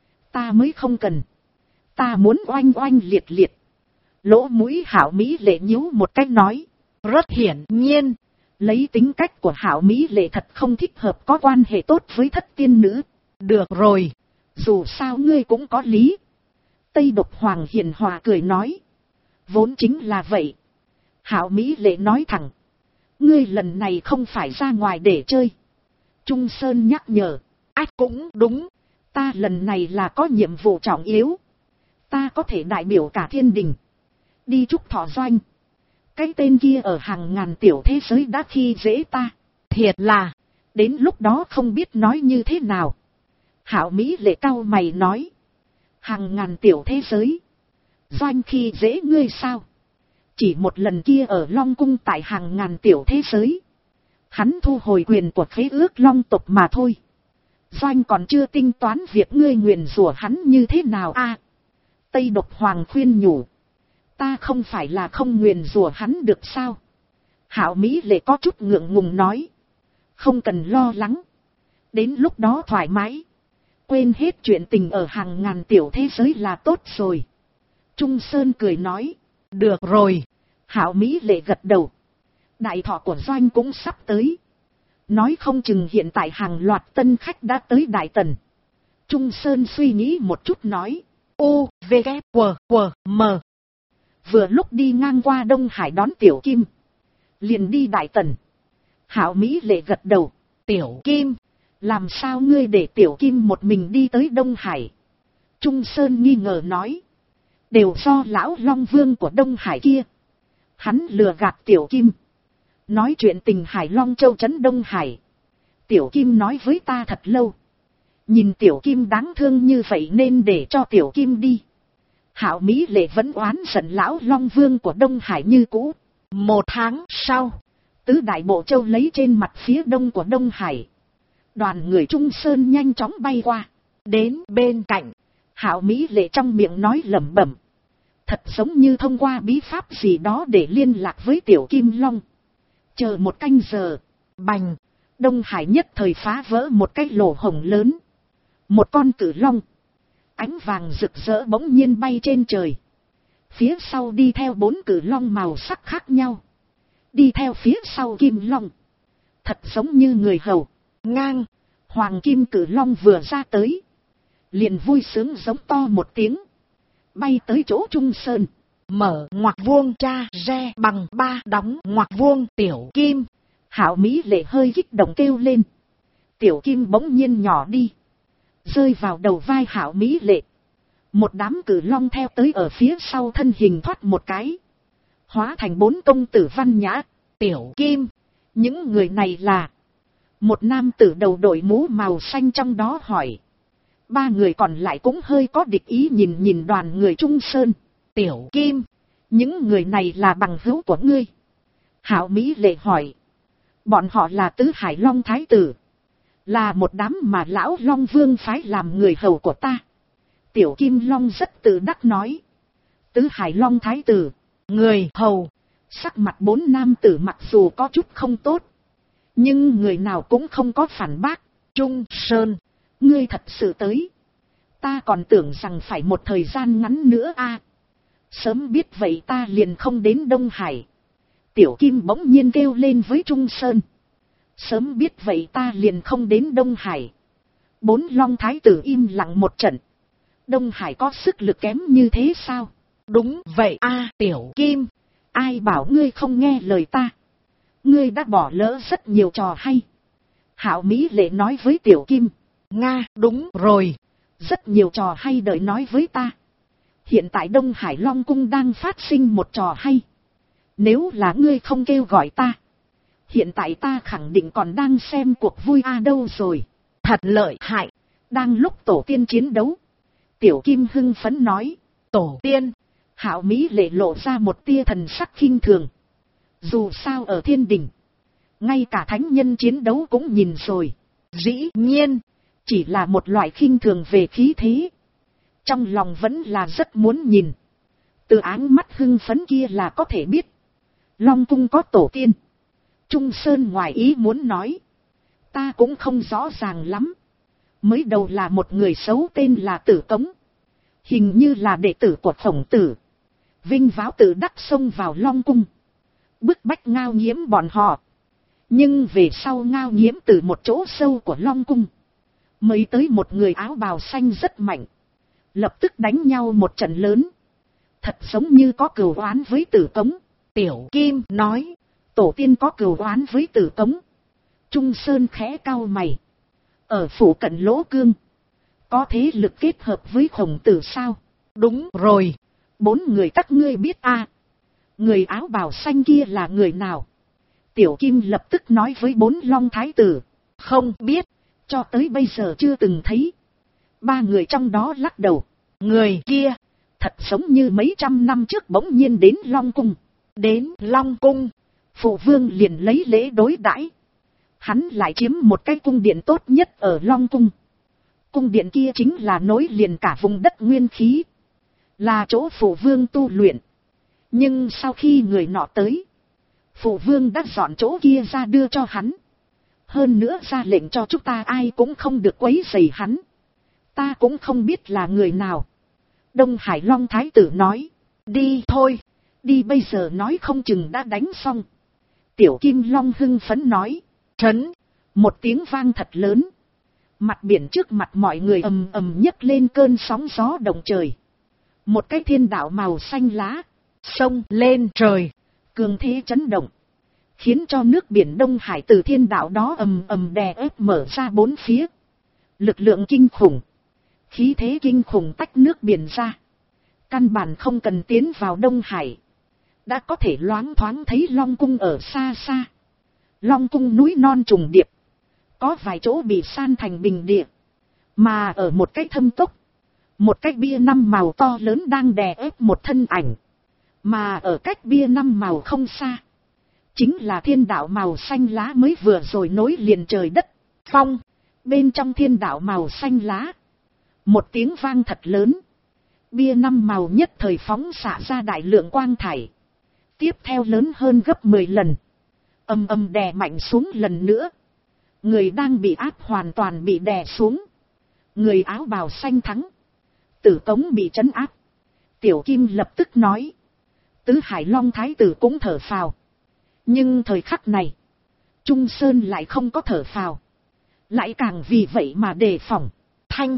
Ta mới không cần. Ta muốn oanh oanh liệt liệt. Lỗ mũi Hạo Mỹ Lệ nhíu một cách nói. Rất hiển nhiên. Lấy tính cách của Hạo Mỹ Lệ thật không thích hợp có quan hệ tốt với thất tiên nữ. Được rồi. Dù sao ngươi cũng có lý. Tây Độc Hoàng hiền hòa cười nói. Vốn chính là vậy. Hạo Mỹ Lệ nói thẳng. Ngươi lần này không phải ra ngoài để chơi. Trung Sơn nhắc nhở. Ách cũng đúng. Ta lần này là có nhiệm vụ trọng yếu. Ta có thể đại biểu cả thiên đình. Đi Trúc Thọ Doanh. Cái tên kia ở hàng ngàn tiểu thế giới đã khi dễ ta. Thiệt là. Đến lúc đó không biết nói như thế nào. Hạo Mỹ Lệ cau mày nói. Hàng ngàn tiểu thế giới. Doanh khi dễ ngươi sao? Chỉ một lần kia ở Long Cung tại hàng ngàn tiểu thế giới. Hắn thu hồi quyền của khế ước Long tộc mà thôi. Doanh còn chưa tính toán việc ngươi nguyền rủa hắn như thế nào a? Tây Độc Hoàng khuyên nhủ. Ta không phải là không nguyền rủa hắn được sao? Hạo Mỹ Lệ có chút ngượng ngùng nói. Không cần lo lắng. Đến lúc đó thoải mái. Quên hết chuyện tình ở hàng ngàn tiểu thế giới là tốt rồi. Trung Sơn cười nói. Được rồi. Hạo Mỹ Lệ gật đầu. Đại thọ của Doanh cũng sắp tới. Nói không chừng hiện tại hàng loạt tân khách đã tới Đại Tần. Trung Sơn suy nghĩ một chút nói. U, V, K, W, M. Vừa lúc đi ngang qua Đông Hải đón Tiểu Kim. Liền đi Đại Tần. Hạo Mỹ Lệ gật đầu. Tiểu Kim. Làm sao ngươi để Tiểu Kim một mình đi tới Đông Hải? Trung Sơn nghi ngờ nói. Đều do lão Long Vương của Đông Hải kia. Hắn lừa gạt Tiểu Kim. Nói chuyện tình Hải Long Châu trấn Đông Hải. Tiểu Kim nói với ta thật lâu. Nhìn Tiểu Kim đáng thương như vậy nên để cho Tiểu Kim đi. Hạo Mỹ Lệ vẫn oán giận lão Long Vương của Đông Hải như cũ. 1 tháng sau, tứ đại bộ châu lấy trên mặt phía đông của Đông Hải. Đoàn người Trung Sơn nhanh chóng bay qua. Đến bên cạnh. Hạo Mỹ Lệ trong miệng nói lẩm bẩm. Thật giống như thông qua bí pháp gì đó để liên lạc với Tiểu Kim Long. Chờ một canh giờ. Bành. Đông Hải nhất thời phá vỡ một cái lỗ hổng lớn. Một con cử long. Ánh vàng rực rỡ bỗng nhiên bay trên trời. Phía sau đi theo 4 cử long màu sắc khác nhau. Đi theo phía sau Kim Long. Thật giống như người hầu. Ngang. Hoàng Kim cử long vừa ra tới. Liền vui sướng giống to một tiếng. Bay tới chỗ Trung Sơn. Mở ngoặc vuông cha re bằng 3 đóng ngoặc vuông Tiểu Kim. Hạo Mỹ Lệ hơi kích động kêu lên. Tiểu Kim bỗng nhiên nhỏ đi. Rơi vào đầu vai Hạo Mỹ Lệ. Một đám cử long theo tới ở phía sau thân hình thoát một cái. Hóa thành 4 công tử văn nhã. Tiểu Kim. Những người này là. Một nam tử đầu đội mũ màu xanh trong đó hỏi. 3 người còn lại cũng hơi có địch ý nhìn đoàn người Trung Sơn. Tiểu Kim. Những người này là bằng hữu của ngươi. Hạo Mỹ Lệ hỏi. Bọn họ là tứ Hải Long Thái Tử. Là một đám mà lão Long Vương phái làm người hầu của ta. Tiểu Kim Long rất tự đắc nói. Tứ Hải Long Thái Tử. Người hầu. Sắc mặt 4 nam tử mặc dù có chút không tốt. Nhưng người nào cũng không có phản bác. Trung Sơn. Ngươi thật sự tới. Ta còn tưởng rằng phải một thời gian ngắn nữa a. Sớm biết vậy ta liền không đến Đông Hải. Tiểu Kim bỗng nhiên kêu lên với Trung Sơn. Sớm biết vậy ta liền không đến Đông Hải. 4 Long Thái Tử im lặng một trận. Đông Hải có sức lực kém như thế sao? Đúng vậy a. Tiểu Kim. Ai bảo ngươi không nghe lời ta? Ngươi đã bỏ lỡ rất nhiều trò hay. Hạo Mỹ Lệ nói với Tiểu Kim. Nga, đúng rồi. Rất nhiều trò hay đợi nói với ta. Hiện tại Đông Hải Long Cung đang phát sinh một trò hay. Nếu là ngươi không kêu gọi ta. Hiện tại ta khẳng định còn đang xem cuộc vui đâu rồi. Thật lợi hại. Đang lúc tổ tiên chiến đấu. Tiểu Kim hưng phấn nói. Tổ tiên. Hạo Mỹ Lệ lộ ra một tia thần sắc khinh thường. Dù sao ở thiên đình. Ngay cả thánh nhân chiến đấu cũng nhìn rồi. Dĩ nhiên. Chỉ là một loại khinh thường về khí thế. Trong lòng vẫn là rất muốn nhìn. Từ áng mắt hưng phấn kia là có thể biết. Long Cung có tổ tiên. Trung Sơn ngoài ý muốn nói. Ta cũng không rõ ràng lắm. Mới đầu là một người xấu tên là Tử Cống. Hình như là đệ tử của Khổng Tử. Vinh váo tự đắc xông vào Long Cung. Bức bách Ngao Nhiễm bọn họ. Nhưng về sau Ngao Nhiễm từ một chỗ sâu của Long Cung. Mới tới một người áo bào xanh rất mạnh. Lập tức đánh nhau một trận lớn. Thật giống như có cừu oán với Tử Cống. Tiểu Kim nói. Tổ tiên có cừu oán với Tử Cống. Trung Sơn khẽ cau mày. Ở phủ cận Lỗ Cương. Có thế lực kết hợp với Khổng Tử sao? Đúng rồi. 4 người các ngươi biết a. Người áo bào xanh kia là người nào? Tiểu Kim lập tức nói với 4 Long Thái Tử. Không biết. Cho tới bây giờ chưa từng thấy. 3 người trong đó lắc đầu. Người kia. Thật giống như mấy trăm năm trước bỗng nhiên đến Long Cung. Đến Long Cung, Phụ vương liền lấy lễ đối đãi. Hắn lại chiếm một cái cung điện tốt nhất ở Long Cung. Cung điện kia chính là nối liền cả vùng đất nguyên khí. Là chỗ phụ vương tu luyện. Nhưng sau khi người nọ tới, phụ vương đã dọn chỗ kia ra đưa cho hắn. Hơn nữa ra lệnh cho chúng ta ai cũng không được quấy rầy hắn. Ta cũng không biết là người nào. Đông Hải Long Thái tử nói. Đi thôi. Đi bây giờ nói không chừng đã đánh xong. Tiểu Kim Long hưng phấn nói. Trấn. Một tiếng vang thật lớn. Mặt biển trước mặt mọi người ầm ầm nhấc lên cơn sóng gió động trời. Một cái thiên đạo màu xanh lá. Sông lên trời. Cường thế chấn động. Khiến cho nước biển Đông Hải từ thiên đạo đó ầm ầm đè ép mở ra bốn phía. Lực lượng kinh khủng. Khí thế kinh khủng tách nước biển ra. Căn bản không cần tiến vào Đông Hải. Đã có thể loáng thoáng thấy Long Cung ở xa xa. Long Cung núi non trùng điệp. Có vài chỗ bị san thành bình địa. Mà ở một cái thâm cốc. Một cái bia năm màu to lớn đang đè ép một thân ảnh. Mà ở cách bia năm màu không xa. Chính là thiên đạo màu xanh lá mới vừa rồi nối liền trời đất. Phong. Bên trong thiên đạo màu xanh lá. Một tiếng vang thật lớn. Bia năm màu nhất thời phóng xạ ra đại lượng quang thải. Tiếp theo lớn hơn gấp 10 lần. Ầm ầm đè mạnh xuống lần nữa. Người đang bị áp hoàn toàn bị đè xuống. Người áo bào xanh thắng. Tử Tống bị trấn áp. Tiểu Kim lập tức nói. Tứ Hải Long Thái tử cũng thở phào. Nhưng thời khắc này. Trung Sơn lại không có thở phào. Lại càng vì vậy mà đề phòng. Thanh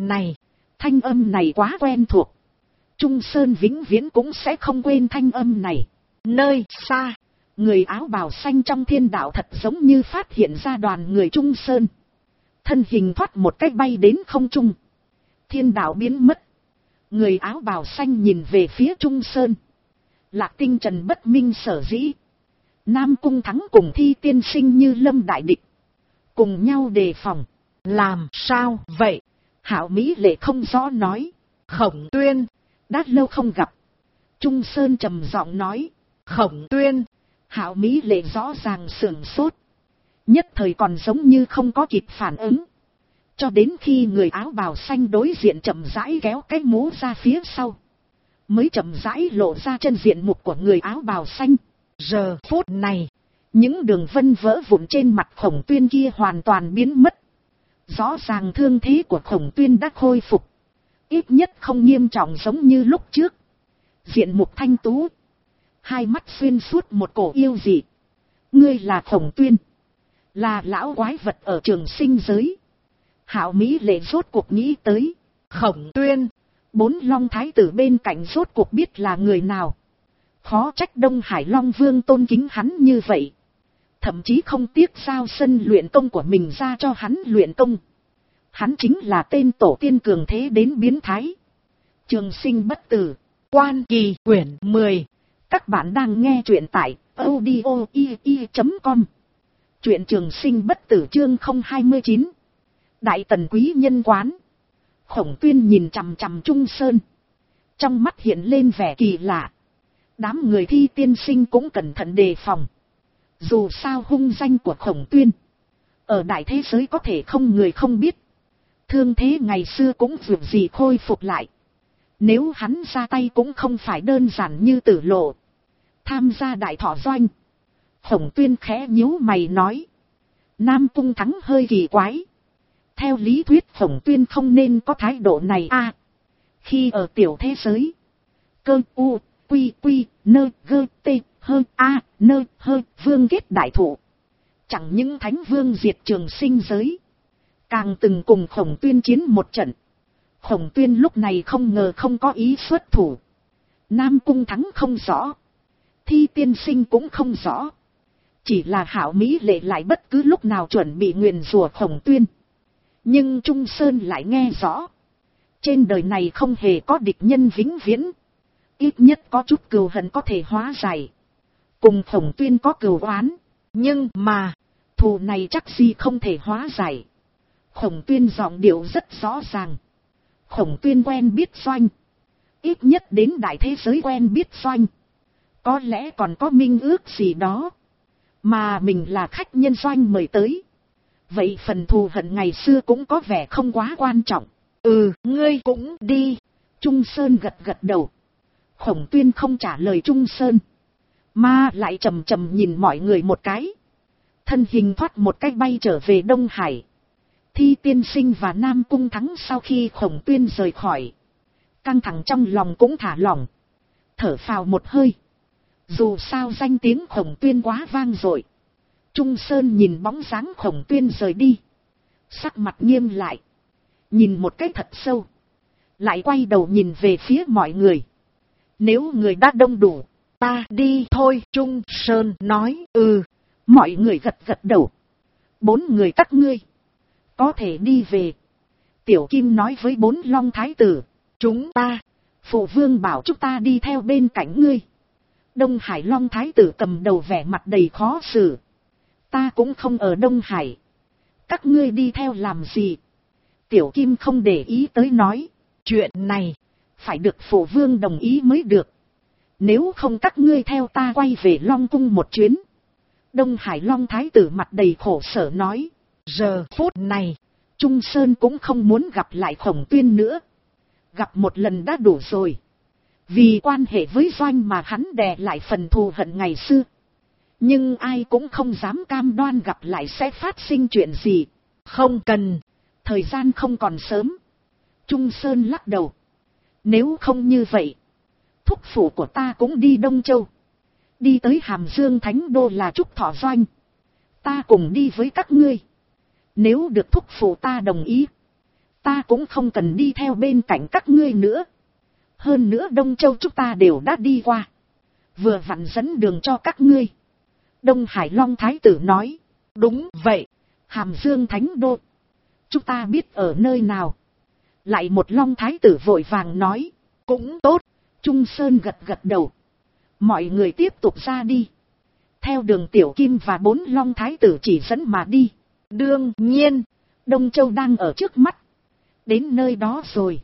âm này quá quen thuộc. Trung Sơn vĩnh viễn cũng sẽ không quên thanh âm này. Nơi xa, người áo bào xanh trong thiên đạo thật giống như phát hiện ra đoàn người Trung Sơn. Thân hình thoát một cách bay đến không trung. Thiên đạo biến mất. Người áo bào xanh nhìn về phía Trung Sơn. Lạc Tinh Trần bất minh sở dĩ. Nam Cung Thắng cùng Thi tiên sinh như lâm đại địch. Cùng nhau đề phòng. Làm sao vậy? Hạo Mỹ Lệ không rõ nói. Khổng Tuyên. Đã lâu không gặp. Trung Sơn trầm giọng nói. Khổng Tuyên. Hạo Mỹ Lệ rõ ràng sửng sốt. Nhất thời còn giống như không có kịp phản ứng. Cho đến khi người áo bào xanh đối diện chậm rãi kéo cái mũ ra phía sau. Mới chậm rãi lộ ra chân diện mục của người áo bào xanh. Giờ phút này. Những đường vân vỡ vụn trên mặt Khổng Tuyên kia hoàn toàn biến mất. Rõ ràng thương thế của Khổng Tuyên đã khôi phục. Ít nhất không nghiêm trọng giống như lúc trước. Diện mục thanh tú. Hai mắt xuyên suốt một cổ yêu dị. Ngươi là Khổng Tuyên. Là lão quái vật ở Trường Sinh giới. Hạo Mỹ Lệ rốt cuộc nghĩ tới. Khổng Tuyên. 4 Long Thái tử bên cạnh rốt cuộc biết là người nào. Khó trách Đông Hải Long Vương tôn kính hắn như vậy. Thậm chí không tiếc giao sân luyện công của mình ra cho hắn luyện công. Hắn chính là tên tổ tiên cường thế đến biến thái. Trường Sinh bất tử. Quan Kỳ quyển 10. Các bạn đang nghe truyện tại audio.com. Truyện Trường Sinh bất tử chương 029. Đại Tần quý nhân quán. Khổng Tuyên nhìn chằm chằm Trung Sơn. Trong mắt hiện lên vẻ kỳ lạ. Đám người Thi tiên sinh cũng cẩn thận đề phòng. Dù sao hung danh của Khổng Tuyên. Ở đại thế giới có thể không người không biết. Thương thế ngày xưa cũng dường gì khôi phục lại. Nếu hắn ra tay cũng không phải đơn giản như Tử Lộ. Tham gia đại thọ doanh. Khổng Tuyên khẽ nhíu mày nói. Nam Cung Thắng hơi kỳ quái. Theo lý thuyết Khổng Tuyên không nên có thái độ này a. Khi ở tiểu thế giới. Cơ u, quy quy, nơ gơ tê, hơ a, nơ hơ vương kết đại thụ. Chẳng những Thánh Vương diệt Trường Sinh giới. Càng từng cùng Khổng Tuyên chiến một trận. Khổng Tuyên lúc này không ngờ không có ý xuất thủ. Nam Cung Thắng không rõ. Thi tiên sinh cũng không rõ. Chỉ là Hạo Mỹ Lệ lại bất cứ lúc nào chuẩn bị nguyền rủa Khổng Tuyên. Nhưng Trung Sơn lại nghe rõ. Trên đời này không hề có địch nhân vĩnh viễn. Ít nhất có chút cừu hận có thể hóa giải. Cùng Khổng Tuyên có cừu oán. Nhưng mà, thù này chắc gì không thể hóa giải. Khổng Tuyên giọng điệu rất rõ ràng. Khổng Tuyên quen biết doanh. ít nhất đến đại thế giới quen biết Doanh. Có lẽ còn có minh ước gì đó. Mà mình là khách nhân Doanh mời tới. Vậy phần thù hận ngày xưa cũng có vẻ không quá quan trọng. Ngươi cũng đi. Trung Sơn gật gật đầu. Khổng Tuyên không trả lời Trung Sơn, mà lại chầm chầm nhìn mọi người một cái. Thân hình thoát một cách bay trở về Đông Hải. Thi tiên sinh và Nam Cung Thắng sau khi Khổng Tuyên rời khỏi, căng thẳng trong lòng cũng thả lỏng, thở phào một hơi. Dù sao danh tiếng Khổng Tuyên quá vang dội. Trung Sơn nhìn bóng dáng Khổng Tuyên rời đi, sắc mặt nghiêm lại, nhìn một cái thật sâu, lại quay đầu nhìn về phía mọi người. Nếu người đã đông đủ, ta đi thôi. Trung Sơn nói. Mọi người gật gật đầu. 4 người các ngươi có thể đi về. Tiểu Kim nói với 4 Long Thái tử. Chúng ta, phụ vương bảo chúng ta đi theo bên cạnh ngươi. Đông Hải Long Thái tử cầm đầu vẻ mặt đầy khó xử. Ta cũng không ở Đông Hải, các ngươi đi theo làm gì? Tiểu Kim không để ý tới nói. Chuyện này phải được phụ vương đồng ý mới được. Nếu không các ngươi theo ta quay về Long Cung một chuyến. Đông Hải Long Thái tử mặt đầy khổ sở nói. Giờ phút này, Trung Sơn cũng không muốn gặp lại Khổng Tuyên nữa. Gặp một lần đã đủ rồi. Vì quan hệ với Doanh mà hắn đè lại phần thù hận ngày xưa. Nhưng ai cũng không dám cam đoan gặp lại sẽ phát sinh chuyện gì. Không cần, thời gian không còn sớm. Trung Sơn lắc đầu. Nếu không như vậy, thúc phụ của ta cũng đi Đông Châu. Đi tới Hàm Dương Thánh Đô là Trúc Thọ Doanh. Ta cùng đi với các ngươi. Nếu được thúc phụ ta đồng ý, ta cũng không cần đi theo bên cạnh các ngươi nữa. Hơn nữa Đông Châu chúng ta đều đã đi qua, vừa vặn dẫn đường cho các ngươi. Đông Hải Long Thái tử nói. Đúng vậy, Hàm Dương Thánh Đô, chúng ta biết ở nơi nào. Lại một Long Thái tử vội vàng nói. Cũng tốt. Trung Sơn gật gật đầu. Mọi người tiếp tục ra đi, theo đường Tiểu Kim và 4 Long Thái tử chỉ dẫn mà đi. Đương nhiên, Đông Châu đang ở trước mắt. Đến nơi đó rồi,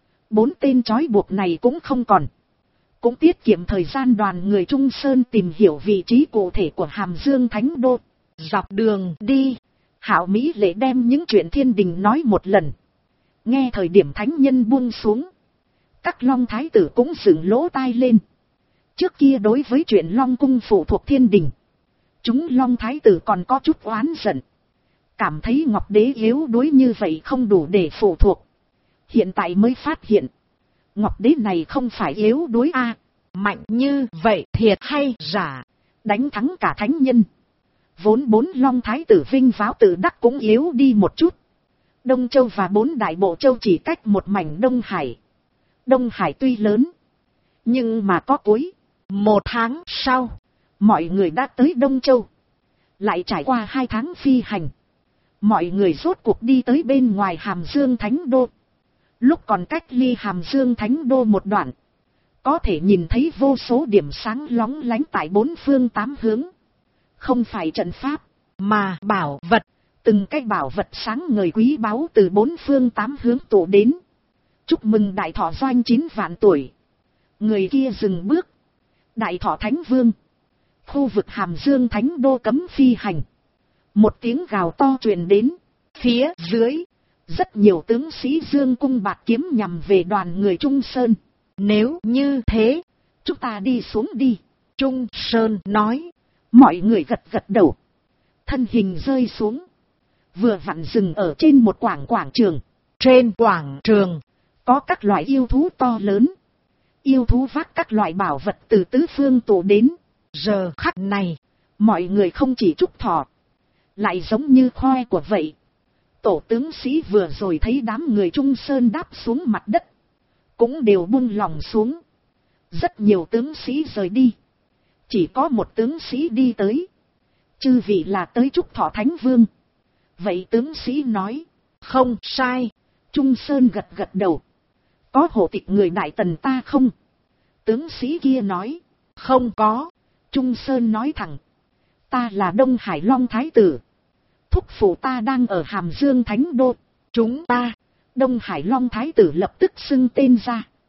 4 tên trói buộc này cũng không còn. Cũng tiết kiệm thời gian đoàn người Trung Sơn tìm hiểu vị trí cụ thể của Hàm Dương Thánh Đô. Dọc đường đi, Hạo Mỹ Lệ đem những chuyện thiên đình nói một lần. Nghe thời điểm thánh nhân buông xuống, các Long Thái tử cũng dựng lỗ tai lên. Trước kia đối với chuyện Long Cung phụ thuộc thiên đình, chúng Long Thái tử còn có chút oán giận, cảm thấy Ngọc Đế yếu đuối như vậy không đủ để phụ thuộc. Hiện tại mới phát hiện, Ngọc Đế này không phải yếu đuối mạnh như vậy thiệt hay giả, đánh thắng cả thánh nhân. Vốn 4 Long Thái tử vinh váo tự đắc cũng yếu đi một chút. Đông Châu và 4 Đại Bộ Châu chỉ cách một mảnh Đông Hải. Đông Hải tuy lớn, nhưng mà có cuối. 1 tháng sau, mọi người đã tới Đông Châu. Lại trải qua 2 tháng phi hành, mọi người rốt cuộc đi tới bên ngoài Hàm Dương Thánh Đô. Lúc còn cách ly Hàm Dương Thánh Đô một đoạn, có thể nhìn thấy vô số điểm sáng lóng lánh tại 4 phương 8 hướng. Không phải trận pháp, mà bảo vật. Từng cái bảo vật sáng ngời quý báu từ 4 phương 8 hướng tụ đến. Chúc mừng Đại Thọ Doanh 9 vạn tuổi. Người kia dừng bước. Đại Thọ Thánh Vương. Khu vực Hàm Dương Thánh Đô cấm phi hành. Một tiếng gào to truyền đến. Phía dưới, rất nhiều tướng sĩ dương cung bạt kiếm nhằm về đoàn người Trung Sơn. Nếu như thế, chúng ta đi xuống đi. Trung Sơn nói. Mọi người gật gật đầu. Thân hình rơi xuống, vừa vặn dừng ở trên một quảng trường. Trên quảng trường có các loại yêu thú to lớn. Yêu thú vác các loại bảo vật từ tứ phương tụ đến. Giờ khắc này, mọi người không chỉ Trúc Thọ, lại giống như khoe của vậy. Tổ tướng sĩ vừa rồi thấy đám người Trung Sơn đáp xuống mặt đất, cũng đều buông lòng xuống. Rất nhiều tướng sĩ rời đi, chỉ có một tướng sĩ đi tới. Chư vị là tới Trúc Thọ Thánh Vương. Vậy tướng sĩ nói. Không sai. Trung Sơn gật gật đầu. Có hộ tịch người Đại Tần ta không? Tướng sĩ kia nói. Không có. Trung Sơn nói thẳng. Ta là Đông Hải Long Thái tử. Thúc phụ ta đang ở Hàm Dương Thánh Đô. Chúng ta. Đông Hải Long Thái tử lập tức xưng tên ra.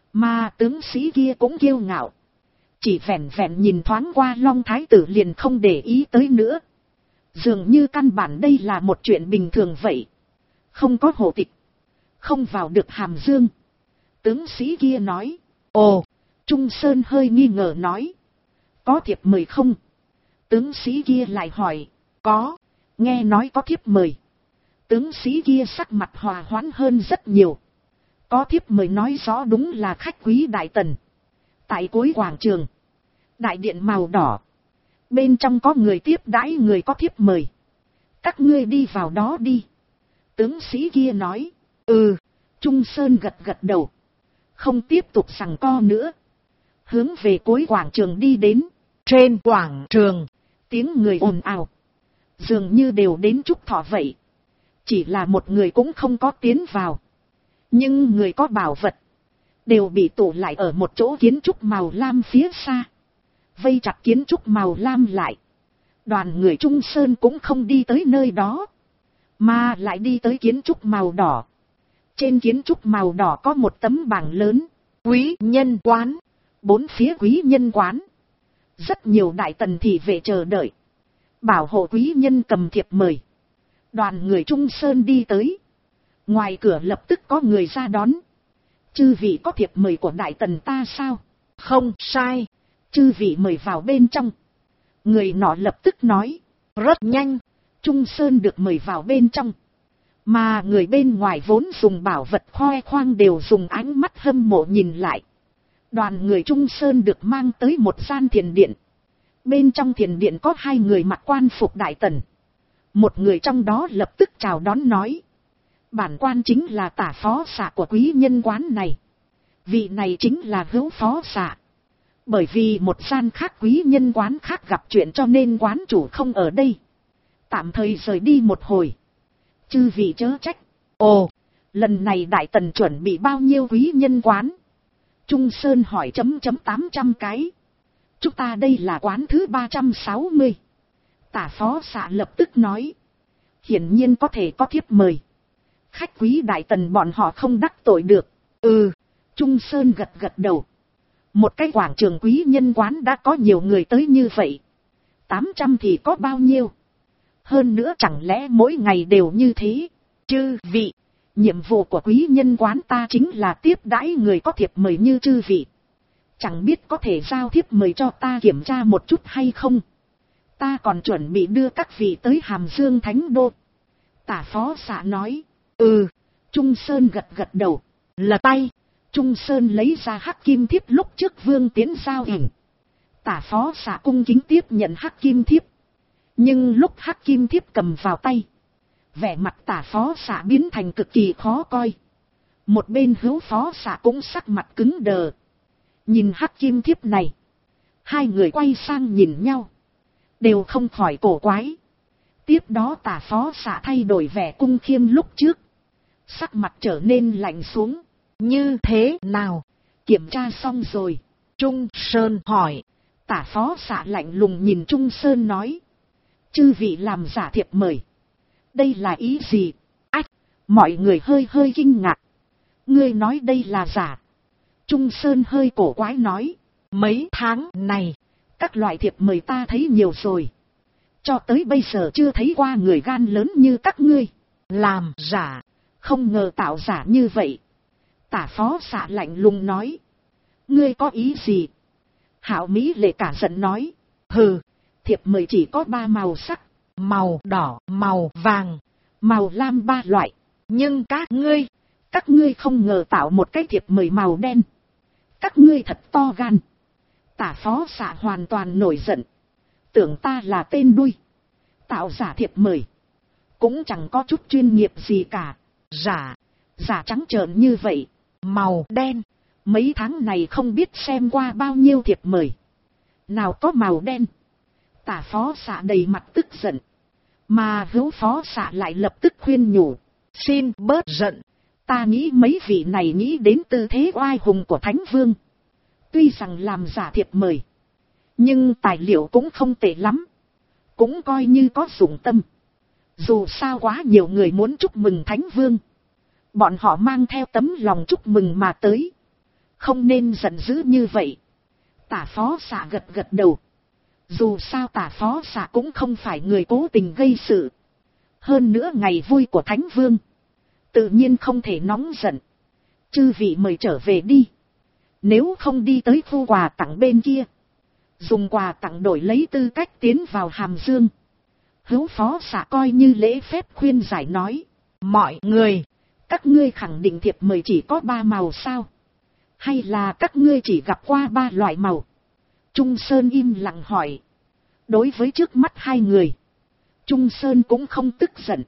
Mà tướng sĩ kia cũng kiêu ngạo. Chỉ vẹn vẹn nhìn thoáng qua Long Thái tử liền không để ý tới nữa. Dường như căn bản đây là một chuyện bình thường vậy. Không có hộ tịch, không vào được Hàm Dương. Tướng sĩ kia nói. Ồ, Trung Sơn hơi nghi ngờ nói. Có thiệp mời không? Tướng sĩ kia lại hỏi. Có, nghe nói có thiếp mời. Tướng sĩ kia sắc mặt hòa hoãn hơn rất nhiều. Có thiếp mời nói rõ đúng là khách quý đại tần. Tại cuối quảng trường, đại điện màu đỏ, bên trong có người tiếp đãi người có thiếp mời. Các ngươi đi vào đó đi. Tướng sĩ kia nói. Ừ. Trung Sơn gật gật đầu, không tiếp tục giằng co nữa, hướng về cuối quảng trường đi đến. Trên quảng trường, tiếng người ồn ào, dường như đều đến chúc thọ vậy. Chỉ là một người cũng không có tiến vào. Nhưng người có bảo vật đều bị tụ lại ở một chỗ kiến trúc màu lam phía xa, vây chặt kiến trúc màu lam lại. Đoàn người Trung Sơn cũng không đi tới nơi đó, mà lại đi tới kiến trúc màu đỏ. Trên kiến trúc màu đỏ có một tấm bảng lớn. Quý nhân quán. Bốn phía quý nhân quán. Rất nhiều đại tần thị vệ chờ đợi, bảo hộ quý nhân cầm thiệp mời. Đoàn người Trung Sơn đi tới. Ngoài cửa lập tức có người ra đón. Chư vị có thiệp mời của đại tần ta sao? Không sai. Chư vị mời vào bên trong. Người nọ lập tức nói. Rất nhanh, Trung Sơn được mời vào bên trong. Mà người bên ngoài vốn dùng bảo vật khoe khoang đều dùng ánh mắt hâm mộ nhìn lại. Đoàn người Trung Sơn được mang tới một gian thiền điện. Bên trong thiền điện có hai người mặc quan phục đại tần. Một người trong đó lập tức chào đón nói. Bản quan chính là tả phó xạ của quý nhân quán này. Vị này chính là hữu phó xạ. Bởi vì một gian khác quý nhân quán khác gặp chuyện cho nên quán chủ không ở đây, tạm thời rời đi một hồi. Chư vị chớ trách. Ồ, lần này đại tần chuẩn bị bao nhiêu quý nhân quán? Trung Sơn hỏi. 800 cái. Chúng ta đây là quán thứ 360. Tả phó xạ lập tức nói. Hiển nhiên có thể có thiếp mời. Khách quý đại tần bọn họ không đắc tội được. Ừ. Trung Sơn gật gật đầu. Một cái quảng trường quý nhân quán đã có nhiều người tới như vậy. 800 thì có bao nhiêu? Hơn nữa chẳng lẽ mỗi ngày đều như thế? Chư vị, nhiệm vụ của quý nhân quán ta chính là tiếp đãi người có thiệp mời như chư vị. Chẳng biết có thể giao thiếp mời cho ta kiểm tra một chút hay không? Ta còn chuẩn bị đưa các vị tới Hàm Dương Thánh Đô. Tả phó xạ nói. Ừ. Trung Sơn gật gật đầu. Lật tay, Trung Sơn lấy ra hắc kim thiếp lúc trước Vương Tiến giao hình. Tả phó xạ cung kính tiếp nhận hắc kim thiếp. Nhưng lúc hắc kim thiếp cầm vào tay, vẻ mặt tả phó xạ biến thành cực kỳ khó coi. Một bên hữu phó xạ cũng sắc mặt cứng đờ. Nhìn hắc kim thiếp này, hai người quay sang nhìn nhau, đều không khỏi cổ quái. Tiếp đó tả phó xạ thay đổi vẻ cung khiêm lúc trước, sắc mặt trở nên lạnh xuống. Như thế nào? Kiểm tra xong rồi. Trung Sơn hỏi. Tả phó xạ lạnh lùng nhìn Trung Sơn nói. Chư vị làm giả thiệp mời, đây là ý gì? Ách, mọi người hơi kinh ngạc. Ngươi nói đây là giả? Trung Sơn hơi cổ quái nói. Mấy tháng này, các loại thiệp mời ta thấy nhiều rồi. Cho tới bây giờ chưa thấy qua người gan lớn như các ngươi. Làm giả, không ngờ tạo giả như vậy. Tả phó xạ lạnh lùng nói. Ngươi có ý gì? Hạo Mỹ Lệ cả giận nói. Hừ, thiệp mời chỉ có 3 màu sắc. Màu đỏ, màu vàng, màu lam 3 loại. Nhưng các ngươi không ngờ tạo một cái thiệp mời màu đen. Các ngươi thật to gan. Tả phó xạ hoàn toàn nổi giận. Tưởng ta là tên đuôi. Tạo giả thiệp mời cũng chẳng có chút chuyên nghiệp gì cả. Giả trắng trợn như vậy. Màu đen, mấy tháng này không biết xem qua bao nhiêu thiệp mời, nào có màu đen. Tả phó xạ đầy mặt tức giận. Mà hữu phó xạ lại lập tức khuyên nhủ. Xin bớt giận. Ta nghĩ mấy vị này nghĩ đến tư thế oai hùng của Thánh Vương. Tuy rằng làm giả thiệp mời, nhưng tài liệu cũng không tệ lắm. Cũng coi như có dụng tâm. Dù sao quá nhiều người muốn chúc mừng Thánh Vương, bọn họ mang theo tấm lòng chúc mừng mà tới, Không nên giận dữ như vậy. Tả phó xạ gật gật đầu. Dù sao tả phó xạ cũng không phải người cố tình gây sự. Hơn nữa ngày vui của Thánh Vương, tự nhiên không thể nóng giận. Chư vị mời trở về đi. Nếu không đi tới khu quà tặng bên kia, dùng quà tặng đổi lấy tư cách tiến vào Hàm Dương. Hữu phó xạ coi như lễ phép khuyên giải nói. Mọi người, các ngươi khẳng định thiệp mời chỉ có 3 màu sao? Hay là các ngươi chỉ gặp qua 3 loại màu? Trung Sơn im lặng hỏi. Đối với trước mắt hai người, Trung Sơn cũng không tức giận.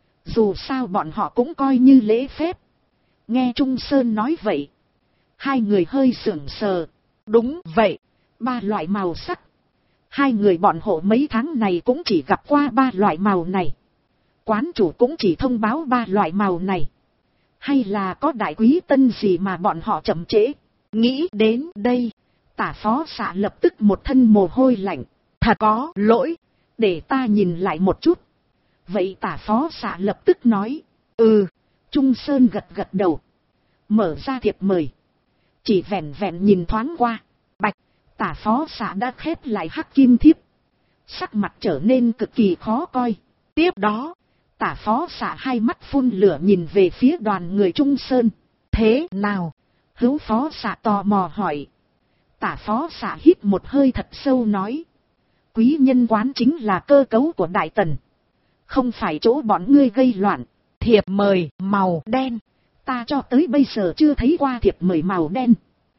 Dù sao bọn họ cũng coi như lễ phép. Nghe Trung Sơn nói vậy, hai người hơi sững sờ. Đúng vậy, 3 loại màu sắc. Hai người bọn họ mấy tháng này cũng chỉ gặp qua 3 loại màu này. Quán chủ cũng chỉ thông báo 3 loại màu này. Hay là có đại quý tân gì mà bọn họ chậm trễ? Nghĩ đến đây, tả phó xạ lập tức một thân mồ hôi lạnh. Thật có lỗi, để ta nhìn lại một chút. Vậy tả phó xạ lập tức nói. Trung Sơn gật gật đầu. Mở ra thiệp mời. Chỉ vẹn vẹn nhìn thoáng qua. Bạch, tả phó xạ đã khép lại hắc kim thiếp. Sắc mặt trở nên cực kỳ khó coi. Tiếp đó, tả phó xạ hai mắt phun lửa nhìn về phía đoàn người Trung Sơn. Thế nào? Hữu phó xạ tò mò hỏi. Tả phó xạ hít một hơi thật sâu nói. Quý nhân quán chính là cơ cấu của Đại Tần. Không phải chỗ bọn ngươi gây loạn. Thiệp mời màu đen. Ta cho tới bây giờ chưa thấy qua thiệp mời màu đen.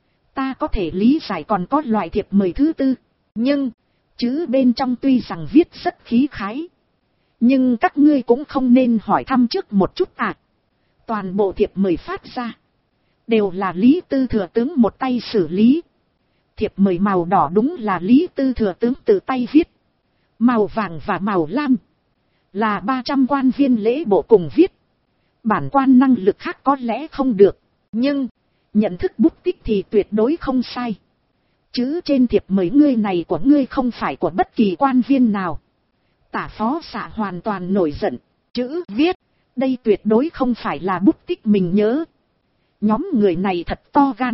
Ta có thể lý giải còn có loại thiệp mời thứ tư. Nhưng, chữ bên trong tuy rằng viết rất khí khái. Nhưng các ngươi cũng không nên hỏi thăm trước một chút à. Toàn bộ thiệp mời phát ra, đều là Lý Tư thừa tướng một tay xử lý. Thiệp mời màu đỏ đúng là Lý Tư thừa tướng tự tay viết. Màu vàng và màu lam là 300 quan viên lễ bộ cùng viết. Bản quan năng lực khác có lẽ không được, nhưng nhận thức bút tích thì tuyệt đối không sai. Chữ trên thiệp mời ngươi này của ngươi không phải của bất kỳ quan viên nào. Tả phó xạ hoàn toàn nổi giận. Chữ viết, đây tuyệt đối không phải là bút tích mình nhớ. Nhóm người này thật to gan,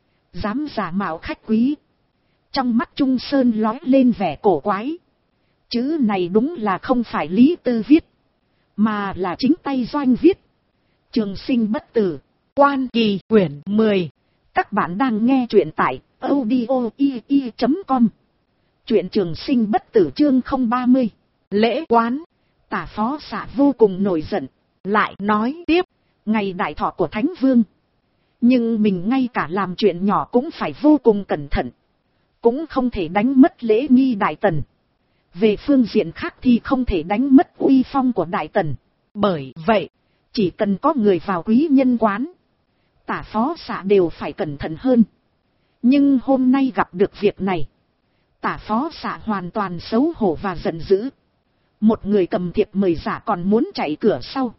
dám giả mạo khách quý. Trong mắt Trung Sơn lóe lên vẻ cổ quái. Chữ này đúng là không phải Lý Tư viết, mà là chính tay Doanh viết. Trường sinh bất tử, Quan Kỳ quyển 10. Các bạn đang nghe truyện tại audio.com. Truyện Trường sinh bất tử chương 030. Lễ quán. Tả phó xạ vô cùng nổi giận. Lại nói tiếp, ngày đại thọ của Thánh Vương. Nhưng mình ngay cả làm chuyện nhỏ cũng phải vô cùng cẩn thận. Cũng không thể đánh mất lễ nghi Đại Tần. Về phương diện khác thì không thể đánh mất uy phong của Đại Tần. Bởi vậy, chỉ cần có người vào quý nhân quán, tả phó xạ đều phải cẩn thận hơn. Nhưng hôm nay gặp được việc này, tả phó xạ hoàn toàn xấu hổ và giận dữ. Một người cầm thiệp mời giả còn muốn chạy cửa sau.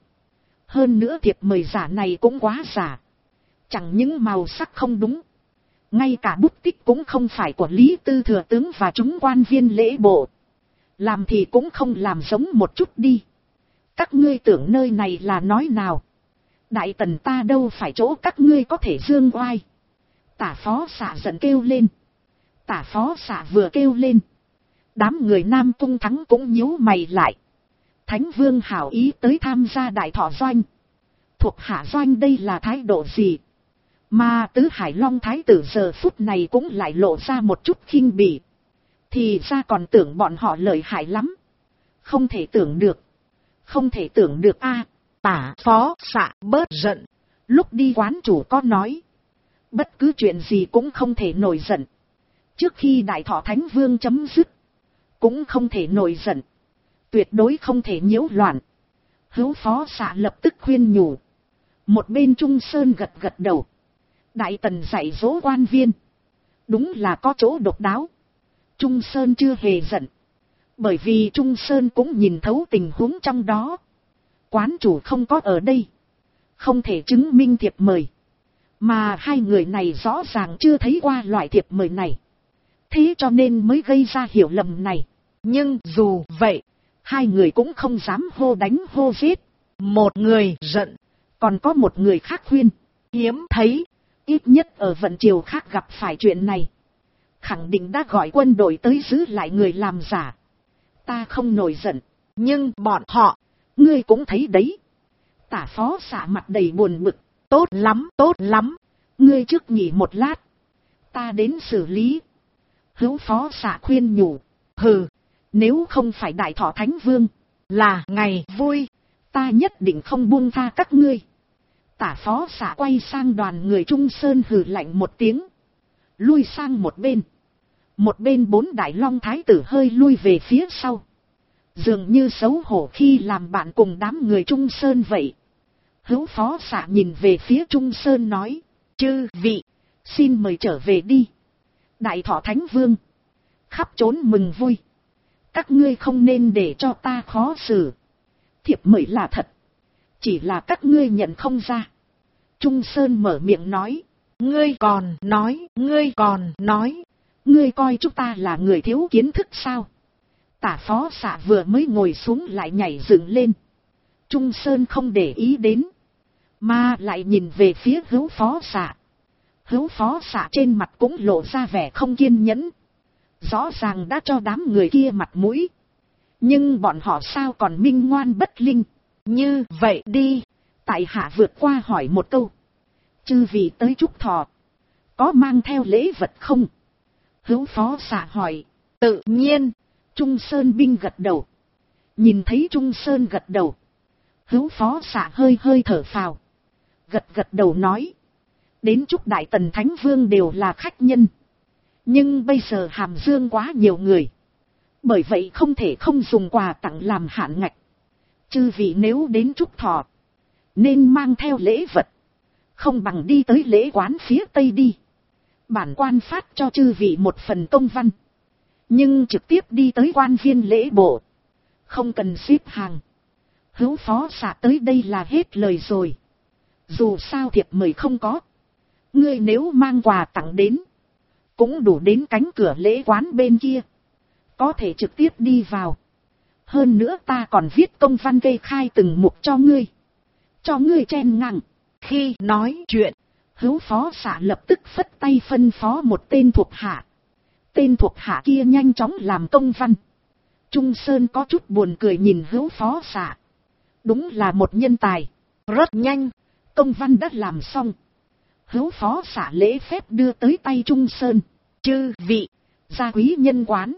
Hơn nữa thiệp mời giả này cũng quá giả. Chẳng những màu sắc không đúng, ngay cả bút tích cũng không phải của Lý Tư thừa tướng và chúng quan viên lễ bộ. Làm thì cũng không làm giống một chút đi. Các ngươi tưởng nơi này là nói nào? Đại Tần ta đâu phải chỗ các ngươi có thể dương oai. Tả phó xạ giận kêu lên. Tả phó xạ vừa kêu lên, đám người Nam Cung Thắng cũng nhíu mày lại. Thánh Vương hảo ý tới tham gia đại thọ Doanh. Thuộc hạ Doanh đây là thái độ gì? Mà Tứ Hải Long Thái tử giờ phút này cũng lại lộ ra một chút khinh bỉ. Thì ra còn tưởng bọn họ lợi hại lắm. Không thể tưởng được. Không thể tưởng được a. Tả phó xạ bớt giận. Lúc đi quán chủ có nói, bất cứ chuyện gì cũng không thể nổi giận. Trước khi đại thọ Thánh Vương chấm dứt, cũng không thể nổi giận. Tuyệt đối không thể nhiễu loạn. Hữu phó xạ lập tức khuyên nhủ. Một bên Trung Sơn gật gật đầu. Đại Tần dạy dỗ quan viên, đúng là có chỗ độc đáo. Trung Sơn chưa hề giận, bởi vì Trung Sơn cũng nhìn thấu tình huống trong đó. Quán chủ không có ở đây, không thể chứng minh thiệp mời. Mà hai người này rõ ràng chưa thấy qua loại thiệp mời này. Thế cho nên mới gây ra hiểu lầm này. Nhưng dù vậy, hai người cũng không dám hô đánh hô giết. Một người giận, còn có một người khác khuyên. Hiếm thấy, ít nhất ở vận triều khác gặp phải chuyện này, khẳng định đã gọi quân đội tới giữ lại người làm giả. Ta không nổi giận, nhưng bọn họ, ngươi cũng thấy đấy. Tả phó xạ mặt đầy buồn bực. Tốt lắm, tốt lắm. Ngươi trước nghỉ một lát, ta đến xử lý. Hữu phó xạ khuyên nhủ. Hừ, nếu không phải đại thọ thánh vương, là ngày vui, ta nhất định không buông tha các ngươi. Tả phó xạ quay sang đoàn người Trung Sơn hừ lạnh một tiếng, lui sang một bên. Một bên 4 đại long thái tử hơi lui về phía sau, dường như xấu hổ khi làm bạn cùng đám người Trung Sơn vậy. Hữu phó xạ nhìn về phía Trung Sơn nói, chư vị, xin mời trở về đi. Đại thọ thánh vương, khắp trốn mừng vui, các ngươi không nên để cho ta khó xử. Thiệp mời là thật, chỉ là các ngươi nhận không ra. Trung Sơn mở miệng nói, ngươi còn nói, ngươi coi chúng ta là người thiếu kiến thức sao? Tả phó xạ vừa mới ngồi xuống lại nhảy dựng lên. Trung Sơn không để ý đến, mà lại nhìn về phía hữu phó xạ. Hữu phó xạ trên mặt cũng lộ ra vẻ không kiên nhẫn. Rõ ràng đã cho đám người kia mặt mũi, nhưng bọn họ sao còn minh ngoan bất linh. Như vậy đi, tại hạ vượt qua hỏi một câu, chư vị tới chúc thọ, có mang theo lễ vật không? Hữu phó xạ hỏi. Tự nhiên. Trung Sơn binh gật đầu. Nhìn thấy Trung Sơn gật đầu, hữu phó xạ hơi hơi thở phào, gật đầu nói, đến chúc đại tần thánh vương đều là khách nhân, nhưng bây giờ Hàm Dương quá nhiều người, bởi vậy không thể không dùng quà tặng làm hạn ngạch. Chư vị nếu đến chúc thọ, nên mang theo lễ vật, không bằng đi tới lễ quán phía tây đi. Bản quan phát cho chư vị một phần công văn, nhưng trực tiếp đi tới quan viên lễ bộ, không cần xếp hàng. Hữu phó xạ tới đây là hết lời rồi. Dù sao thiệp mời không có, ngươi nếu mang quà tặng đến, cũng đủ đến cánh cửa lễ quán bên kia, có thể trực tiếp đi vào. Hơn nữa ta còn viết công văn kê khai từng mục cho ngươi chen ngang. Khi nói chuyện, hữu phó xạ lập tức phất tay phân phó một tên thuộc hạ. Tên thuộc hạ kia nhanh chóng làm công văn. Trung Sơn có chút buồn cười nhìn hữu phó xạ. Đúng là một nhân tài. Rất nhanh, công văn đã làm xong. Hữu phó xạ lễ phép đưa tới tay Trung Sơn. Chư vị, gia quý nhân quán.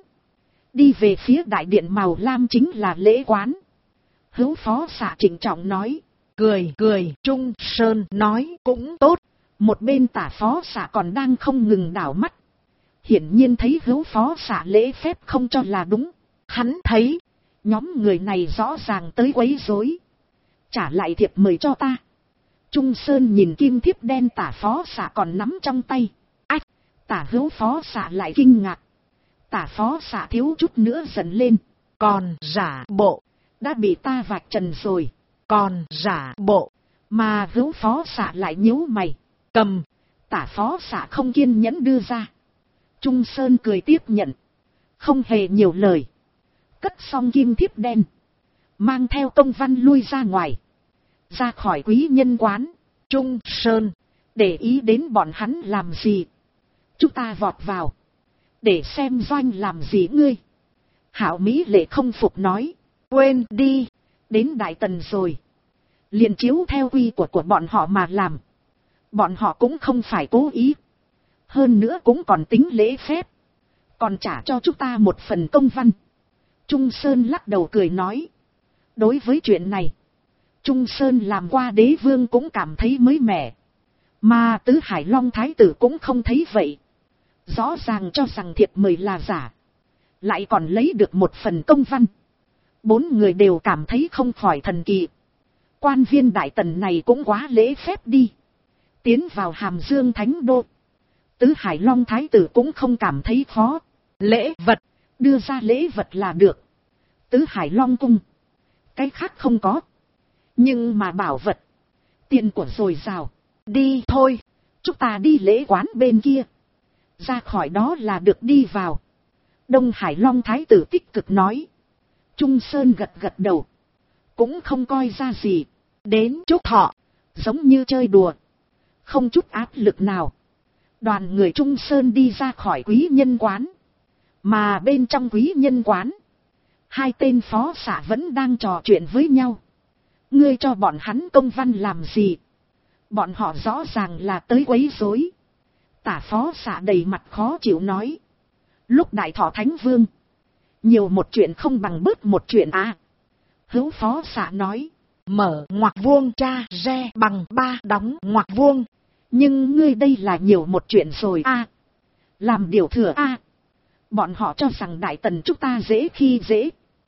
Đi về phía đại điện màu lam chính là lễ quán. Hữu phó xạ trịnh trọng nói. Cười, Trung Sơn nói cũng tốt. Một bên tả phó xạ còn đang không ngừng đảo mắt. Hiển nhiên thấy hữu phó xạ lễ phép không cho là đúng. Hắn thấy, nhóm người này rõ ràng tới quấy rối. Trả lại thiệp mời cho ta. Trung Sơn nhìn kim thiếp đen tả phó xạ còn nắm trong tay. Ách, tả hữu phó xạ lại kinh ngạc. Tả phó xạ thiếu chút nữa giận lên. Còn giả bộ, đã bị ta vạch trần rồi. Còn giả bộ, mà hữu phó xạ lại nhíu mày. Cầm. Tả phó xạ không kiên nhẫn đưa ra. Trung Sơn cười tiếp nhận, không hề nhiều lời, cất xong kim thiếp đen, mang theo công văn lui ra ngoài, ra khỏi quý nhân quán. Trung Sơn, để ý đến bọn hắn làm gì? Chúng ta vọt vào, để xem doanh làm gì ngươi. Hảo Mỹ Lệ không phục nói, quên đi, đến Đại Tần rồi, liền chiếu theo quy của bọn họ mà làm. Bọn họ cũng không phải cố ý, hơn nữa cũng còn tính lễ phép, còn trả cho chúng ta một phần công văn. Trung Sơn lắc đầu cười nói, đối với chuyện này, Trung Sơn làm qua đế vương cũng cảm thấy mới mẻ, mà Tứ Hải Long Thái tử cũng không thấy vậy. Rõ ràng cho rằng thiệp mời là giả, lại còn lấy được một phần công văn. 4 người đều cảm thấy không khỏi thần kỳ. Quan viên Đại Tần này cũng quá lễ phép đi. Tiến vào Hàm Dương Thánh Đô, Tứ Hải Long Thái tử cũng không cảm thấy khó. Lễ vật, đưa ra lễ vật là được. Tứ Hải Long cung, cái khác không có. Nhưng mà bảo vật, tiền của dồi dào. Đi thôi, chúng ta đi lễ quán bên kia. Ra khỏi đó là được đi vào. Đông Hải Long Thái tử tích cực nói. Trung Sơn gật đầu, cũng không coi ra gì. Đến chúc thọ, giống như chơi đùa, Không chút áp lực nào, đoàn người Trung Sơn đi ra khỏi quý nhân quán. Mà bên trong quý nhân quán, hai tên phó xã vẫn đang trò chuyện với nhau. Ngươi cho bọn hắn công văn làm gì? Bọn họ rõ ràng là tới quấy rối. Tả phó xã đầy mặt khó chịu nói. Lúc đại thọ thánh vương, nhiều một chuyện không bằng bớt một chuyện à. Hữu phó xã nói. Mở ngoặc vuông cha re bằng 3 đóng ngoặc vuông. Nhưng ngươi đây là nhiều một chuyện rồi à. Làm điều thừa à. Bọn họ cho rằng đại tần chúng ta dễ khi dễ.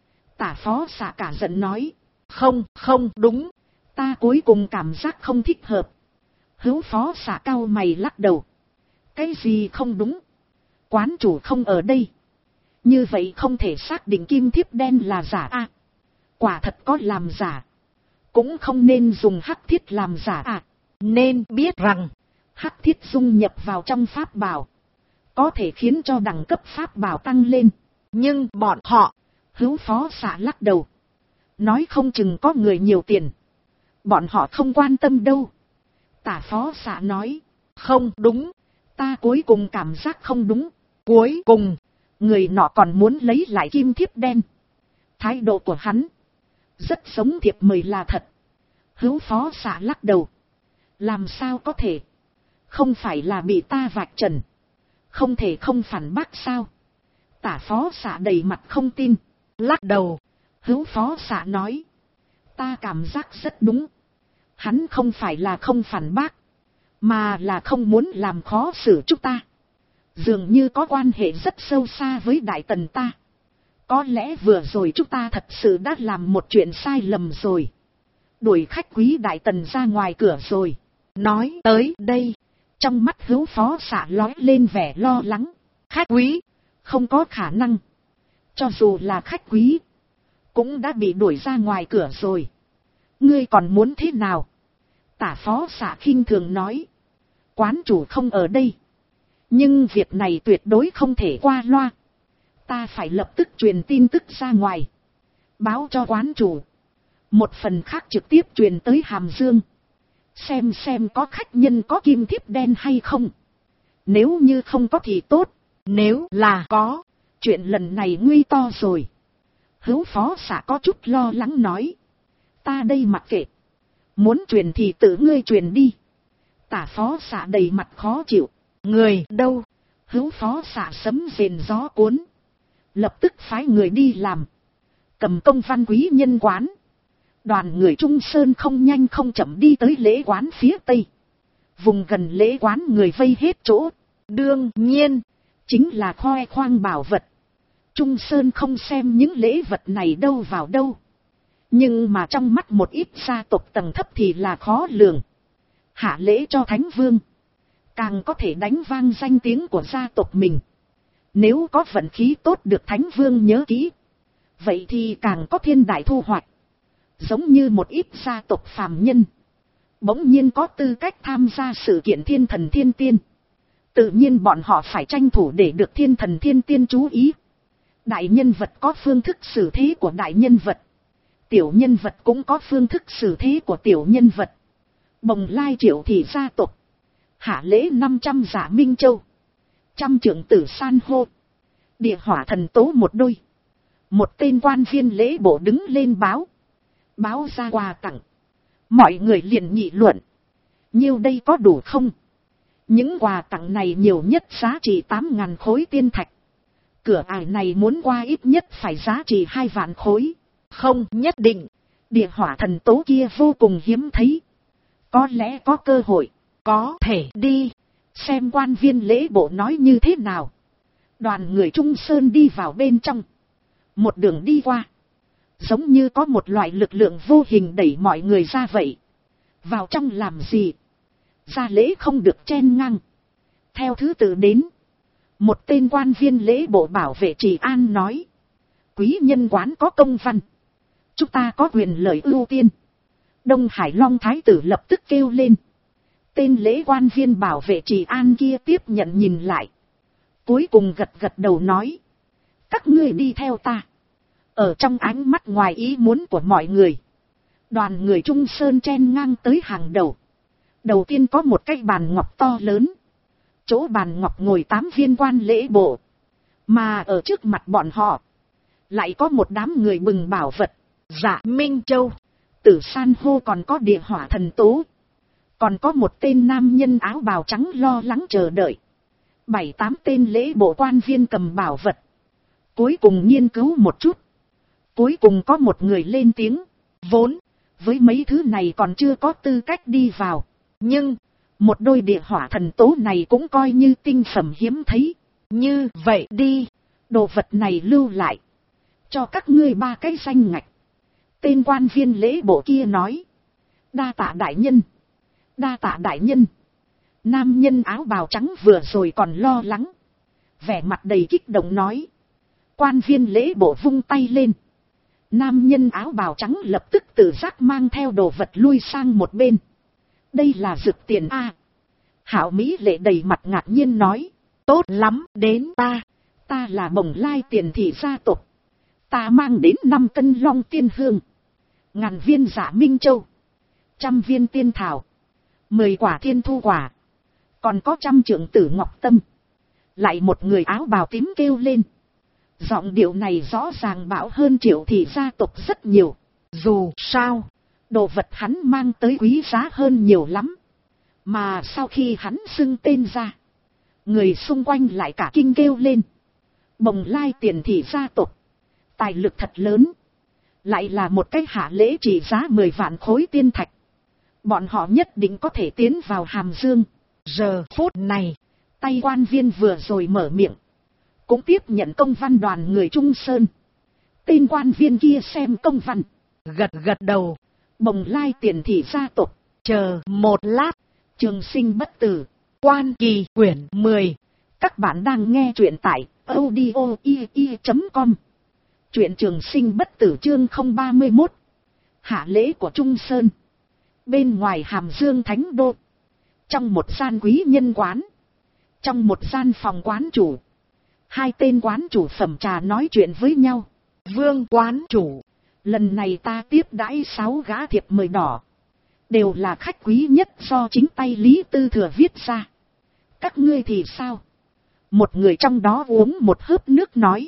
Tả phó xã cả giận nói. Không đúng. Ta cuối cùng cảm giác không thích hợp. Hữu phó xã cau mày lắc đầu. Cái gì không đúng? Quán chủ không ở đây. Như vậy không thể xác định kim thiếp đen là giả à. Quả thật có làm giả. Cũng không nên dùng hắc thiết làm giả à. Nên biết rằng hắc thiết dung nhập vào trong pháp bảo, có thể khiến cho đẳng cấp pháp bảo tăng lên. Nhưng bọn họ, Hữu phó xã lắc đầu. Nói không chừng có người nhiều tiền. Bọn họ không quan tâm đâu. Tả phó xã nói. Không đúng. Ta cuối cùng cảm giác không đúng. Cuối cùng, người nọ còn muốn lấy lại kim thiếp đen. Thái độ của hắn rất giống thiệp mời là thật. Hữu phó xã lắc đầu. Làm sao có thể? Không phải là bị ta vạch trần. Không thể không phản bác sao? Tả phó xã đầy mặt không tin. Lắc đầu. Hữu phó xã nói. Ta cảm giác rất đúng. Hắn không phải là không phản bác, mà là không muốn làm khó xử chúng ta. Dường như có quan hệ rất sâu xa với đại tần ta. Có lẽ vừa rồi chúng ta thật sự đã làm một chuyện sai lầm rồi. Đuổi khách quý đại tần ra ngoài cửa rồi. Nói tới đây, trong mắt Hữu phó xã lóe lên vẻ lo lắng. Khách quý, không có khả năng. Cho dù là khách quý, cũng đã bị đuổi ra ngoài cửa rồi. Ngươi còn muốn thế nào? Tả phó xã khinh thường nói. Quán chủ không ở đây. Nhưng việc này tuyệt đối không thể qua loa. Ta phải lập tức truyền tin tức ra ngoài. Báo cho quán chủ. Một phần khác trực tiếp truyền tới Hàm Dương. Xem có khách nhân có kim thiếp đen hay không. Nếu như không có thì tốt. Nếu là có, chuyện lần này nguy to rồi. Hữu phó xã có chút lo lắng nói. Ta đây mặc kệ. Muốn truyền thì tự ngươi truyền đi. Tả phó xã đầy mặt khó chịu. Người đâu? Hữu phó xã sấm rền gió cuốn. Lập tức phái người đi làm. Cầm công văn quý nhân quán. Đoàn người Trung Sơn không nhanh không chậm đi tới lễ quán phía tây. Vùng gần lễ quán người vây hết chỗ. Đương nhiên, chính là khoe khoang bảo vật. Trung Sơn không xem những lễ vật này đâu vào đâu. Nhưng mà trong mắt một ít gia tộc tầng thấp thì là khó lường. Hạ lễ cho Thánh Vương, càng có thể đánh vang danh tiếng của gia tộc mình. Nếu có vận khí tốt được Thánh Vương nhớ kỹ, vậy thì càng có thiên đại thu hoạch. Giống như một ít gia tộc phàm nhân, bỗng nhiên có tư cách tham gia sự kiện thiên thần thiên tiên. Tự nhiên bọn họ phải tranh thủ để được thiên thần thiên tiên chú ý. Đại nhân vật có phương thức xử thế của đại nhân vật. Tiểu nhân vật cũng có phương thức xử thế của tiểu nhân vật. Bồng Lai Triệu thị gia tộc. Hạ lễ 500 giả Minh Châu. Trăm trưởng tử san hô. Địa hỏa thần tố một đôi. Một tên quan viên lễ bộ đứng lên báo ra quà tặng. Mọi người liền nghị luận. Nhiêu đây có đủ không? Những quà tặng này nhiều nhất giá trị 8.000 khối tiên thạch. Cửa ải này muốn qua ít nhất phải giá trị 2 vạn khối. Không nhất định. Địa hỏa thần tố kia vô cùng hiếm thấy. Có lẽ có cơ hội. Có thể đi. Xem quan viên lễ bộ nói như thế nào. Đoàn người Trung Sơn đi vào bên trong. Một đường đi qua. Giống như có một loại lực lượng vô hình đẩy mọi người ra vậy. Vào trong làm gì? Ra lễ không được chen ngang. Theo thứ tự đến. Một tên quan viên lễ bộ bảo vệ trị an nói. Quý nhân quán có công văn. Chúng ta có quyền lợi ưu tiên. Đông Hải Long Thái tử lập tức kêu lên. Tên lễ quan viên bảo vệ trị an kia tiếp nhận nhìn lại. Cuối cùng gật đầu nói. Các ngươi đi theo ta. Ở trong ánh mắt ngoài ý muốn của mọi người. Đoàn người Trung Sơn chen ngang tới hàng đầu. Đầu tiên có một cái bàn ngọc to lớn. Chỗ bàn ngọc ngồi 8 viên quan lễ bộ. Mà ở trước mặt bọn họ, lại có một đám người bừng bảo vật. Dạ Minh Châu, Tử San hô, còn có địa hỏa thần tố. Còn có một tên nam nhân áo bào trắng lo lắng chờ đợi. 7-8 tên lễ bộ quan viên cầm bảo vật. Cuối cùng nghiên cứu một chút. Cuối cùng có một người lên tiếng. Vốn, với mấy thứ này còn chưa có tư cách đi vào. Nhưng, một đôi địa hỏa thần tố này cũng coi như tinh phẩm hiếm thấy. Như vậy đi, đồ vật này lưu lại. Cho các ngươi 3 cái danh ngạch. Tên quan viên lễ bộ kia nói. Đa tạ đại nhân. Đa tạ đại nhân. Nam nhân áo bào trắng vừa rồi còn lo lắng. Vẻ mặt đầy kích động nói. Quan viên lễ bộ vung tay lên. Nam nhân áo bào trắng lập tức tự giác mang theo đồ vật lui sang một bên. Đây là dược tiền a. Hảo Mỹ lệ đầy mặt ngạc nhiên nói. Tốt lắm, đến ta là Bồng Lai Tiền thị gia tộc. Ta mang đến 5 cân long tiên hương, 1000 viên Dạ Minh Châu, 100 viên tiên thảo, 10 quả thiên thu quả, còn có 100 trượng tử ngọc tâm. Lại một người áo bào tím kêu lên. Giọng điệu này rõ ràng bão hơn Triệu thị gia tộc rất nhiều. Dù sao, đồ vật hắn mang tới quý giá hơn nhiều lắm. Mà sau khi hắn xưng tên ra, người xung quanh lại cả kinh kêu lên. Bồng Lai Tiền thị gia tộc, tài lực thật lớn. Lại là một cái hạ lễ trị giá 10 vạn khối tiên thạch. Bọn họ nhất định có thể tiến vào Hàm Dương. Giờ phút này, tay quan viên vừa rồi mở miệng, cũng tiếp nhận công văn đoàn người Trung Sơn. Tên quan viên kia xem công văn, gật đầu. Bồng Lai Tiền thị gia tộc, chờ một lát. Trường sinh bất tử, Quan Kỳ quyển 10. Các bạn đang nghe truyện tại audio.com. Truyện Trường sinh bất tử chương 031. Hạ lễ của Trung Sơn. Bên ngoài Hàm Dương Thánh Đô, trong một gian quý nhân quán, trong một gian phòng quán chủ, 2 tên quán chủ phẩm trà nói chuyện với nhau. Vương quán chủ, lần này ta tiếp đãi 6 gã thiệp mời đỏ. Đều là khách quý nhất do chính tay Lý Tư Thừa viết ra. Các ngươi thì sao? Một người trong đó uống một hớp nước nói.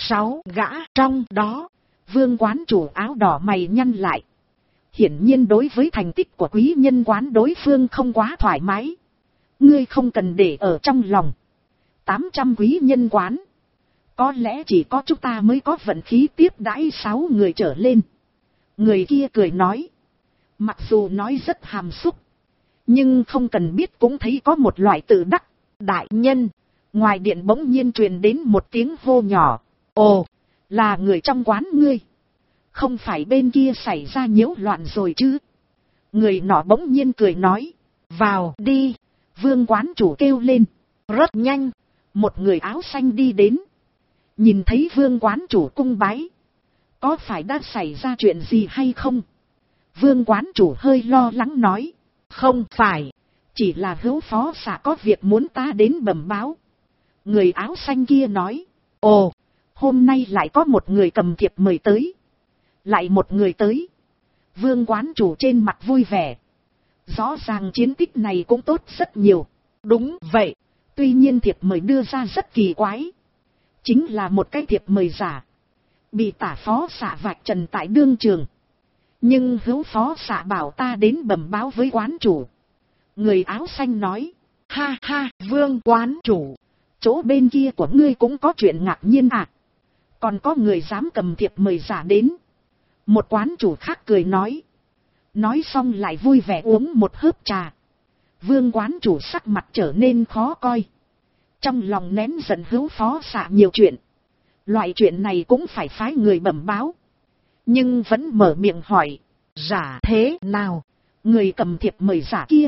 6 gã trong đó. Vương quán chủ áo đỏ mày nhăn lại. Hiển nhiên đối với thành tích của quý nhân quán đối phương không quá thoải mái. Ngươi không cần để ở trong lòng. 800 quý nhân quán, có lẽ chỉ có chúng ta mới có vận khí tiếp đãi 6 người trở lên. Người kia cười nói. Mặc dù nói rất hàm xúc, nhưng không cần biết cũng thấy có một loại tự đắc. Đại nhân, ngoài điện bỗng nhiên truyền đến một tiếng hô nhỏ. Ồ, là người trong quán ngươi. Không phải bên kia xảy ra nhiễu loạn rồi chứ? Người nọ bỗng nhiên cười nói. Vào đi. Vương quán chủ kêu lên. Rất nhanh, một người áo xanh đi đến. Nhìn thấy vương quán chủ cung bái. Có phải đã xảy ra chuyện gì hay không? Vương quán chủ hơi lo lắng nói. Không phải, chỉ là hữu phó xạ có việc muốn ta đến bẩm báo. Người áo xanh kia nói. Ồ, hôm nay lại có một người cầm thiệp mời tới. Lại một người tới. Vương quán chủ trên mặt vui vẻ. Rõ ràng chiến tích này cũng tốt rất nhiều. Đúng vậy, tuy nhiên thiệp mời đưa ra rất kỳ quái. Chính là một cái thiệp mời giả. Bị tả phó xạ vạch trần tại đương trường. Nhưng hữu phó xạ bảo ta đến bẩm báo với quán chủ. Người áo xanh nói. Ha ha, Vương quán chủ, chỗ bên kia của ngươi cũng có chuyện ngạc nhiên à? Còn có người dám cầm thiệp mời giả đến? Một quán chủ khác cười nói. Nói xong lại vui vẻ uống một hớp trà. Vương quán chủ sắc mặt trở nên khó coi. Trong lòng nén giận hữu phó xạ nhiều chuyện. Loại chuyện này cũng phải phái người bẩm báo. Nhưng vẫn mở miệng hỏi. Giả thế nào? Người cầm thiệp mời giả kia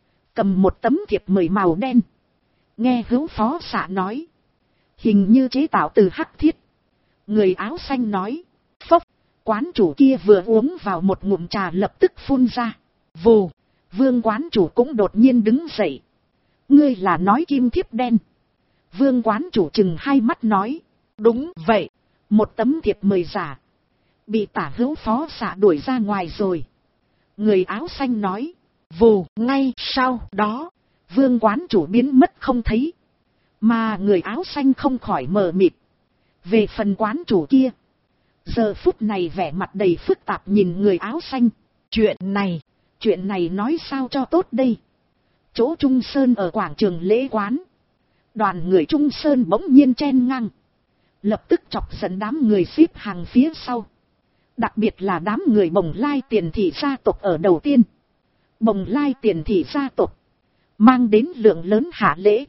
cầm một tấm thiệp mời màu đen. Nghe hữu phó xạ nói. Hình như chế tạo từ hắc thiết. Người áo xanh nói. Phốc. Quán chủ kia vừa uống vào một ngụm trà lập tức phun ra. Vù. Vương quán chủ cũng đột nhiên đứng dậy. Ngươi là nói kim thiếp đen? Vương quán chủ chừng hai mắt nói. Đúng vậy. Một tấm thiệp mời giả. Bị tả hữu phó xạ đuổi ra ngoài rồi. Người áo xanh nói. vù, ngay sau đó, Vương quán chủ biến mất không thấy. Mà người áo xanh không khỏi mờ mịt. Về phần quán chủ kia, giờ phút này vẻ mặt đầy phức tạp nhìn người áo xanh. Chuyện này nói sao cho tốt đây. Chỗ Trung Sơn ở quảng trường lễ quán, đoàn người Trung Sơn bỗng nhiên chen ngang, lập tức chọc giận đám người xếp hàng phía sau. Đặc biệt là đám người Bồng Lai Tiền Thị gia tộc ở đầu tiên. Bồng Lai Tiền Thị gia tộc mang đến lượng lớn hạ lễ.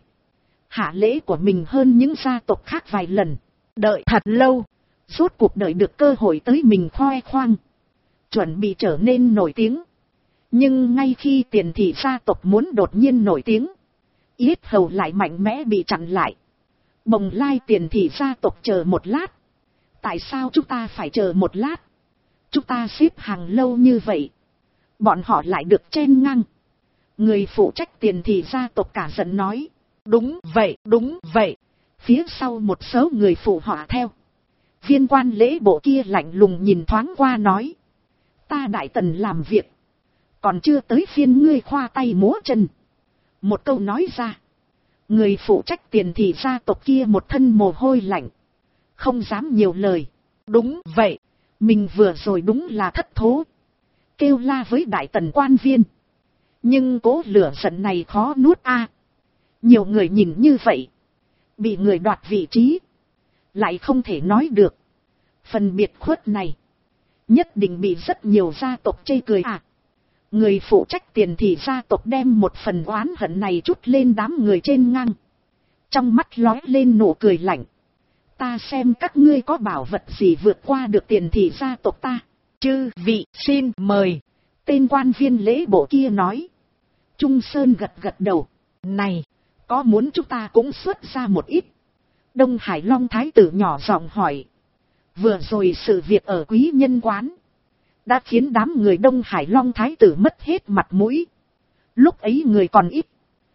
Hạ lễ của mình hơn những gia tộc khác vài lần. Đợi thật lâu, rốt cuộc đợi được cơ hội tới mình khoe khoang, chuẩn bị trở nên nổi tiếng. Nhưng ngay khi Tiền Thị gia tộc muốn đột nhiên nổi tiếng, yết hầu lại mạnh mẽ bị chặn lại. Bồng Lai Tiền Thị gia tộc chờ một lát. Tại sao chúng ta phải chờ một lát? Chúng ta xếp hàng lâu như vậy, bọn họ lại được chen ngang. Người phụ trách Tiền Thị gia tộc cả giận nói. Đúng vậy. Phía sau một số người phụ họa theo. Viên quan lễ bộ kia lạnh lùng nhìn thoáng qua nói. Ta Đại Tần làm việc, còn chưa tới phiên ngươi khoa tay múa chân. Một câu nói ra, người phụ trách Tiền Thị gia tộc kia một thân mồ hôi lạnh, không dám nhiều lời. Đúng vậy, mình vừa rồi đúng là thất thố, kêu la với Đại Tần quan viên. Nhưng cố lửa giận này khó nuốt a. Nhiều người nhìn như vậy, bị người đoạt vị trí, lại không thể nói được. Phần biệt khuất này, nhất định bị rất nhiều gia tộc chê cười à. Người phụ trách Tiền Thị gia tộc đem một phần oán hận này trút lên đám người trên ngang. Trong mắt lóe lên nụ cười lạnh. Ta xem các ngươi có bảo vật gì vượt qua được Tiền Thị gia tộc ta. Chư vị xin mời. Tên quan viên lễ bộ kia nói. Trung Sơn gật đầu. Này, có muốn chúng ta cũng xuất ra một ít? Đông Hải Long thái tử nhỏ giọng hỏi. Vừa rồi sự việc ở Quý Nhân quán đã khiến đám người Đông Hải Long thái tử mất hết mặt mũi. Lúc ấy người còn ít,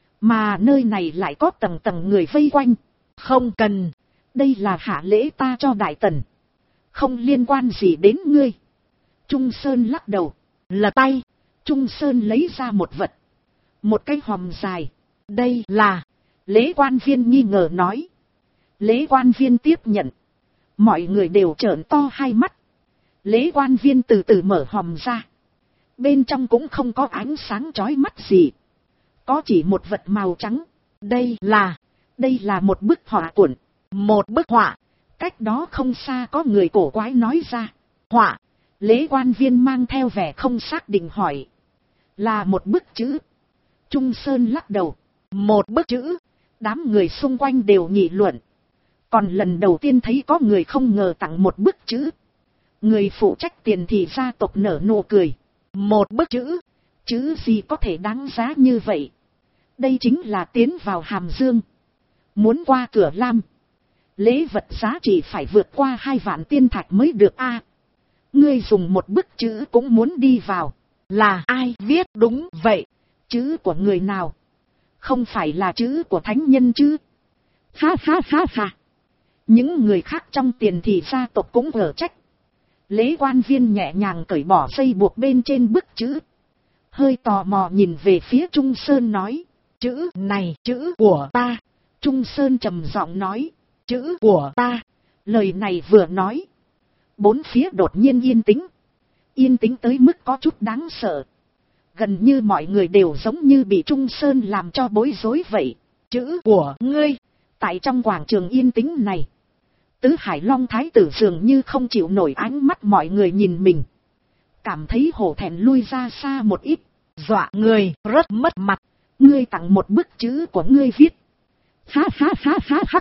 mà nơi này lại có tầng tầng người vây quanh. Không cần, đây là hạ lễ ta cho Đại Tần, không liên quan gì đến ngươi. Trung Sơn lắc đầu, lật tay. Trung Sơn lấy ra một vật, một cái hòm dài. Đây là... Lễ quan viên nghi ngờ nói. Lễ quan viên tiếp nhận. Mọi người đều trợn to hai mắt. Lễ quan viên từ từ mở hòm ra. Bên trong cũng không có ánh sáng chói mắt gì, có chỉ một vật màu trắng. Đây là một bức họa cuộn. Một bức họa. Cách đó không xa có người cổ quái nói ra. Họa. Lễ quan viên mang theo vẻ không xác định hỏi. Là một bức chữ. Trung Sơn lắc đầu. Một bức chữ. Đám người xung quanh đều nghị luận. Còn lần đầu tiên thấy có người không ngờ tặng một bức chữ. Người phụ trách Tiền Thị gia tộc nở nụ cười. Một bức chữ. Chữ gì có thể đáng giá như vậy? Đây chính là tiến vào Hàm Dương, muốn qua cửa Lam, lễ vật giá trị phải vượt qua 2 vạn tiên thạch mới được a. Ngươi dùng một bức chữ cũng muốn đi vào. Là ai viết? Đúng vậy. Chữ của người nào? Không phải là chữ của thánh nhân chứ? Ha ha ha ha. Những người khác trong Tiền Thị gia tộc cũng ở trách. Lễ quan viên nhẹ nhàng cởi bỏ dây buộc bên trên bức chữ, hơi tò mò nhìn về phía Trung Sơn nói. Chữ này chữ của ta. Trung Sơn trầm giọng nói. Chữ của ta. Lời này vừa nói, bốn phía đột nhiên yên tĩnh. Yên tĩnh tới mức có chút đáng sợ. Gần như mọi người đều giống như bị Trung Sơn làm cho bối rối vậy. Chữ của ngươi. Tại trong quảng trường yên tĩnh này, Tứ Hải Long thái tử dường như không chịu nổi ánh mắt mọi người nhìn mình, cảm thấy hổ thẹn lui ra xa một ít, dọa người rất mất mặt. Ngươi tặng một bức chữ của ngươi viết. Ha ha ha ha ha.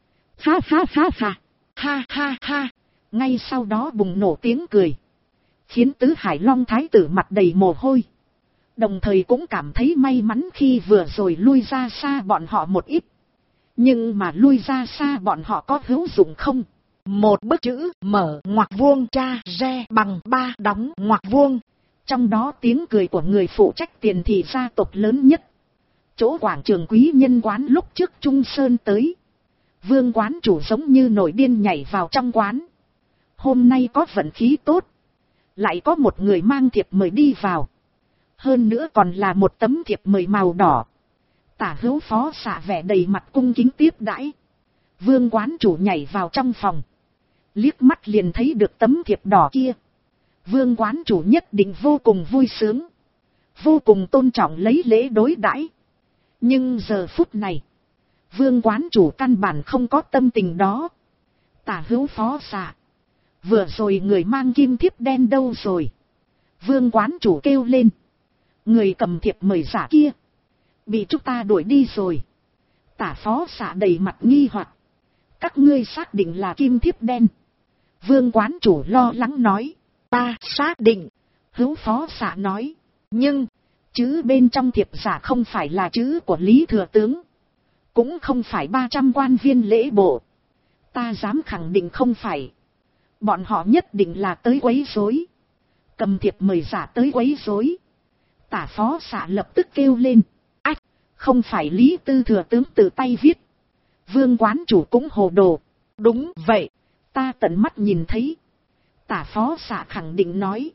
Ha ha ha ha. Ha ha ha. Ngay sau đó bùng nổ tiếng cười, khiến Tứ Hải Long thái tử mặt đầy mồ hôi. Đồng thời cũng cảm thấy may mắn khi vừa rồi lui ra xa bọn họ một ít. Nhưng mà lui ra xa bọn họ có hữu dụng không? Một bức chữ mở ngoặc vuông tra re bằng 3 đóng ngoặc vuông. Trong đó tiếng cười của người phụ trách Tiền Thị gia tộc lớn nhất. Chỗ quảng trường Quý Nhân quán lúc trước Trung Sơn tới, Vương quán chủ giống như nổi điên nhảy vào trong quán. Hôm nay có vận khí tốt, lại có một người mang thiệp mời đi vào. Hơn nữa còn là một tấm thiệp mời màu đỏ. Tả hữu phó xạ vẻ đầy mặt cung kính tiếp đãi. Vương quán chủ nhảy vào trong phòng. Liếc mắt liền thấy được tấm thiệp đỏ kia. Vương quán chủ nhất định vô cùng vui sướng. Vô cùng tôn trọng lấy lễ đối đãi. Nhưng giờ phút này, vương quán chủ căn bản không có tâm tình đó. Tả hữu phó xạ, vừa rồi người mang kim thiếp đen đâu rồi? Vương quán chủ kêu lên. Người cầm thiệp mời giả kia bị chúng ta đuổi đi rồi. Tả phó xạ đầy mặt nghi hoặc. Các ngươi xác định là kim thiếp đen? Vương quán chủ lo lắng nói. Ta xác định. Hữu phó xạ nói. Nhưng chữ bên trong thiệp giả không phải là chữ của Lý Thừa Tướng, cũng không phải 300 quan viên lễ bộ. Ta dám khẳng định không phải. Bọn họ nhất định là tới quấy rối. Cầm thiệp mời giả tới quấy rối. Tả phó xạ lập tức kêu lên. Ách, không phải Lý Tư Thừa Tướng tự tay viết? Vương quán chủ cũng hồ đồ. Đúng vậy, ta tận mắt nhìn thấy. Tả phó xạ khẳng định nói.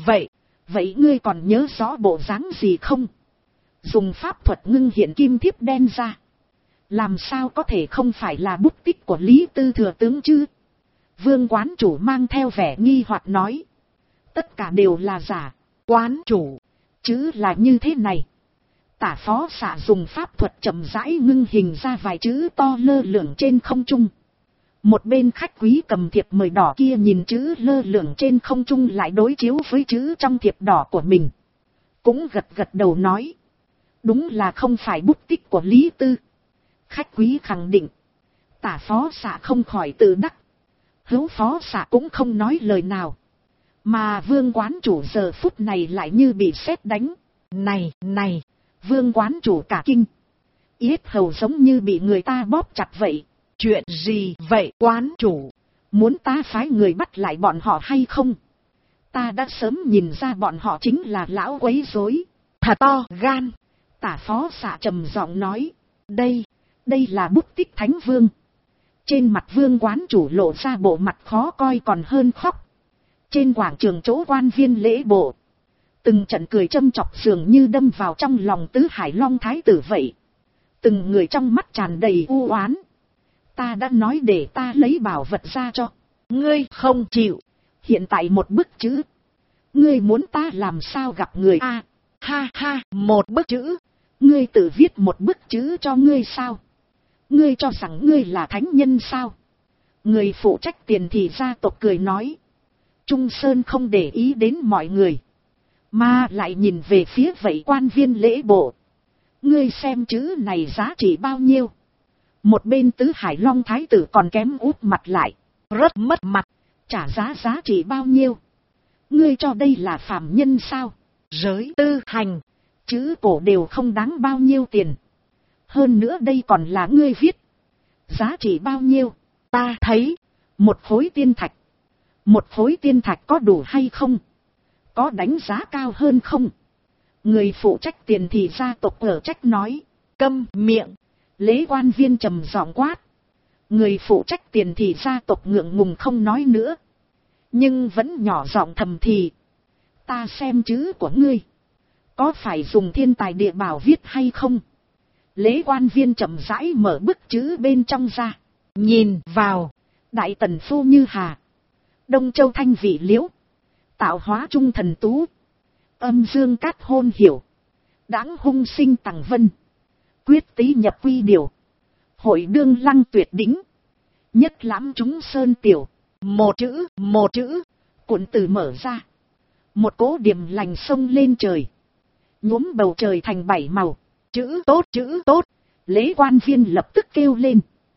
Vậy ngươi còn nhớ rõ bộ dáng gì không? Dùng pháp thuật ngưng hiện kim thiếp đen ra. Làm sao có thể không phải là bút tích của Lý Tư Thừa Tướng chứ? Vương quán chủ mang theo vẻ nghi hoặc nói. Tất cả đều là giả. Quán chủ, chứ là như thế này. Tả phó xạ dùng pháp thuật chậm rãi ngưng hình ra vài chữ to lơ lửng trên không trung. Một bên khách quý cầm thiệp mời đỏ kia nhìn chữ lơ lửng trên không trung lại đối chiếu với chữ trong thiệp đỏ của mình. Cũng gật gật đầu nói. Đúng là không phải bút tích của Lý Tư. Khách quý khẳng định. Tả phó xạ không khỏi tự đắc. Hữu phó xạ cũng không nói lời nào. Mà vương quán chủ giờ phút này lại như bị sét đánh. Này, vương quán chủ cả kinh. Yết hầu giống như bị người ta bóp chặt vậy. Chuyện gì vậy quán chủ? Muốn ta phái người bắt lại bọn họ hay không? Ta đã sớm nhìn ra bọn họ chính là lão quấy rối. Thật to gan. Tả phó xạ trầm giọng nói. Đây là bút tích Thánh Vương. Trên mặt vương quán chủ lộ ra bộ mặt khó coi còn hơn khóc. Trên quảng trường chỗ quan viên lễ bộ, từng trận cười châm chọc dường như đâm vào trong lòng tứ hải long thái tử vậy. Từng người trong mắt tràn đầy u oán. Ta đã nói để ta lấy bảo vật ra cho. Ngươi không chịu. Hiện tại một bức chữ. Ngươi muốn ta làm sao gặp người a? Ha, một bức chữ. Ngươi tự viết một bức chữ cho ngươi sao? Ngươi cho rằng ngươi là thánh nhân sao? Người phụ trách tiền thì gia tộc cười nói. Trung Sơn không để ý đến mọi người, mà lại nhìn về phía vậy quan viên lễ bộ. Ngươi xem chữ này giá trị bao nhiêu? Một bên tứ hải long thái tử còn kém úp mặt lại. Rất mất mặt. Trả giá trị bao nhiêu? Ngươi cho đây là phàm nhân sao? Giới tư hành. Chữ cổ đều không đáng bao nhiêu tiền. Hơn nữa đây còn là ngươi viết. Giá trị bao nhiêu? Ta thấy một khối tiên thạch. Một khối tiên thạch có đủ hay không? Có đánh giá cao hơn không? Người phụ trách tiền thì gia tộc ở trách nói. Câm miệng. Lễ quan viên trầm giọng quát. Người phụ trách tiền thì gia tộc ngượng ngùng không nói nữa. Nhưng vẫn nhỏ giọng thầm thì. Ta xem chữ của ngươi. Có phải dùng thiên tài địa bảo viết hay không? Lễ quan viên chậm rãi mở bức chữ bên trong ra. Nhìn vào. Đại tần phu như hà. Đông châu thanh vị liễu. Tạo hóa trung thần tú. Âm dương cát hôn hiểu. Đãng hung sinh tằng vân. Quyết tý nhập quy điều. Hội đương lăng tuyệt đỉnh. Nhất lãm chúng sơn tiểu. Một chữ. Cuộn từ mở ra. Một cỗ điểm lành sông lên trời. Nhuốm bầu trời thành 7 màu. Chữ tốt. Lễ quan viên lập tức kêu lên.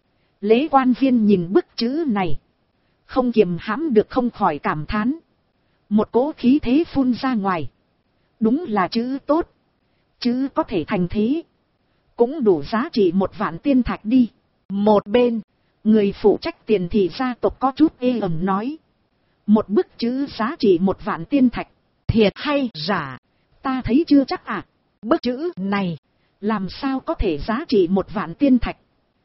Lễ quan viên nhìn bức chữ này. Không kiềm hãm được không khỏi cảm thán. Một cỗ khí thế phun ra ngoài. Đúng là chữ tốt. Chữ có thể thành thế. Cũng đủ giá trị 1 vạn tiên thạch đi. Một bên, người phụ trách tiền thì gia tộc có chút ê ẩm nói. Một bức chữ giá trị 1 vạn tiên thạch. Thiệt hay giả? Ta thấy chưa chắc à. Bức chữ này, làm sao có thể giá trị 1 vạn tiên thạch?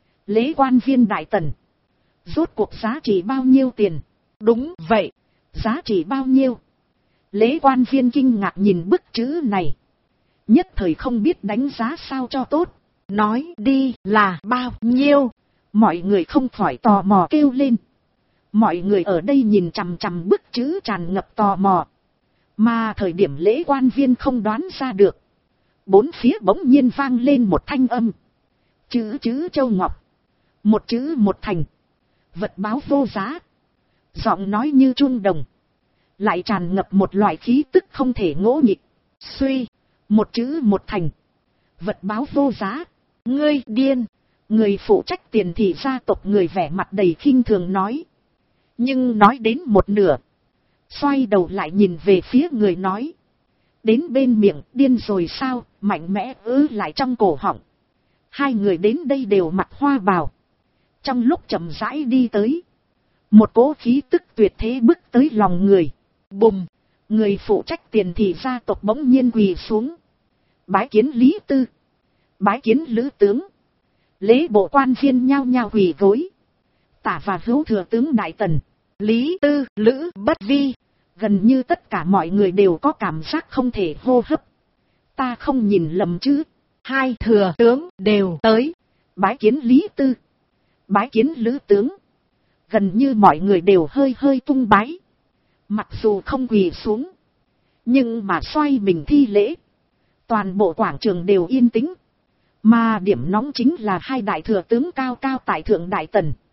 Lễ quan viên đại tần. Rốt cuộc giá trị bao nhiêu tiền? Đúng vậy. Giá trị bao nhiêu? Lễ quan viên kinh ngạc nhìn bức chữ này. nhất thời không biết đánh giá sao cho tốt. Nói đi là bao nhiêu? Mọi người không khỏi tò mò kêu lên. Mọi người ở đây nhìn chằm chằm bức chữ tràn ngập tò mò. Mà thời điểm lễ quan viên không đoán ra được. Bốn phía bỗng nhiên vang lên một thanh âm. Chữ châu ngọc. Một chữ một thành. Vật báo vô giá. Giọng nói như chuông đồng. Lại tràn ngập một loại khí tức không thể ngỗ nghịch. Suy. Một chữ một thành. Vật báo vô giá. Ngươi điên. Người phụ trách tiền thị gia tộc người vẻ mặt đầy khinh thường nói. Nhưng nói đến một nửa. Xoay đầu lại nhìn về phía người nói. Đến bên miệng, điên rồi sao, mạnh mẽ lại trong cổ họng. Hai người đến đây đều mặc hoa bào. Trong lúc chậm rãi đi tới. Một cỗ khí tức tuyệt thế bước tới lòng người. Bùm, người phụ trách tiền thị gia tộc bỗng nhiên quỳ xuống. Bái kiến Lý Tư. Bái kiến Lữ tướng. Lễ bộ quan viên nhao nhao quỳ gối. Tả và hữu thừa tướng Đại Tần. Lý Tư, Lữ Bất Vi. Gần như tất cả mọi người đều có cảm giác không thể hô hấp. Ta không nhìn lầm chứ. Hai thừa tướng đều tới. Bái kiến Lý Tư. Bái kiến Lữ tướng. Gần như mọi người đều hơi hơi tung bái. Mặc dù không quỳ xuống. Nhưng mà xoay mình thi lễ. Toàn bộ quảng trường đều yên tĩnh. Mà điểm nóng chính là hai đại thừa tướng cao cao tại thượng Đại Tần.